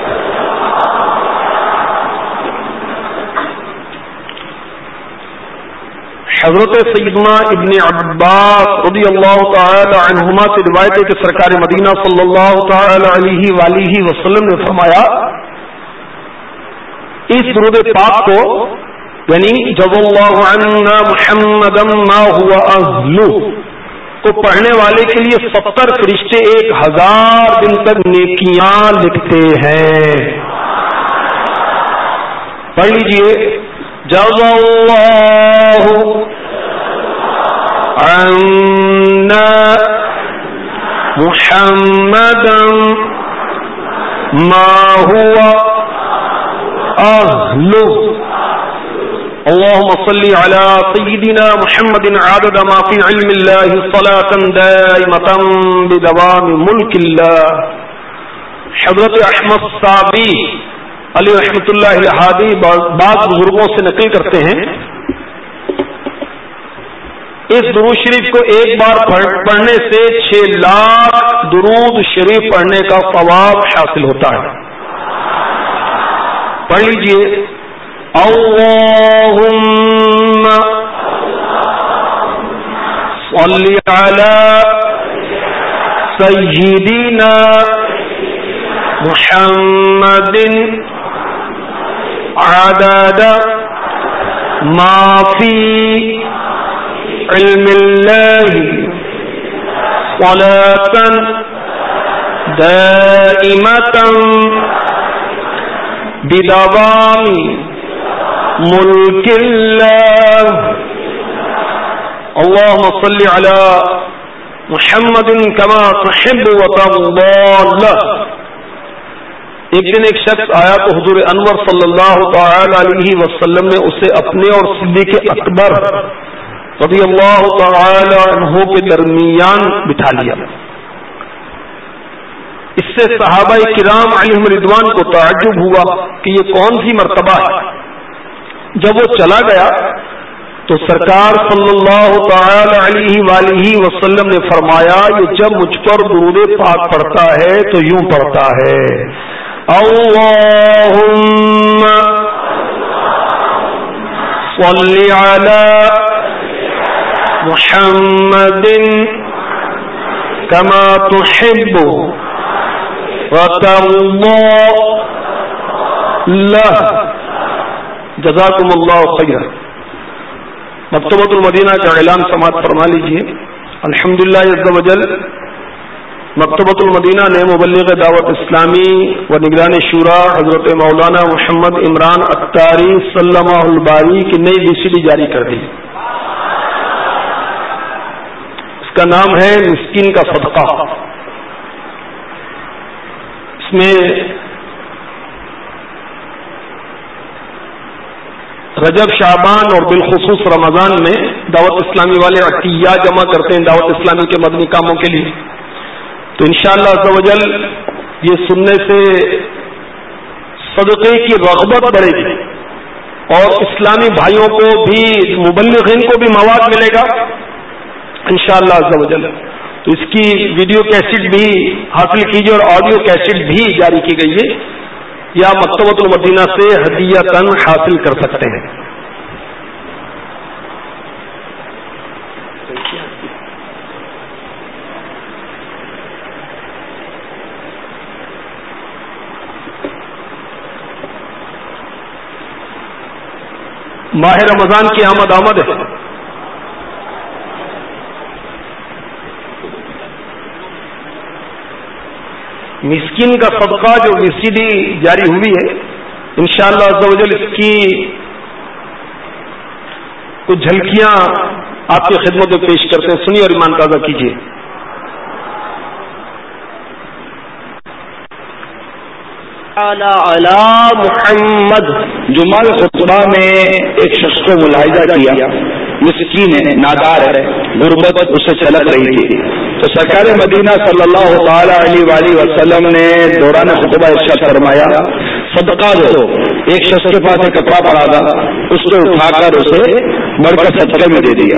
حضرت سیدنا ابن عباس رضی اللہ تعالی عنہما سے روایت ہے کہ سرکار مدینہ صلی اللہ تعالی علیہ وآلہ وسلم نے فرمایا، اس درود پاک کو یعنی جب اللہ عنا محمدا ما هو اہلہ کو پڑھنے والے کے لیے ستر فرشتے ایک ہزار دن تک نیکیاں لکھتے ہیں. پڑھ لیجئے. جب اللہ عنا محمدا ما هو اہلہ. اللهم صل على سيدنا محمد عدد ما في علم الله صلاة دائمة بدوام ملك الله. حضرت احمد صابی علی رحمۃ اللہ الہادی بعض بزرگوں سے نقل کرتے ہیں، اس درود شریف کو ایک بار پڑھنے سے چھ لاکھ درود شریف پڑھنے کا ثواب حاصل ہوتا ہے. پڑھ لیجئے. اللہم صلی علی سیدنا محمد عدد ما فی علم اللہ صلاة دائمة بدوام ملک اللہ. اللهم صل على محمد كما تحب وترضى. ایک دن ایک شخص آیا تو حضور انور صلی اللہ تعالی علیہ وسلم نے اسے اپنے اور صدیق اکبر رضی اللہ تعالی عنہ کے درمیان بٹھا لیا. اس سے صحابہ کرام علیہم رضوان کو تعجب ہوا کہ یہ کون سی مرتبہ ہے. جب وہ چلا گیا تو سرکار صلی اللہ تعالی علیہ وآلہ وسلم نے فرمایا، یہ جب مجھ پر درود پاک پڑھتا ہے تو یوں پڑھتا ہے، اللہم صلی علی محمد كما تحب وترضى له جزاكم اللہ خیر. مکتبۃ المدینہ کا اعلان سماعت فرما لیجیے. الحمدللہ عز وجل مکتبۃ المدینہ نے مبلغ دعوت اسلامی و نگران شورا حضرت مولانا محمد عمران اتاری سلمہ الباری کی نئی بی سی ڈی جاری کر دی. اس کا نام ہے مسکین کا صدقہ. اس میں رجب شعبان اور بالخصوص رمضان میں دعوت اسلامی والے عطیہ جمع کرتے ہیں دعوت اسلامی کے مدنی کاموں کے لیے. تو انشاءاللہ عز و جل یہ سننے سے صدقے کی رغبت بڑھے گی اور اسلامی بھائیوں کو بھی مبلغین کو بھی مواد ملے گا انشاءاللہ عز و جل. تو اس کی ویڈیو کیسٹ بھی حاصل کیجیے اور آڈیو کیسٹ بھی جاری کی گئی ہے یا مکتبۃ المدینہ سے ہدیۃً حاصل کر سکتے ہیں. ماہ رمضان کی آمد آمد ہے. مسکین کا صدقہ جو وی سی ڈی جاری ہوئی ہے انشاءاللہ عز و جل اس کی کچھ جھلکیاں آپ کی خدمت میں پیش کرتے ہیں. سنیے اور ایمان تازہ کیجیے. علی محمد. جمعہ خطبہ میں ایک شخص کو ملاحظہ کیا مسکین ہے, نادار ہے, غربت اسے چلک رہی تھی. تو سرکار مدینہ صلی اللہ تعالی علیہ وآلہ وسلم نے دوران خطبہ ارشاد فرمایا صدقہ دو. ایک شخص کے پاس ایک کپڑا پڑا تھا, اس کو اٹھا کر اسے بڑھ کر صدقے میں دے دیا.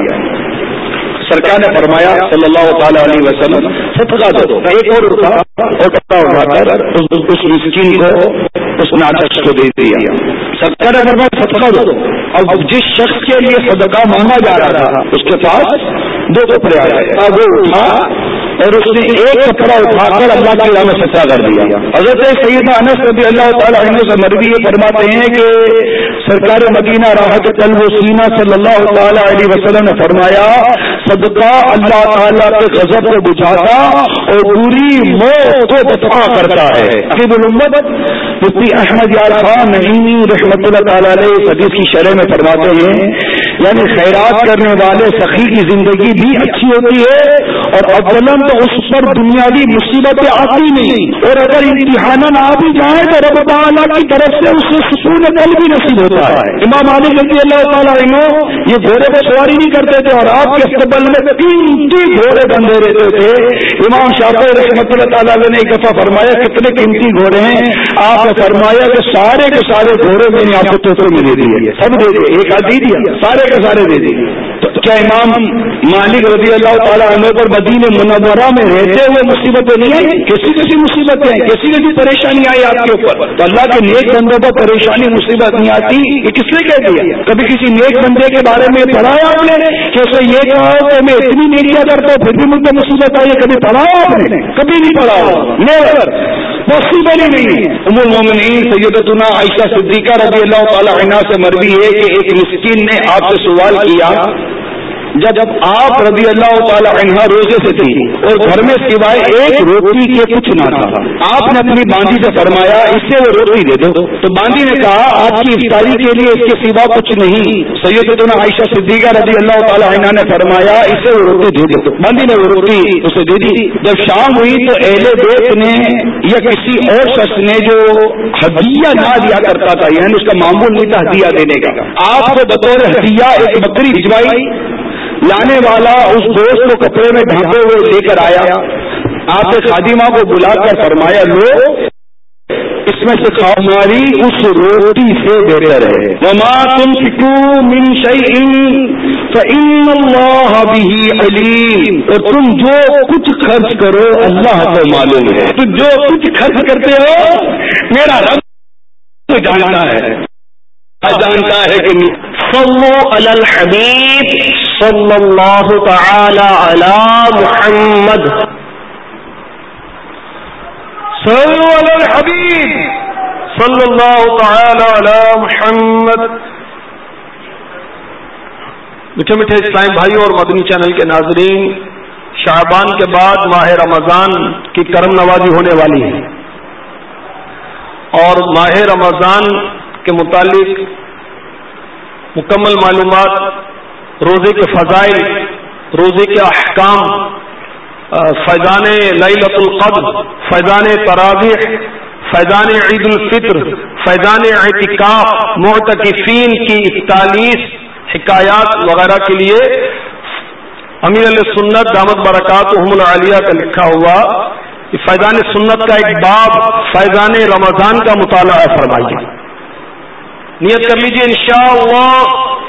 سرکار نے فرمایا صلی اللہ تعالی علیہ وسلم صدقہ دو. ایک اور اٹھا اور کپڑا اٹھا کر اس مسکین کو اس نادر کو دے دیا. سرکار نے فرمایا صدقہ دو. اب جس شخص کے لیے صدقہ مانگا جا رہا تھا اس کے پاس دو کپڑے آ گئے. اب وہ اٹھا اور اس نے ایک کپڑا اٹھا کر اللہ کی راہ میں سچا کر دیا. حضرت سیدنا انس رضی اللہ تعالی عنہ سے مروی یہ فرماتے ہیں کہ سرکار مدینہ راحت قلب و سینہ صلی اللہ تعالی علیہ وسلم نے فرمایا صدقہ اللہ تعالیٰ کے غضب کو بجھاتا اور بری موت کو دفع کرتا ہے. عقیب الامت مفتی احمد یار خان نعیمی رحمۃ اللہ تعالی علیہ حدیث کی شرح میں فرماتے ہیں یعنی خیرات کرنے والے سخی کی زندگی بھی اچھی ہوتی ہے اور اولاً تو اس پر دنیاوی مصیبتیں آتی نہیں, اور اگر امتحان آ بھی جائیں تو رب تعالیٰ کی طرف سے اسے سکون قلب بھی نصیب ہوتا ہے. امام مالک رضی اللہ تعالیٰ عنہ یہ گھوڑے پہ سواری نہیں کرتے تھے اور آپ کے استقبال میں قیمتی گھوڑے بندھے رہتے تھے. امام شافعی رحمۃ اللہ تعالیٰ نے ایک دفعہ فرمایا کتنے قیمتی گھوڑے ہیں؟ آپ نے فرمایا کہ سارے کے سارے گھوڑے میں نے آپ کو تحفے میں دے دیے, سب دے دیے, ایک آدھ دے دیا, سارے کے سارے دے دیے. تو کیا امام مالک رضی اللہ تعالیٰ عنہ پر مدینہ منورہ میں رہتے ہوئے مصیبتیں نہیں آئی؟ کیسی کیسی مصیبتیں ہیں, کیسی کیسی پریشانی آئی آپ کے اوپر؟ تو اللہ کے نیک بندوں پر پریشانی مصیبت نہیں آتی, یہ کس نے کہہ دیا؟ کبھی کسی نیک بندے کے بارے میں پڑھا ہے آپ نے کہ اسے یہ کہا کہ میں اتنی نیکیاں کرتا ہوں پھر بھی مجھ پہ مصیبت آئی ہے؟ کبھی پڑھا آپ نے؟ کبھی نہیں پڑھا ہو, نیور, پاسبل ہی نہیں ہے. ام المومنین سیدتنا عائشہ صدیقہ رضی اللہ تعالی عنہا سے مروی ہے کہ ایک مسکین نے آپ سے سوال کیا جب جب آپ رضی اللہ تعالی عنہ روزے سے تھی اور گھر میں سوائے ایک روٹی کے کچھ نہ تھا, آپ نے اپنی باندھی سے فرمایا اس سے وہ روٹی دے دو. تو باندھی نے کہا آپ کی افطاری کے لیے اس کے سوا کچھ نہیں. سیدتنا عائشہ صدیقہ رضی اللہ تعالی عنہ نے فرمایا اس سے وہ روٹی دے دو. باندھی نے وہ روٹی اسے دے دی. جب شام ہوئی تو اہل بیت نے یا کسی اور شخص نے جو ہدیہ نہ دیا کرتا تھا یعنی اس کا معمول نہیں تھا ہدیہ دینے کا, آپ کو بطور ہدیہ ایک بکری بھجوائی. لانے والا اس دوست کو کپڑے میں ڈھانپے ہوئے لے کر آیا. آپ نے خادمہ کو بلا کر فرمایا لو اس میں سے ہماری اس روٹی سے بہتر ہے. وما تنفقوا من شيء فإن الله به عليم. اور تم جو کچھ خرچ کرو اللہ کو معلوم ہے. تم جو کچھ خرچ کرتے ہو میرا رب جانتا ہے, جانتا ہے کہ صلو علی الحبیب صلی اللہ تعالی علی محمد. صلوا علی الحبیب صلی اللہ تعالی علی محمد. میٹھے میٹھے اسلام بھائیوں اور مدنی چینل کے ناظرین، شعبان کے بعد ماہ رمضان کی کرم نوازی ہونے والی ہے، اور ماہ رمضان کے متعلق مکمل معلومات، روزے کے فضائل، روزے کے احکام، فیضان لیلۃ القدر، فیضان تراویح، فیضان عید الفطر، فیضان اعتکاف، معتکفین کی اکتالیس حکایات وغیرہ کے لیے امیر علیہ سنت دامت برکاتہم العالیہ کا لکھا ہوا فیضان سنت کا ایک باب فیضان رمضان کا مطالعہ فرمائیے. نیت کر لیجیے انشاءاللہ.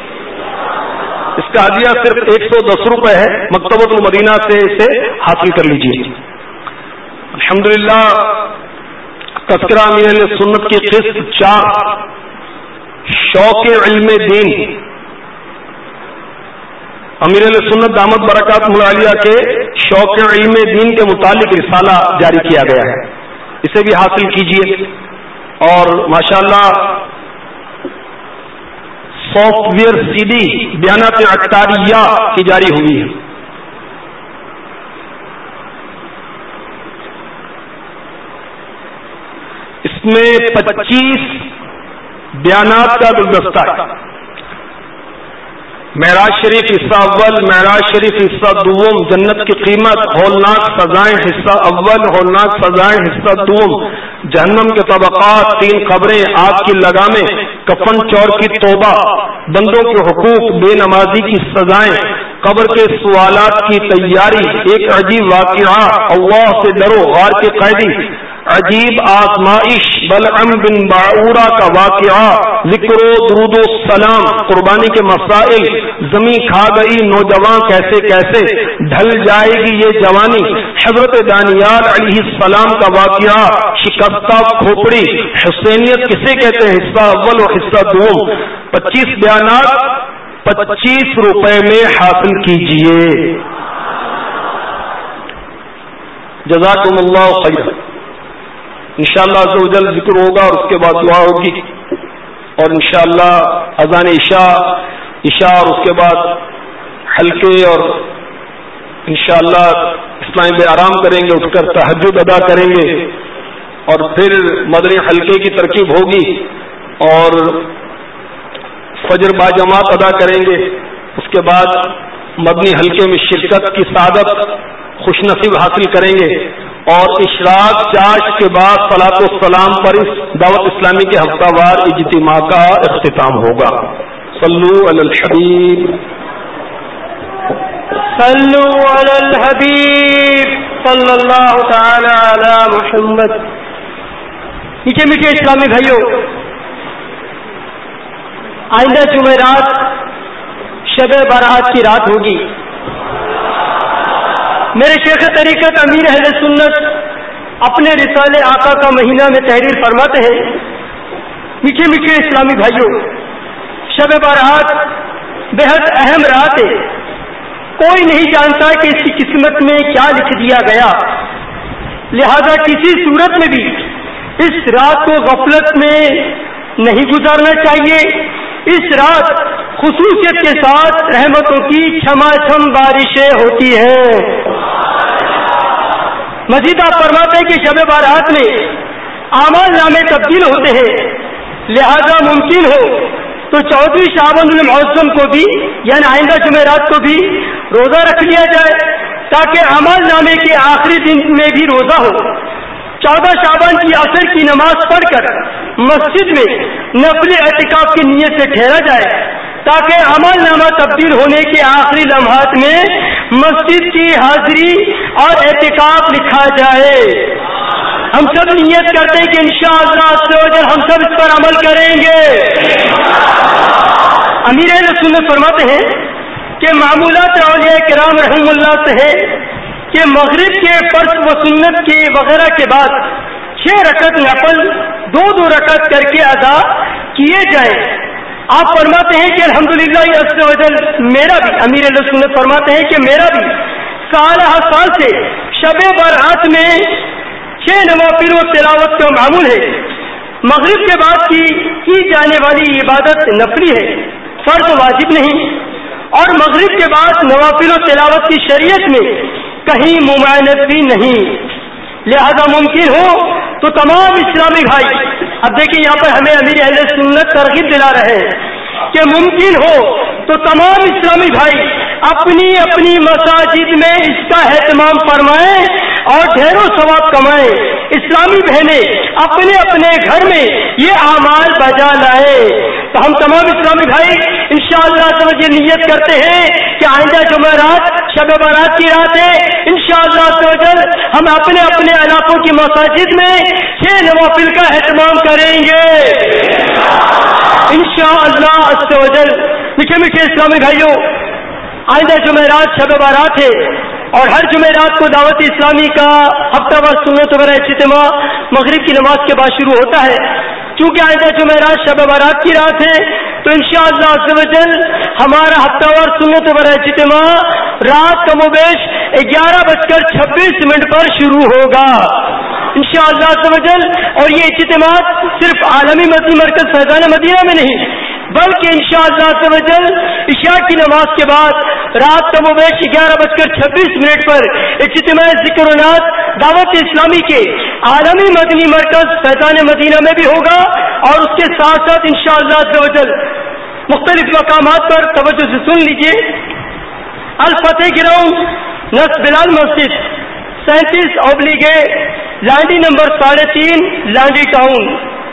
اس کا ہدیہ صرف ایک سو دس روپے ہے، مکتبۃ المدینہ سے اسے حاصل کر لیجیے. الحمدللہ تذکرہ امیر علیہ سنت کی قسط چار، شوق علم دین، امیر علیہ سنت دامت برکاتہم العالیہ کے شوق علم دین کے متعلق رسالہ جاری کیا گیا ہے، اسے بھی حاصل کیجیے. اور ماشاءاللہ سافٹ ویئر سی ڈی بیانات اختاریہ کی جاری ہوئی ہے. اس میں پچیس بیانات کا گلدستہ ہے. معراج شریف حصہ اول، معراج شریف حصہ دوم، جنت کی قیمت، ہولناک سزائیں حصہ اول، ہولناک سزائیں حصہ دوم، جہنم کے طبقات، تین قبریں، آگ کی لگامیں، کفن چور کی توبہ، بندوں کے حقوق، بے نمازی کی سزائیں، قبر کے سوالات کی تیاری، ایک عجیب واقعہ، اللہ سے ڈرو، غار کے قیدی، عجیب آزمائش، بلعم بن باعورہ کا واقعہ، ذکر و درود و سلام، قربانی کے مسائل، زمین کھا گئی نوجوان کیسے کیسے، ڈھل جائے گی یہ جوانی، حضرت دانیال علیہ السلام کا واقعہ، شکستہ کھوپڑی، حسینیت کسے کہتے ہیں حصہ اول و حصہ دوم. پچیس بیانات پچیس روپے میں حاصل کیجئے. جزاکم اللہ خیر. انشاءاللہ عز و جل ذکر ہوگا اور اس کے بعد دعا ہوگی، اور انشاءاللہ اذان عشاء عشاء اور اس کے بعد حلقے، اور انشاءاللہ اسلام بے آرام کریں گے، اٹھ کر تہجد ادا کریں گے، اور پھر مدنی حلقے کی ترکیب ہوگی اور فجر با جماعت ادا کریں گے. اس کے بعد مدنی حلقے میں شرکت کی سعادت خوش نصیب حاصل کریں گے، اور اشراق چاش کے بعد صلاۃ والسلام پر اس دعوت اسلامی کے ہفتہ وار اجتماع کا اختتام ہوگا. صلو علی الحبیب صلو علی الحبیب صلی اللہ تعالی علی محمد. میٹھے میٹھے اسلامی بھائیوں، آئندہ جمعرات شب برات کی رات ہوگی. میرے شیخ طریقت امیر اہل سنت اپنے رسالے آقا کا مہینہ میں تحریر فرماتے ہیں، میٹھے میٹھے اسلامی بھائیوں، شب برات بہت اہم رات ہے. کوئی نہیں جانتا کہ اس کی قسمت میں کیا لکھ دیا گیا، لہذا کسی صورت میں بھی اس رات کو غفلت میں نہیں گزارنا چاہیے. اس رات خصوصیت کے ساتھ رحمتوں کی چھما چھم بارشیں ہوتی ہیں. مزید آپ فرماتے ہیں کہ شب بارات میں اعمال نامے تبدیل ہوتے ہیں، لہذا ممکن ہو تو چودہویں شعبان المعظم کو بھی یعنی آئندہ جمعرات کو بھی روزہ رکھ لیا جائے تاکہ اعمال نامے کے آخری دن میں بھی روزہ ہو. چودہ شعبان کی عصر کی نماز پڑھ کر مسجد میں نفل اعتکاف کی نیت سے ٹھہرا جائے تاکہ اعمال نامہ تبدیل ہونے کے آخری لمحات میں مسجد کی حاضری اور اعتکاف لکھا جائے. ہم سب نیت کرتے ہیں کہ انشاءاللہ ہم سب اس پر عمل کریں گے. امیر اہل سنت فرماتے ہیں کہ معمولات اولیاء کرام رحم اللہ سے ہے کہ مغرب کے فرض و سنت کے وغیرہ کے بعد چھ رکعت نفل دو دو رکعت کر کے ادا کیے جائیں. آپ فرماتے ہیں کہ الحمدللہ عز و جل میرا بھی امیر علیہ سنت فرماتے ہیں کہ میرا بھی سال ہر سال سے شب برات میں چھ نوافل و تلاوت کا معمول ہے. مغرب کے بعد کی کی جانے والی عبادت نفلی ہے، فرض واجب نہیں، اور مغرب کے بعد نوافل و تلاوت کی شریعت میں کہیں ممانعت بھی نہیں. لہذا ممکن ہو تو تمام اسلامی بھائی، اب دیکھیں یہاں پر ہمیں امیر اہل سنت ترغیب دلا رہے ہیں کہ ممکن ہو تو تمام اسلامی بھائی اپنی اپنی مساجد میں اس کا اہتمام فرمائیں اور ڈھیروں ثواب کمائیں. اسلامی بہنیں اپنے اپنے گھر میں یہ اعمال بجا لائیں. تو ہم تمام اسلامی بھائی انشاءاللہ توجہ نیت کرتے ہیں کہ آئندہ جمعرات شب برات کی رات ہے، انشاءاللہ توجہ ہم اپنے اپنے علاقوں کی مساجد میں چھ نوافل کا اہتمام کریں گے انشاءاللہ عز و جل. میٹھے میٹھے اسلامی بھائیوں، آئندہ جمعرات شب برات ہے اور ہر جمعرات کو دعوت اسلامی کا ہفتہ وار سنت وغیرہ اجتماع مغرب کی نماز کے بعد شروع ہوتا ہے. چونکہ آئندہ جمعرات شب برات کی رات ہے تو انشاءاللہ عز و جل ہمارا ہفتہ وار سنت وغیرہ اجتماع رات کم و بیش گیارہ بج کر چھبیس منٹ پر شروع ہوگا انشاءاللہ عز و جل. اور یہ اجتماع صرف عالمی مدنی مرکز فیضان مدینہ میں نہیں بلکہ انشاءاللہ عز و جل عشاء کی نماز کے بعد رات کم و بیش گیارہ بج کر چھبیس منٹ پر اجتماع ذکر و نعت دعوت اسلامی کے عالمی مدنی مرکز فیضان مدینہ میں بھی ہوگا. اور اس کے ساتھ ساتھ انشاءاللہ عز و جل مختلف مقامات پر توجہ سے سن لیجیے. الفتح گراؤنڈ نس بلال مسجد سینتیس اوبلیگے لانڈی نمبر ساڑھے تین لانڈی ٹاؤن.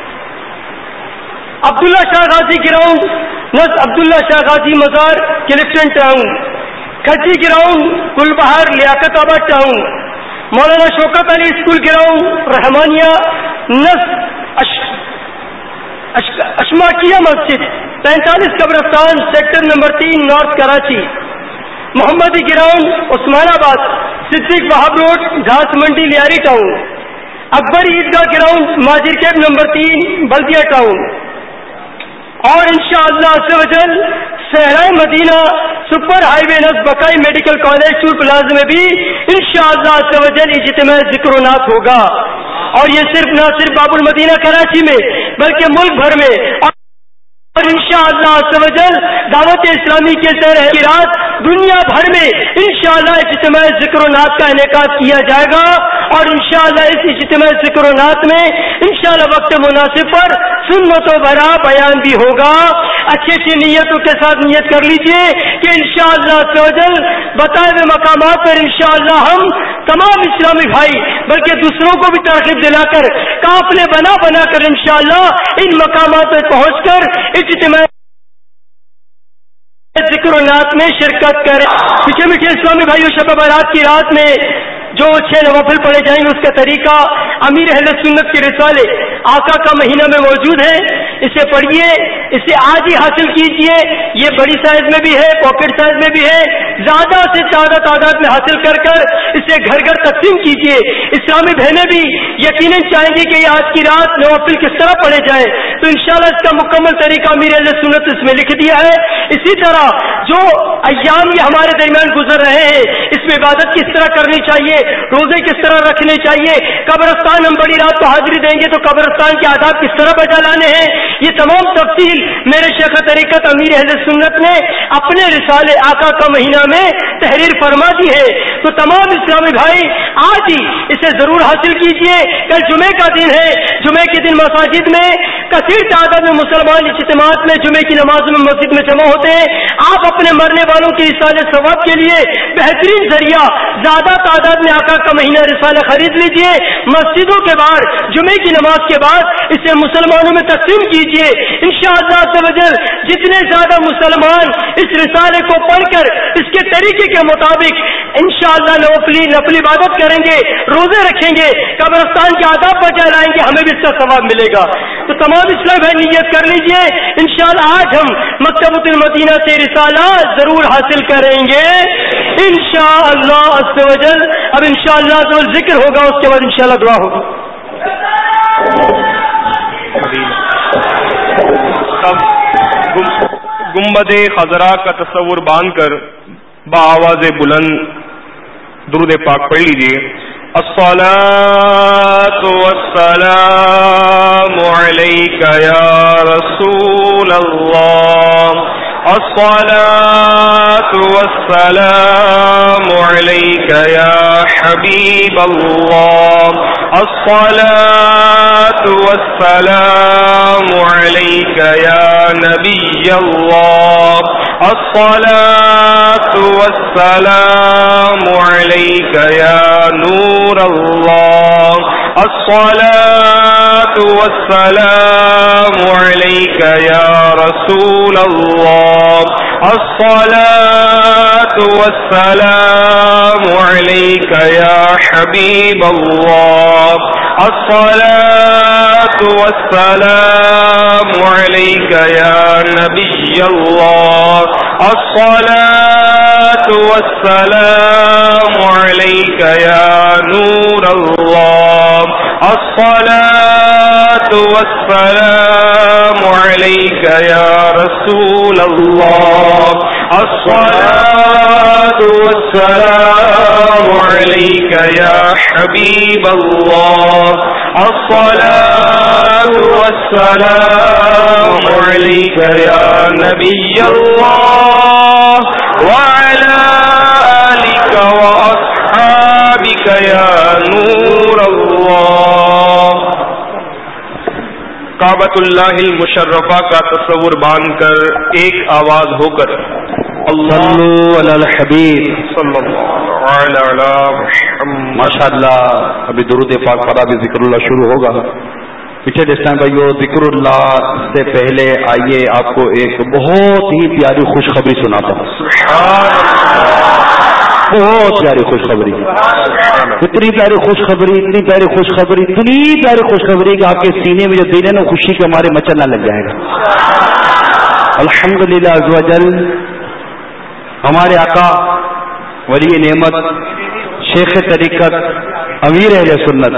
عبداللہ شاہ غازی گراؤنڈ نس عبداللہ شاہ غازی مزار Clifton town. Khichi ground Gulbahar Liaquatabad town. مولانا شوکت علی اسکول گراؤنڈ رحمانیہ نس اش... اش... اشماکیہ مسجد پینتالیس قبرستان سیکٹر نمبر تین نارتھ کراچی. محمدی گراؤنڈ عثمان آباد صدیق وہاب روڈ گھاس منڈی لیاری ٹاؤن. اکبر عیدگاہ گراؤنڈ ماجر کیمپ نمبر تین بلدیہ ٹاؤن. اور انشاءاللہ عز و جل صحرائے مدینہ سپر ہائی وے نس Baqai medical college toll plaza میں بھی انشاءاللہ عز و جل اجتماع ذکر و نعت ہوگا. اور یہ صرف نہ صرف باب المدینہ کراچی میں بلکہ ملک بھر میں اور انشاءاللہ عز و جل دعوت اسلامی کے تحریرات دنیا بھر میں انشاءاللہ اجتماع ذکر و نعت کا انعقاد کیا جائے گا. اور انشاءاللہ اس اجتماع ذکر و نعت میں انشاءاللہ وقت مناسب پر سنت و برا بیان بھی ہوگا. اچھی اچھی نیتوں کے ساتھ نیت کر لیجئے کہ انشاءاللہ عز و جل بتائے ہوئے مقامات پر انشاءاللہ ہم تمام اسلامی بھائی بلکہ دوسروں کو بھی ترغیب دلا کر قافلے بنا بنا کر انشاءاللہ ان مقامات پر پہنچ کر اجتماع ذکر و نعت میں شرکت کریں. میٹھے میٹھے اسلامی بھائیوں، شب برات کی رات میں جو چھ نوافل پڑھے جائیں گے اس کا طریقہ امیر اہل سنت کے رسالے آقا کا مہینہ میں موجود ہے. اسے پڑھیے، اسے آج ہی حاصل کیجیے. یہ بڑی سائز میں بھی ہے، پاکٹ سائز میں بھی ہے. زیادہ سے زیادہ تعداد میں حاصل کر کر اسے گھر گھر تقسیم کیجیے. اسلامی بہنیں بھی یقیناً چاہیں گی کہ آج کی رات نوافل کس طرح پڑھے جائیں، تو انشاءاللہ اس کا مکمل طریقہ امیر اہل سنت اس میں لکھ دیا ہے. اسی طرح جو ایام یہ ہمارے درمیان گزر رہے ہیں اس میں عبادت کس طرح کرنی چاہیے، روزے کس طرح رکھنے چاہیے، قبرستان ہم بڑی رات کو حاضری دیں گے تو قبرستان کے آداب کس طرح بجا لانے ہیں، یہ تمام تفصیل میرے شیخ طریقت امیر اہل سنت نے اپنے رسالے آقا کا مہینہ میں تحریر فرما دی ہے. تو تمام اسلامی بھائی آج ہی اسے ضرور حاصل کیجیے. کل جمعے کا دن ہے، جمعے کے دن مساجد میں کثیر تعداد میں مسلمان اجتماعات میں جمعے کی نماز میں مسجد میں جمع ہوتے ہیں. آپ اپنے مرنے والوں کے رسالے ثواب کے لیے بہترین ذریعہ زیادہ تعداد میں آقا کا مہینہ رسالہ خرید لیجئے. مسجدوں کے باہر جمعے کی نماز کے بعد اسے مسلمانوں میں تقسیم کیجئے. انشاءاللہ عز و جل جتنے زیادہ مسلمان اس رسالے کو پڑھ کر اس کے طریقے کے مطابق انشاءاللہ نوفلی نفلی عبادت کریں گے، روزے رکھیں گے، قبرستان کے آداب بجا لائیں گے، ہمیں بھی اس کا ثواب ملے گا. تو تمام اسلام بھائی نیت کر لیجئے انشاءاللہ آج ہم مکتبۃ المدینہ سے رسالہ ضرور حاصل کریں گے انشاءاللہ عز و جل. اب انشاءاللہ عز و جل ذکر ہوگا، اس کے بعد انشاءاللہ دعا ہوگی. گنبد خضرا کا تصور باندھ کر با آواز بلند درود پاک پڑھ لیجیے. الصلاة والسلام عليك يا رسول الله الصلاة والسلام عليك يا حبيب الله الصلاة والسلام عليك يا نبي الله الصلاة والسلام عليك يا نور الله الصلاة والسلام عليك يا رسول الله الصلاة والسلام عليك يا حبيب الله الصلاة والسلام عليك يا نبي الله الصلاة والسلام عليك يا نور الله الصلاة والسلام عليك يا رسول الله الصلاة والسلام عليك يا حبيب الله الصلاة والسلام عليك يا نبي الله وعلى آلك وأصحابك يا نور الله. کعبۃ اللہ المشرفہ کا تصور باندھ کر ایک آواز ہو کر صلو علی الحبیب صلی اللہ علیہ محمد. ماشاء اللہ. ابھی درود پاک پڑھا بھی ذکر اللہ شروع ہوگا. پیچھے جس ٹائم بھائیو ذکر اللہ سے پہلے آئیے آپ کو ایک بہت ہی پیاری خوشخبری سناتا ہوں. بہت پیاری خوشخبری, اتنی پیاری خوشخبری اتنی پیاری خوشخبری اتنی پیاری خوشخبری کہ آپ کے سینے میں جو دل ہے نا خوشی کے ہمارے مچلنا لگ جائے گا. الحمدللہ عز و جل ہمارے آقا ولی نعمت شیخ طریقت امیر اہل سنت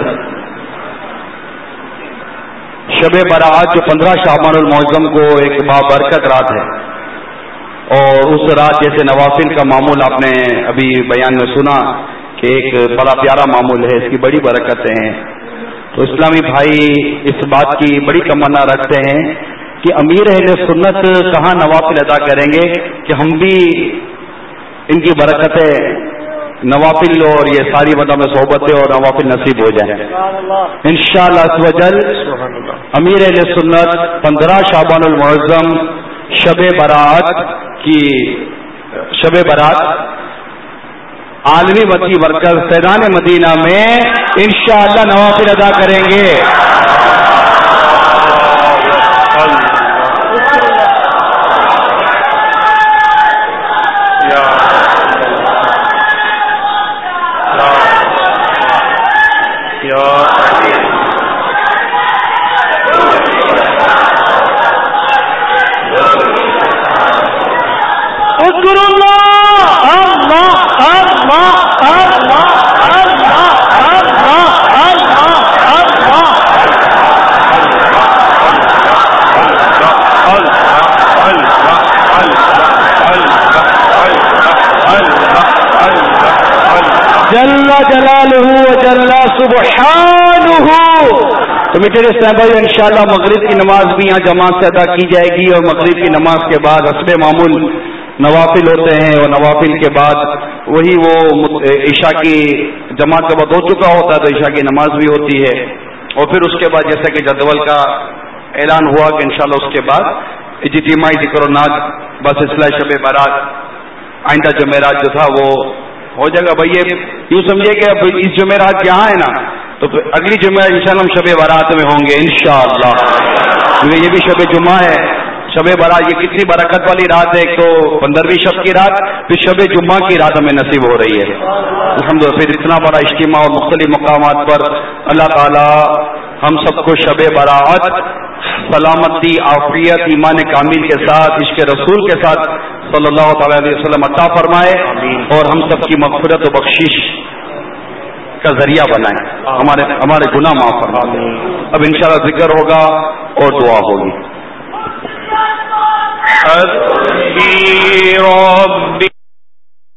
شب برات جو پندرہ شعبان المعظم کو ایک بابرکت رات ہے, اور اس رات جیسے نوافل کا معمول آپ نے ابھی بیان میں سنا کہ ایک بڑا پیارا معمول ہے, اس کی بڑی برکتیں ہیں. تو اسلامی بھائی اس بات کی بڑی تمنا رکھتے ہیں کہ امیر اہل سنت کہاں نوافل ادا کریں گے کہ ہم بھی ان کی برکتیں نوافل اور یہ ساری مدہ میں صحبتیں اور نوافل نصیب ہو جائیں انشاءاللہ عز و جل. امیر اہل سنت پندرہ شعبان المعظم شب برات کی شب برات عالمی وطی مرکز فیضان مدینہ میں انشاءاللہ نوافل ادا کریں گے. جل جلالہ وجل سبحانہ. تو میٹھے صاحب ان شاء اللہ مغرب کی نماز بھی یہاں جماعت سے ادا کی جائے گی, اور مغرب کی نماز کے بعد حسب معمول نوافل ہوتے ہیں, اور نوافل کے بعد وہی وہ عشاء کی جماعت کا وقت ہو چکا ہوتا ہے تو عشاء کی نماز بھی ہوتی ہے, اور پھر اس کے بعد جیسا کہ جدول کا اعلان ہوا کہ انشاءاللہ اس کے بعد اجتماعی ذکر و نعت بس اصلاح شب برات آئندہ جمعرات جو تھا وہ ہو جائے گا. بھائی یہ یوں سمجھے کہ اب اس جمعرات جہاں ہے نا تو اگلی جمعہ انشاءاللہ ہم شب برات میں ہوں گے انشاءاللہ, کیونکہ یہ بھی شب جمعہ ہے. شب برات یہ کتنی برکت والی رات ہے, ایک تو پندرہویں شب کی رات, پھر شب جمعہ کی رات ہمیں نصیب ہو رہی ہے الحمدللہ. پھر اتنا بڑا اجتماع اور مختلف مقامات پر اللہ تعالی ہم سب کو شب برات سلامتی عافیت ایمان کامل کے ساتھ عشق رسول کے ساتھ صلی اللہ تعالی علیہ وسلم عطا فرمائے, اور ہم سب کی مغفرت و بخشش کا ذریعہ بنائے, ہمارے ہمارے گناہ معاف فرمائے. اب انشاءاللہ ذکر ہوگا اور دعا ہوگی. حسبی ربی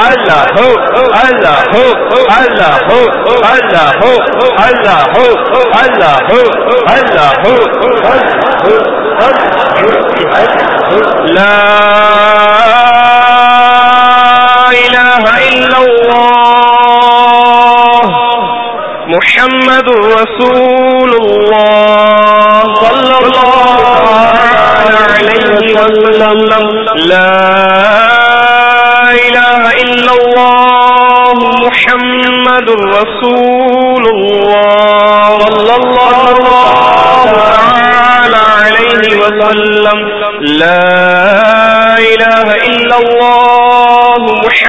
اللہ ہو اللہ ہو اللہ ہو اللہ ہو اللہ ہو اللہ ہو اللہ ہو لا الہ الا اللہ محمد رسول اللہ صلی اللہ علیہ وسلم لا الہ الا اللہ محمد رسول اللہ صلی اللہ علیہ وسلم لا الہ الا اللہ محمد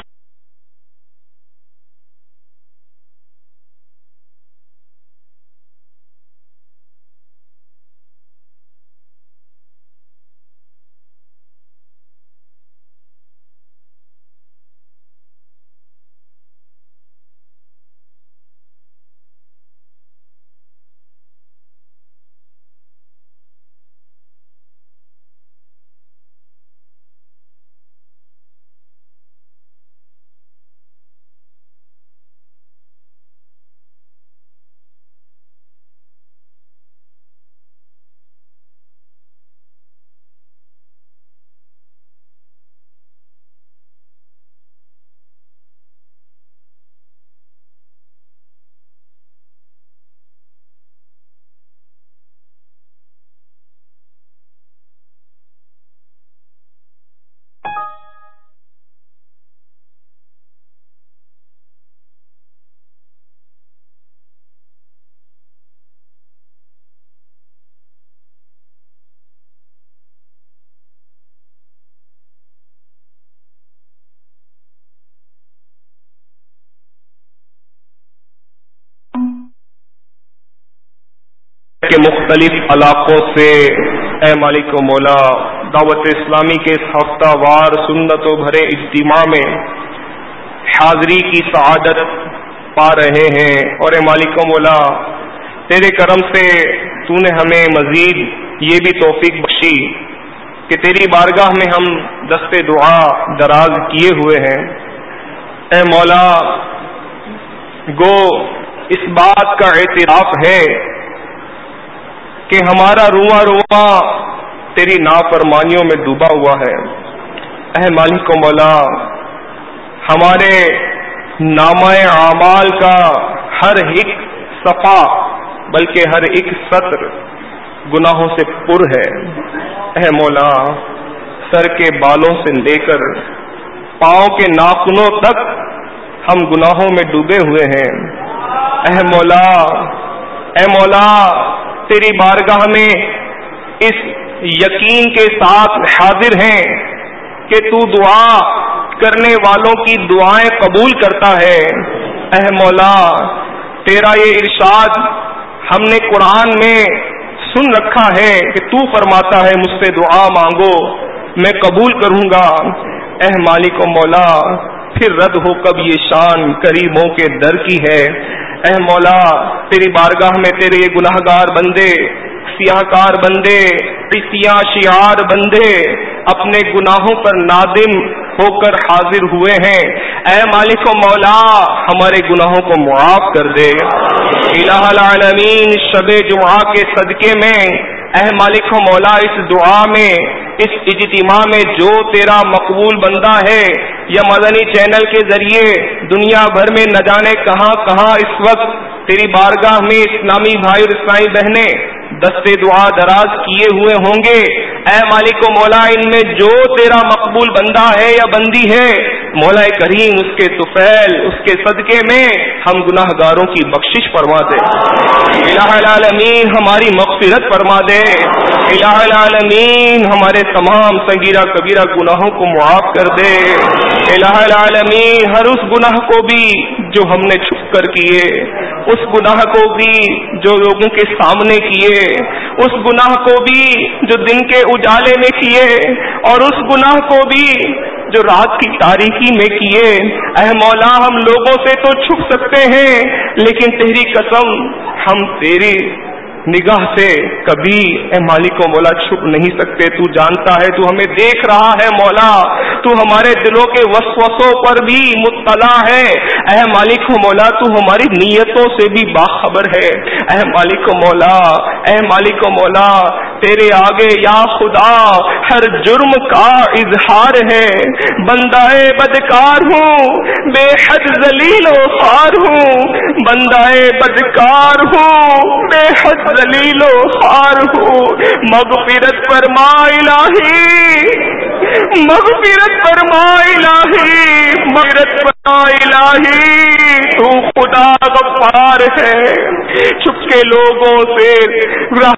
کے مختلف علاقوں سے اے مالک و مولا دعوت اسلامی کے اس ہفتہ وار سنت و بھرے اجتماع میں حاضری کی سعادت پا رہے ہیں، اور اے مالک و مولا تیرے کرم سے تو نے ہمیں مزید یہ بھی توفیق بخشی کہ تیری بارگاہ میں ہم دست دعا دراز کیے ہوئے ہیں۔ اے مولا گو اس بات کا اعتراف ہے کہ ہمارا رواں رواں تیری نافرمانیوں میں ڈوبا ہوا ہے۔ اے مالک و مولا ہمارے نامہ اعمال کا ہر ایک صفحہ بلکہ ہر ایک سطر گناہوں سے پر ہے۔ اے مولا سر کے بالوں سے لے کر پاؤں کے ناخنوں تک ہم گناہوں میں ڈوبے ہوئے ہیں۔ اے مولا اے مولا تیری بارگاہ میں اس یقین کے ساتھ حاضر ہیں کہ تو دعا کرنے والوں کی دعائیں قبول کرتا ہے۔ اے مولا تیرا یہ ارشاد ہم نے قرآن میں سن رکھا ہے کہ تو فرماتا ہے مجھ سے دعا مانگو میں قبول کروں گا۔ اے مالک و مولا پھر رد ہو کب یہ شان کریموں کے در کی ہے۔ اے مولا تیری بارگاہ میں تیرے یہ گناہ گار بندے، سیاہ کار بندے، سیاہ شیار بندے اپنے گناہوں پر نادم ہو کر حاضر ہوئے ہیں۔ اے مالک و مولا ہمارے گناہوں کو معاف کر دے۔ الہ العالمین شب جمعہ کے صدقے میں اے مالک و مولا اس دعا میں اس اجتماع میں جو تیرا مقبول بندہ ہے یا مدنی چینل کے ذریعے دنیا بھر میں نہ جانے کہاں کہاں اس وقت تیری بارگاہ میں اسلامی بھائی اور اسلامی بہنیں دستے دعا دراز کیے ہوئے ہوں گے، اے مالک و مولا ان میں جو تیرا مقبول بندہ ہے یا بندی ہے مولا کریم اس کے طفیل اس کے صدقے میں ہم گناہ گاروں کی بخشش فرما دے۔ الہ العالمین ہماری مغفرت فرما دے۔ الہ العالمین ہمارے تمام صغیرہ کبیرہ گناہوں کو معاف کر دے۔ الہ العالمین ہر اس گناہ کو بھی جو ہم نے چھپ کر کیے، اس گناہ کو بھی جو لوگوں کے سامنے کیے، اس گناہ کو بھی جو دن کے اجالے میں کیے، اور اس گناہ کو بھی جو رات کی تاریکی میں کیے۔ اے مولا ہم لوگوں سے تو چھپ سکتے ہیں لیکن تیری قسم ہم تیری نگاہ سے کبھی اے مالک و مولا چھپ نہیں سکتے۔ تو جانتا ہے، تو ہمیں دیکھ رہا ہے مولا، تو ہمارے دلوں کے وسوسوں پر بھی مطلع ہے، اے مالک و مولا تو ہماری نیتوں سے بھی باخبر ہے، اے مالک و مولا، اے مالک و مولا تیرے آگے یا خدا ہر جرم کا اظہار ہے، بندہ بدکار ہوں، بے حد ذلیل و خوار ہوں، بندہ بدکار ہوں، بے حد ذلیل و خوار ہوں، مغفرت فرما الہی، مغفرت فرما الہی، مغفرت فرما الہی، تو خدا غفار ہے، چھپ کے لوگوں سے